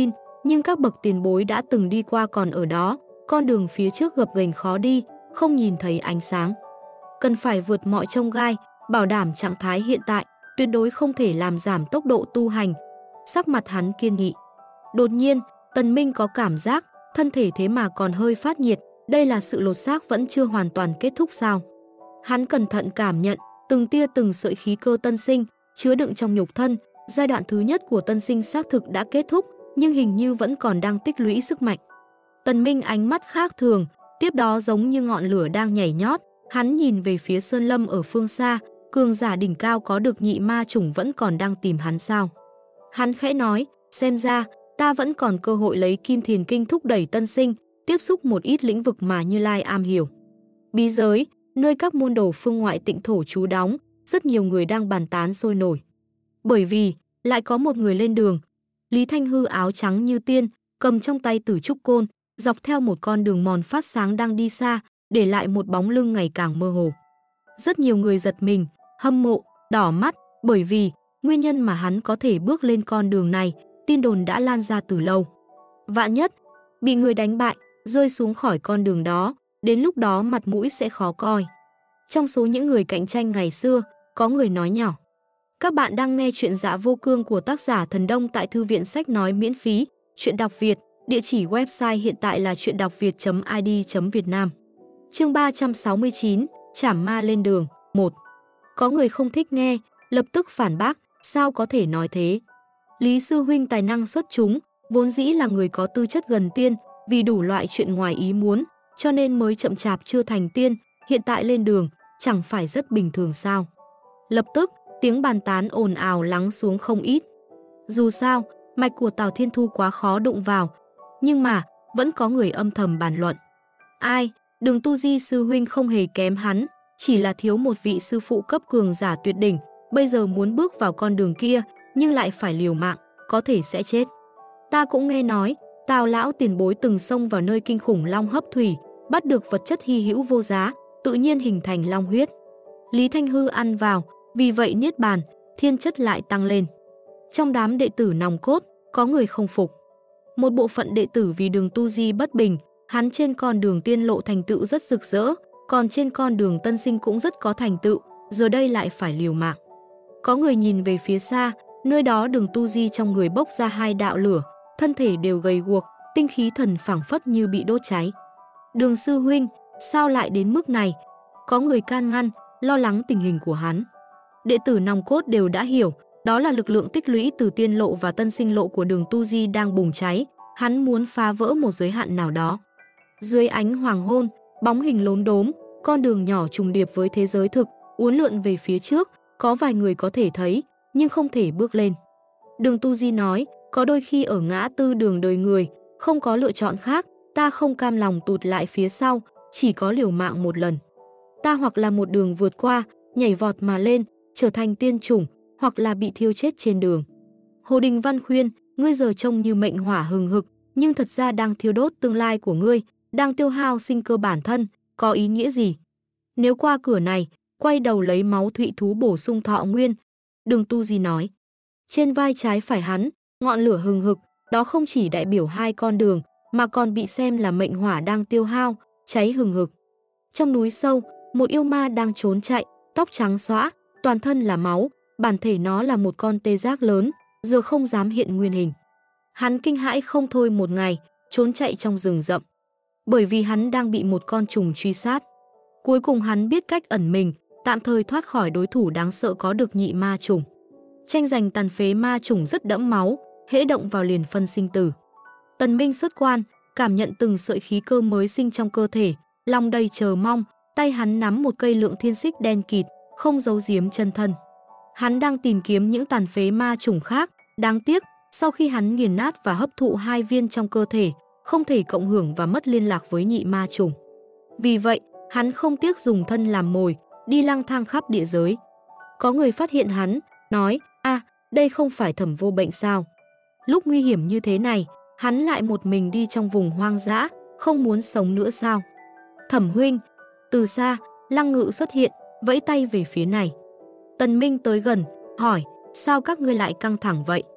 nhưng các bậc tiền bối đã từng đi qua còn ở đó, con đường phía trước gập ghềnh khó đi, không nhìn thấy ánh sáng. Cần phải vượt mọi chông gai, bảo đảm trạng thái hiện tại, tuyệt đối không thể làm giảm tốc độ tu hành. Sắc mặt hắn kiên nghị. Đột nhiên, Tần Minh có cảm giác, thân thể thế mà còn hơi phát nhiệt, đây là sự lột xác vẫn chưa hoàn toàn kết thúc sao? Hắn cẩn thận cảm nhận, từng tia từng sợi khí cơ tân sinh, chứa đựng trong nhục thân, giai đoạn thứ nhất của tân sinh xác thực đã kết thúc, nhưng hình như vẫn còn đang tích lũy sức mạnh. Tần Minh ánh mắt khác thường, tiếp đó giống như ngọn lửa đang nhảy nhót, hắn nhìn về phía Sơn Lâm ở phương xa, cường giả đỉnh cao có được nhị ma chủng vẫn còn đang tìm hắn sao? Hắn khẽ nói, xem ra, ta vẫn còn cơ hội lấy Kim Thiền Kinh thúc đẩy tân sinh, tiếp xúc một ít lĩnh vực mà Như Lai am hiểu. Bí giới, nơi các môn đồ phương ngoại tịnh thổ trú đóng, rất nhiều người đang bàn tán sôi nổi. Bởi vì, lại có một người lên đường. Lý Thanh Hư áo trắng như tiên, cầm trong tay tử trúc côn, dọc theo một con đường mòn phát sáng đang đi xa, để lại một bóng lưng ngày càng mơ hồ. Rất nhiều người giật mình, hâm mộ, đỏ mắt, bởi vì nguyên nhân mà hắn có thể bước lên con đường này, tin đồn đã lan ra từ lâu. Vạn nhất, bị người đánh bại, rơi xuống khỏi con đường đó, đến lúc đó mặt mũi sẽ khó coi. Trong số những người cạnh tranh ngày xưa, có người nói nhỏ. Các bạn đang nghe chuyện Dạ Vô Cương của tác giả Thần Đông tại Thư viện Sách Nói miễn phí, chuyện đọc Việt, địa chỉ website hiện tại là chuyenđọcviet.id.Việt Nam. Chương 369, Trảm ma lên đường, 1. Có người không thích nghe, lập tức phản bác, sao có thể nói thế? Lý sư huynh tài năng xuất chúng, vốn dĩ là người có tư chất gần tiên, vì đủ loại chuyện ngoài ý muốn, cho nên mới chậm chạp chưa thành tiên, hiện tại lên đường, chẳng phải rất bình thường sao? Lập tức, tiếng bàn tán ồn ào lắng xuống không ít. Dù sao, mạch của Tào Thiên Thu quá khó đụng vào, nhưng mà vẫn có người âm thầm bàn luận. Ai, Đường Tu Di sư huynh không hề kém hắn, chỉ là thiếu một vị sư phụ cấp cường giả tuyệt đỉnh, bây giờ muốn bước vào con đường kia, nhưng lại phải liều mạng, có thể sẽ chết. Ta cũng nghe nói, Tào lão tiền bối từng xông vào nơi kinh khủng long hấp thủy, bắt được vật chất hy hữu vô giá, tự nhiên hình thành long huyết. Lý Thanh Hư ăn vào, vì vậy niết bàn, thiên chất lại tăng lên. Trong đám đệ tử nòng cốt, có người không phục. Một bộ phận đệ tử vì Đường Tu Di bất bình, hắn trên con đường tiên lộ thành tựu rất rực rỡ, còn trên con đường tân sinh cũng rất có thành tựu, giờ đây lại phải liều mạng. Có người nhìn về phía xa, nơi đó Đường Tu Di trong người bốc ra hai đạo lửa, thân thể đều gầy guộc, tinh khí thần phảng phất như bị đốt cháy. Đường sư huynh, sao lại đến mức này? Có người can ngăn, lo lắng tình hình của hắn. Đệ tử nòng cốt đều đã hiểu, đó là lực lượng tích lũy từ tiên lộ và tân sinh lộ của Đường Tu Di đang bùng cháy, hắn muốn phá vỡ một giới hạn nào đó. Dưới ánh hoàng hôn, bóng hình lốm đốm, con đường nhỏ trùng điệp với thế giới thực, uốn lượn về phía trước, có vài người có thể thấy, nhưng không thể bước lên. Đường Tu Di nói, có đôi khi ở ngã tư đường đời người, không có lựa chọn khác, ta không cam lòng tụt lại phía sau, chỉ có liều mạng một lần. Ta hoặc là một đường vượt qua, nhảy vọt mà lên, trở thành tiên chủng, hoặc là bị thiêu chết trên đường. Hồ Đình Văn khuyên, ngươi giờ trông như mệnh hỏa hừng hực, nhưng thật ra đang thiêu đốt tương lai của ngươi, đang tiêu hao sinh cơ bản thân, có ý nghĩa gì? Nếu qua cửa này, quay đầu lấy máu thụy thú bổ sung thọ nguyên. Đường Tu Di nói. Trên vai trái phải hắn, ngọn lửa hừng hực, đó không chỉ đại biểu hai con đường, mà còn bị xem là mệnh hỏa đang tiêu hao, cháy hừng hực. Trong núi sâu, một yêu ma đang trốn chạy, tóc trắng xõa, toàn thân là máu, bản thể nó là một con tê giác lớn, giờ không dám hiện nguyên hình. Hắn kinh hãi không thôi một ngày, trốn chạy trong rừng rậm. Bởi vì hắn đang bị một con trùng truy sát. Cuối cùng hắn biết cách ẩn mình, tạm thời thoát khỏi đối thủ đáng sợ có được nhị ma trùng. Tranh giành tàn phế ma trùng rất đẫm máu, hễ động vào liền phân sinh tử. Tần Minh xuất quan, cảm nhận từng sợi khí cơ mới sinh trong cơ thể, lòng đầy chờ mong, tay hắn nắm một cây lượng thiên xích đen kịt, không giấu giếm chân thân. Hắn đang tìm kiếm những tàn phế ma trùng khác, đáng tiếc, sau khi hắn nghiền nát và hấp thụ hai viên trong cơ thể, không thể cộng hưởng và mất liên lạc với nhị ma trùng. Vì vậy, hắn không tiếc dùng thân làm mồi, đi lang thang khắp địa giới. Có người phát hiện hắn, nói, đây không phải Thẩm Vô Bệnh sao? Lúc nguy hiểm như thế này, hắn lại một mình đi trong vùng hoang dã, không muốn sống nữa sao? Thẩm huynh, từ xa, Lăng Ngự xuất hiện, vẫy tay về phía này. Tần Minh tới gần, hỏi, sao các ngươi lại căng thẳng vậy?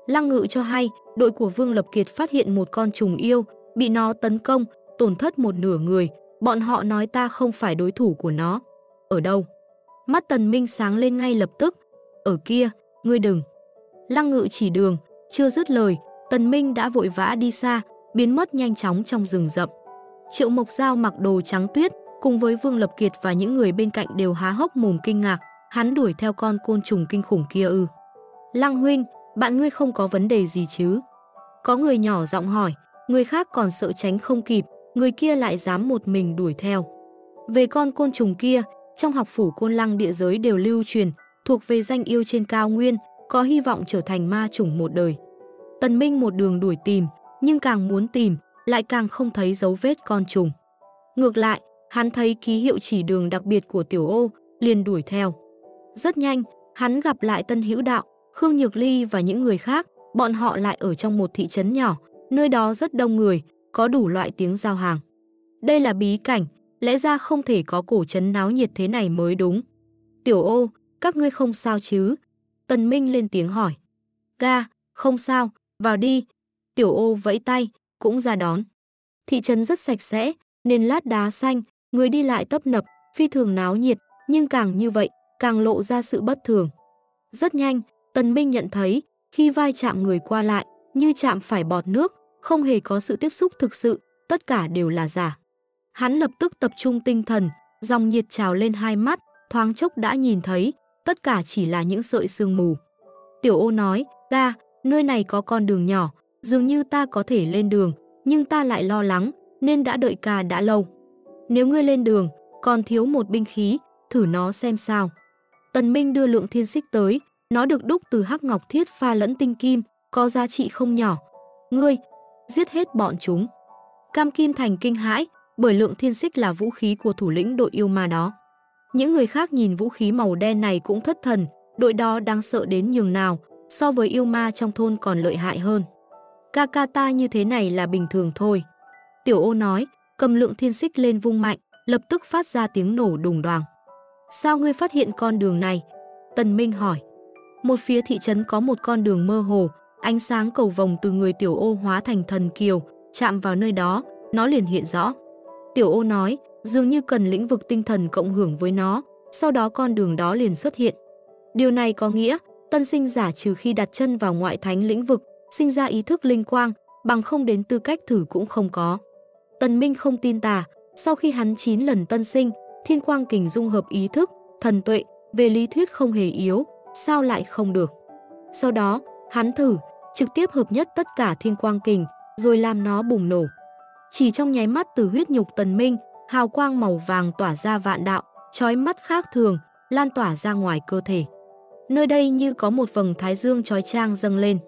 Lăng Ngự cho hay, đội của Vương Lập Kiệt phát hiện một con trùng yêu, bị nó tấn công, tổn thất một nửa người, bọn họ nói ta không phải đối thủ của nó. Ở đâu? Mắt Tần Minh sáng lên ngay lập tức. Ở kia, ngươi đừng. Lăng Ngự chỉ đường, chưa dứt lời, Tần Minh đã vội vã đi xa, biến mất nhanh chóng trong rừng rậm. Triệu Mộc Giao mặc đồ trắng tuyết, cùng với Vương Lập Kiệt và những người bên cạnh đều há hốc mồm kinh ngạc, hắn đuổi theo con côn trùng kinh khủng kia ư? Lăng huynh, bạn ngươi không có vấn đề gì chứ? Có người nhỏ giọng hỏi, người khác còn sợ tránh không kịp, người kia lại dám một mình đuổi theo. Về con côn trùng kia, trong học phủ Côn Lăng địa giới đều lưu truyền, thuộc về danh yêu trên cao nguyên, có hy vọng trở thành ma chủng một đời. Tần Minh một đường đuổi tìm, nhưng càng muốn tìm, lại càng không thấy dấu vết con trùng. Ngược lại, hắn thấy ký hiệu chỉ đường đặc biệt của Tiểu Ô, liền đuổi theo. Rất nhanh, hắn gặp lại Tân Hữu Đạo, Khương Nhược Ly và những người khác, bọn họ lại ở trong một thị trấn nhỏ, nơi đó rất đông người, có đủ loại tiếng giao hàng. Đây là bí cảnh, lẽ ra không thể có cổ trấn náo nhiệt thế này mới đúng. Tiểu Ô, các ngươi không sao chứ? Tần Minh lên tiếng hỏi. Ga, không sao, vào đi. Tiểu Ô vẫy tay, cũng ra đón. Thị trấn rất sạch sẽ, nền lát đá xanh, người đi lại tấp nập, phi thường náo nhiệt, nhưng càng như vậy, càng lộ ra sự bất thường. Rất nhanh, Tần Minh nhận thấy, khi vai chạm người qua lại, như chạm phải bọt nước, không hề có sự tiếp xúc thực sự, tất cả đều là giả. Hắn lập tức tập trung tinh thần, dòng nhiệt trào lên hai mắt, thoáng chốc đã nhìn thấy, tất cả chỉ là những sợi sương mù. Tiểu Ô nói, Ga, nơi này có con đường nhỏ, dường như ta có thể lên đường, nhưng ta lại lo lắng, nên đã đợi ca đã lâu. Nếu ngươi lên đường, còn thiếu một binh khí, thử nó xem sao. Tần Minh đưa Lượng Thiên Xích tới, nó được đúc từ hắc ngọc thiết pha lẫn tinh kim, có giá trị không nhỏ. Ngươi, giết hết bọn chúng. Cam Kim Thành kinh hãi, bởi Lượng Thiên Xích là vũ khí của thủ lĩnh đội yêu ma đó. Những người khác nhìn vũ khí màu đen này cũng thất thần, đội đó đáng sợ đến nhường nào, so với yêu ma trong thôn còn lợi hại hơn. Ca ta như thế này là bình thường thôi. Tiểu Ô nói, cầm Lượng Thiên Xích lên vung mạnh, lập tức phát ra tiếng nổ đùng đoàng. Sao ngươi phát hiện con đường này? Tần Minh hỏi. Một phía thị trấn có một con đường mơ hồ, ánh sáng cầu vồng từ người Tiểu Ô hóa thành thần kiều, chạm vào nơi đó, nó liền hiện rõ. Tiểu Ô nói, dường như cần lĩnh vực tinh thần cộng hưởng với nó, sau đó con đường đó liền xuất hiện. Điều này có nghĩa, tân sinh giả trừ khi đặt chân vào ngoại thánh lĩnh vực, sinh ra ý thức linh quang, bằng không đến tư cách thử cũng không có. Tần Minh không tin tà, sau khi hắn 9 lần tân sinh, thiên quang kình dung hợp ý thức, thần tuệ, về lý thuyết không hề yếu, sao lại không được. Sau đó, hắn thử, trực tiếp hợp nhất tất cả thiên quang kình, rồi làm nó bùng nổ. Chỉ trong nháy mắt từ huyết nhục Tần Minh, hào quang màu vàng tỏa ra vạn đạo, chói mắt khác thường, lan tỏa ra ngoài cơ thể. Nơi đây như có một vầng thái dương chói chang dâng lên.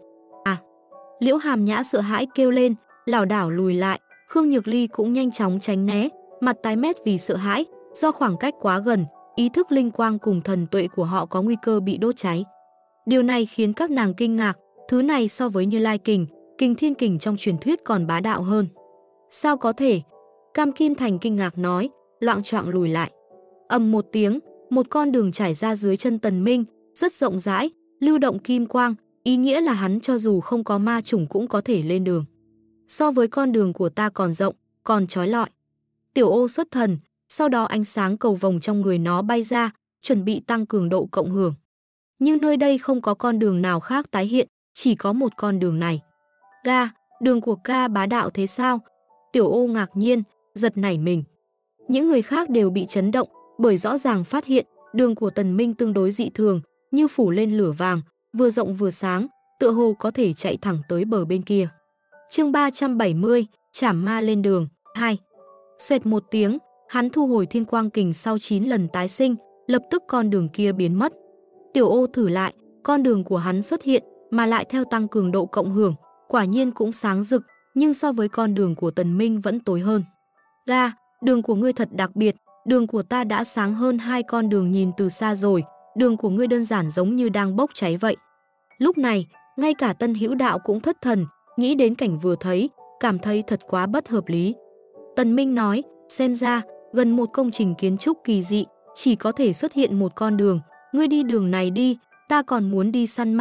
Liễu Hàm Nhã sợ hãi kêu lên, lảo đảo lùi lại, Khương Nhược Ly cũng nhanh chóng tránh né, mặt tái mét vì sợ hãi, do khoảng cách quá gần, ý thức linh quang cùng thần tuệ của họ có nguy cơ bị đốt cháy. Điều này khiến các nàng kinh ngạc, thứ này so với Như Lai kình, kình thiên kình trong truyền thuyết còn bá đạo hơn. Sao có thể? Cam Kim Thành kinh ngạc nói, loạng choạng lùi lại. Ầm một tiếng, một con đường trải ra dưới chân Tần Minh, rất rộng rãi, lưu động kim quang, ý nghĩa là hắn cho dù không có ma chủng cũng có thể lên đường. So với con đường của ta còn rộng, còn chói lọi. Tiểu Ô xuất thần, sau đó ánh sáng cầu vồng trong người nó bay ra, chuẩn bị tăng cường độ cộng hưởng. Nhưng nơi đây không có con đường nào khác tái hiện, chỉ có một con đường này. Ga, đường của ca bá đạo thế sao? Tiểu Ô ngạc nhiên, giật nảy mình. Những người khác đều bị chấn động, bởi rõ ràng phát hiện đường của Tần Minh tương đối dị thường, như phủ lên lửa vàng, vừa rộng vừa sáng, tựa hồ có thể chạy thẳng tới bờ bên kia. Chương 370, Trảm ma lên đường, 2. Xoẹt một tiếng, hắn thu hồi thiên quang kình sau 9 lần tái sinh, lập tức con đường kia biến mất. Tiểu Ô thử lại, con đường của hắn xuất hiện, mà lại theo tăng cường độ cộng hưởng, quả nhiên cũng sáng rực, nhưng so với con đường của Tần Minh vẫn tối hơn. Ga, đường của ngươi thật đặc biệt, đường của ta đã sáng hơn 2 con đường nhìn từ xa rồi, đường của ngươi đơn giản giống như đang bốc cháy vậy. Lúc này, ngay cả Tân Hữu Đạo cũng thất thần, nghĩ đến cảnh vừa thấy, cảm thấy thật quá bất hợp lý. Tần Minh nói, xem ra, gần một công trình kiến trúc kỳ dị, chỉ có thể xuất hiện một con đường, ngươi đi đường này đi, ta còn muốn đi săn ma,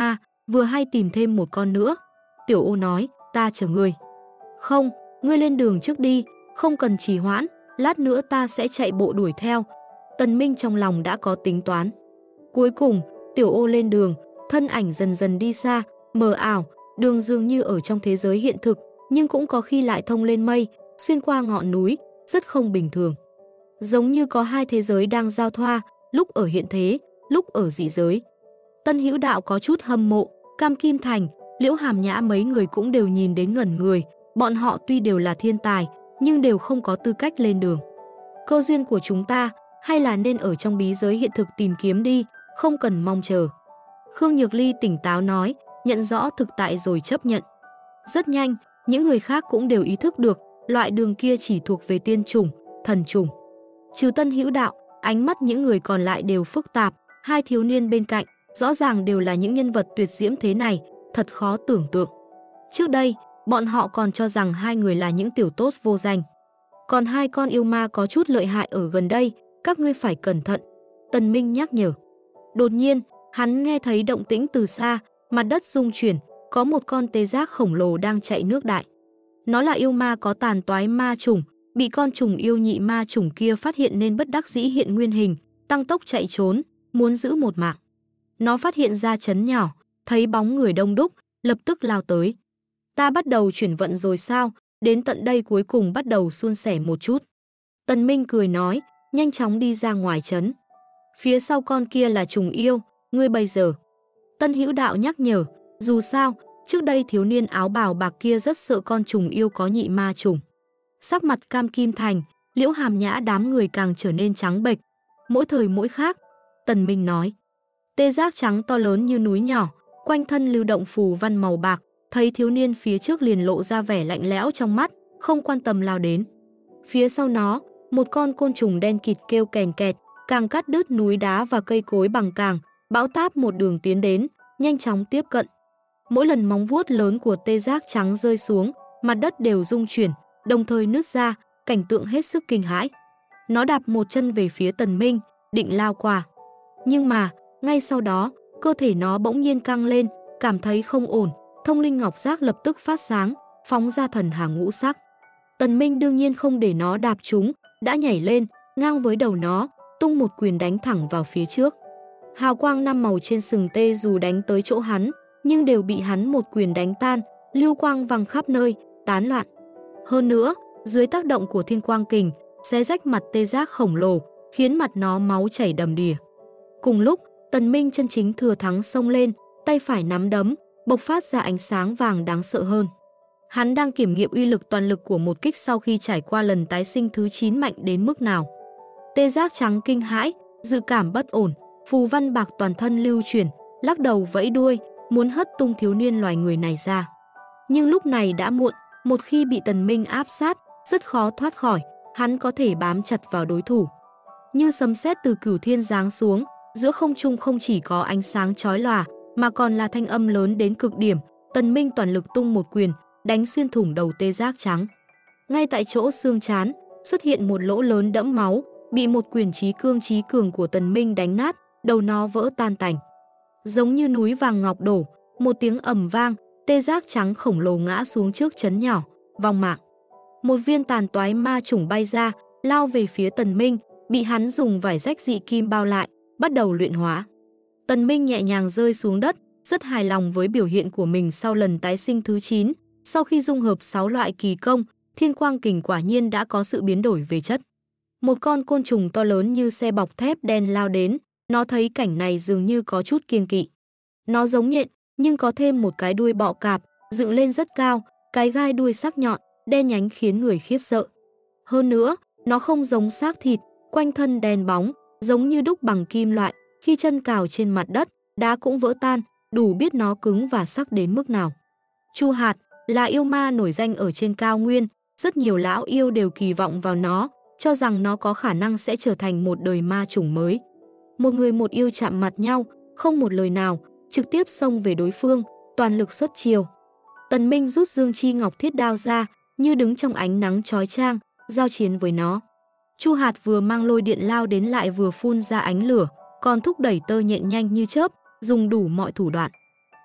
vừa hay tìm thêm một con nữa. Tiểu Ô nói, ta chờ ngươi. Không, ngươi lên đường trước đi, không cần trì hoãn, lát nữa ta sẽ chạy bộ đuổi theo. Tần Minh trong lòng đã có tính toán. Cuối cùng, Tiểu Ô lên đường, thân ảnh dần dần đi xa, mờ ảo, đường dường như ở trong thế giới hiện thực, nhưng cũng có khi lại thông lên mây, xuyên qua ngọn núi, rất không bình thường. Giống như có hai thế giới đang giao thoa, lúc ở hiện thế, lúc ở dị giới. Tân Hữu Đạo có chút hâm mộ, Cam Kim Thành, Liễu Hàm Nhã mấy người cũng đều nhìn đến ngẩn người, bọn họ tuy đều là thiên tài, nhưng đều không có tư cách lên đường. Cơ duyên của chúng ta, hay là nên ở trong bí giới hiện thực tìm kiếm đi, không cần mong chờ. Khương Nhược Ly tỉnh táo nói, nhận rõ thực tại rồi chấp nhận. Rất nhanh, những người khác cũng đều ý thức được, loại đường kia chỉ thuộc về tiên chủng, thần chủng. Trừ Tân Hữu Đạo, ánh mắt những người còn lại đều phức tạp, hai thiếu niên bên cạnh, rõ ràng đều là những nhân vật tuyệt diễm thế này, thật khó tưởng tượng. Trước đây, bọn họ còn cho rằng hai người là những tiểu tốt vô danh. Còn hai con yêu ma có chút lợi hại ở gần đây, các ngươi phải cẩn thận. Tần Minh nhắc nhở. Đột nhiên, hắn nghe thấy động tĩnh từ xa, mặt đất rung chuyển, có một con tê giác khổng lồ đang chạy nước đại. Nó là yêu ma có tàn toái ma trùng, bị con trùng yêu nhị ma trùng kia phát hiện nên bất đắc dĩ hiện nguyên hình, tăng tốc chạy trốn, muốn giữ một mạng. Nó phát hiện ra trấn nhỏ, thấy bóng người đông đúc, lập tức lao tới. Ta bắt đầu chuyển vận rồi sao, đến tận đây cuối cùng bắt đầu suôn sẻ một chút. Tần Minh cười nói, nhanh chóng đi ra ngoài trấn. Phía sau con kia là trùng yêu, ngươi bây giờ. Tân Hữu Đạo nhắc nhở, dù sao, trước đây thiếu niên áo bào bạc kia rất sợ con trùng yêu có nhị ma trùng. Sắc mặt Cam Kim Thành, Liễu Hàm Nhã đám người càng trở nên trắng bệch. Mỗi thời mỗi khác, Tần Minh nói. Tê giác trắng to lớn như núi nhỏ, quanh thân lưu động phù văn màu bạc, thấy thiếu niên phía trước liền lộ ra vẻ lạnh lẽo trong mắt, không quan tâm lao đến. Phía sau nó, một con côn trùng đen kịt kêu kèn kẹt, càng cắt đứt núi đá và cây cối bằng càng, bão táp một đường tiến đến, nhanh chóng tiếp cận. Mỗi lần móng vuốt lớn của tê giác trắng rơi xuống, mặt đất đều rung chuyển, đồng thời nứt ra, cảnh tượng hết sức kinh hãi. Nó đạp một chân về phía Tần Minh, định lao qua. Nhưng mà, ngay sau đó, cơ thể nó bỗng nhiên căng lên, cảm thấy không ổn, thông linh ngọc giác lập tức phát sáng, phóng ra thần hà ngũ sắc. Tần Minh đương nhiên không để nó đạp trúng, đã nhảy lên, ngang với đầu nó, tung một quyền đánh thẳng vào phía trước. Hào quang năm màu trên sừng tê dù đánh tới chỗ hắn, nhưng đều bị hắn một quyền đánh tan, lưu quang văng khắp nơi, tán loạn. Hơn nữa, dưới tác động của thiên quang kình, xé rách mặt tê giác khổng lồ, khiến mặt nó máu chảy đầm đìa. Cùng lúc, Tần Minh chân chính thừa thắng xông lên, tay phải nắm đấm, bộc phát ra ánh sáng vàng đáng sợ hơn. Hắn đang kiểm nghiệm uy lực toàn lực của một kích sau khi trải qua lần tái sinh thứ 9 mạnh đến mức nào. Tê giác trắng kinh hãi, dự cảm bất ổn, phù văn bạc toàn thân lưu chuyển, lắc đầu vẫy đuôi, muốn hất tung thiếu niên loài người này ra. Nhưng lúc này đã muộn, một khi bị Tần Minh áp sát, rất khó thoát khỏi, hắn có thể bám chặt vào đối thủ. Như sấm sét từ cửu thiên giáng xuống, giữa không trung không chỉ có ánh sáng chói lòa, mà còn là thanh âm lớn đến cực điểm. Tần Minh toàn lực tung một quyền, đánh xuyên thủng đầu tê giác trắng. Ngay tại chỗ xương trán, xuất hiện một lỗ lớn đẫm máu, bị một quyền chí cường của Tần Minh đánh nát, đầu nó vỡ tan tành. Giống như núi vàng ngọc đổ, một tiếng ầm vang, tê giác trắng khổng lồ ngã xuống trước trấn nhỏ, vong mạng. Một viên tàn toái ma chủng bay ra, lao về phía Tần Minh, bị hắn dùng vải rách dị kim bao lại, bắt đầu luyện hóa. Tần Minh nhẹ nhàng rơi xuống đất, rất hài lòng với biểu hiện của mình sau lần tái sinh thứ 9. Sau khi dung hợp 6 loại kỳ công, thiên quang kình quả nhiên đã có sự biến đổi về chất. Một con côn trùng to lớn như xe bọc thép đen lao đến, nó thấy cảnh này dường như có chút kiêng kỵ. Nó giống nhện, nhưng có thêm một cái đuôi bọ cạp, dựng lên rất cao, cái gai đuôi sắc nhọn, đen nhánh khiến người khiếp sợ. Hơn nữa, nó không giống xác thịt, quanh thân đen bóng, giống như đúc bằng kim loại, khi chân cào trên mặt đất, đá cũng vỡ tan, đủ biết nó cứng và sắc đến mức nào. Chu Hạt là yêu ma nổi danh ở trên cao nguyên, rất nhiều lão yêu đều kỳ vọng vào nó, cho rằng nó có khả năng sẽ trở thành một đời ma chủng mới. Một người một yêu chạm mặt nhau, không một lời nào, trực tiếp xông về đối phương, toàn lực xuất chiêu. Tần Minh rút Dương Chi Ngọc Thiết Đao ra, như đứng trong ánh nắng chói chang, giao chiến với nó. Chu Hạt vừa mang lôi điện lao đến lại vừa phun ra ánh lửa, còn thúc đẩy tơ nhện nhanh như chớp, dùng đủ mọi thủ đoạn.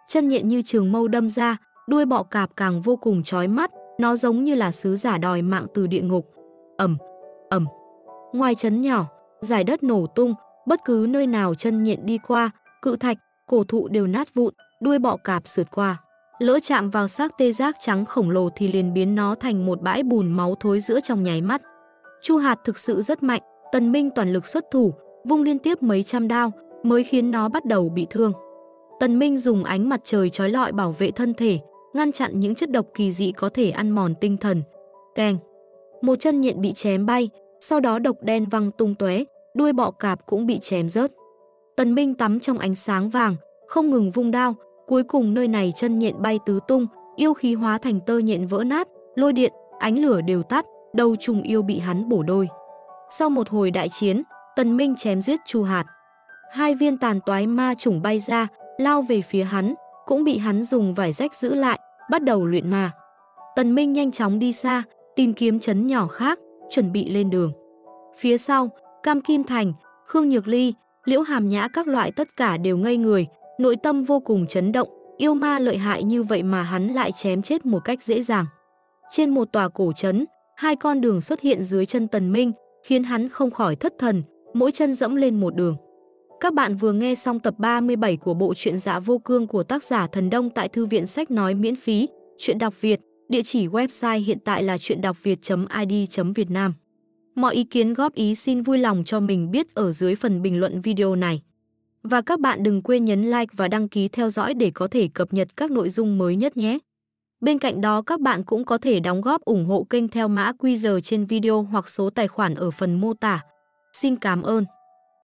chân nhện như trường mâu đâm ra, đuôi bọ cạp càng vô cùng chói mắt, nó giống như là sứ giả đòi mạng từ địa ngục. Ầm, ầm. Ngoài trấn nhỏ, dải đất nổ tung, bất cứ nơi nào chân nhện đi qua, cự thạch, cổ thụ đều nát vụn, đuôi bọ cạp sượt qua. Lỡ chạm vào xác tê giác trắng khổng lồ thì liền biến nó thành một bãi bùn máu thối rữa trong nháy mắt. Chu Hạt thực sự rất mạnh, Tần Minh toàn lực xuất thủ, vung liên tiếp mấy trăm đao mới khiến nó bắt đầu bị thương. Tần Minh dùng ánh mặt trời chói lọi bảo vệ thân thể, ngăn chặn những chất độc kỳ dị có thể ăn mòn tinh thần. Keng! Một chân nhện bị chém bay, sau đó độc đen văng tung tóe, đuôi bọ cạp cũng bị chém rớt. Tần Minh tắm trong ánh sáng vàng, không ngừng vung đao, cuối cùng nơi này chân nhện bay tứ tung, yêu khí hóa thành tơ nhện vỡ nát, lôi điện, ánh lửa đều tắt, đầu trùng yêu bị hắn bổ đôi. Sau một hồi đại chiến, Tần Minh chém giết Chu Hạt. 2 viên tàn toái ma trùng bay ra, lao về phía hắn, cũng bị hắn dùng vải rách giữ lại, bắt đầu luyện ma. Tần Minh nhanh chóng đi xa, tìm kiếm trấn nhỏ khác, chuẩn bị lên đường. Phía sau, Cam Kim Thành, Khương Nhược Ly, Liễu Hàm Nhã các loại tất cả đều ngây người, nội tâm vô cùng chấn động, yêu ma lợi hại như vậy mà hắn lại chém chết một cách dễ dàng. Trên một tòa cổ trấn, 2 con đường xuất hiện dưới chân Tần Minh, khiến hắn không khỏi thất thần, mỗi chân dẫm lên một đường. Các bạn vừa nghe xong tập 37 của bộ truyện Dạ Vô Cương của tác giả Thần Đông tại thư viện sách nói miễn phí, truyện đọc Việt, địa chỉ website hiện tại là truyệnđọcviet.id.Việt Nam. Mọi ý kiến góp ý xin vui lòng cho mình biết ở dưới phần bình luận video này. Và các bạn đừng quên nhấn like và đăng ký theo dõi để có thể cập nhật các nội dung mới nhất nhé. Bên cạnh đó các bạn cũng có thể đóng góp ủng hộ kênh theo mã QR trên video hoặc số tài khoản ở phần mô tả. Xin cảm ơn.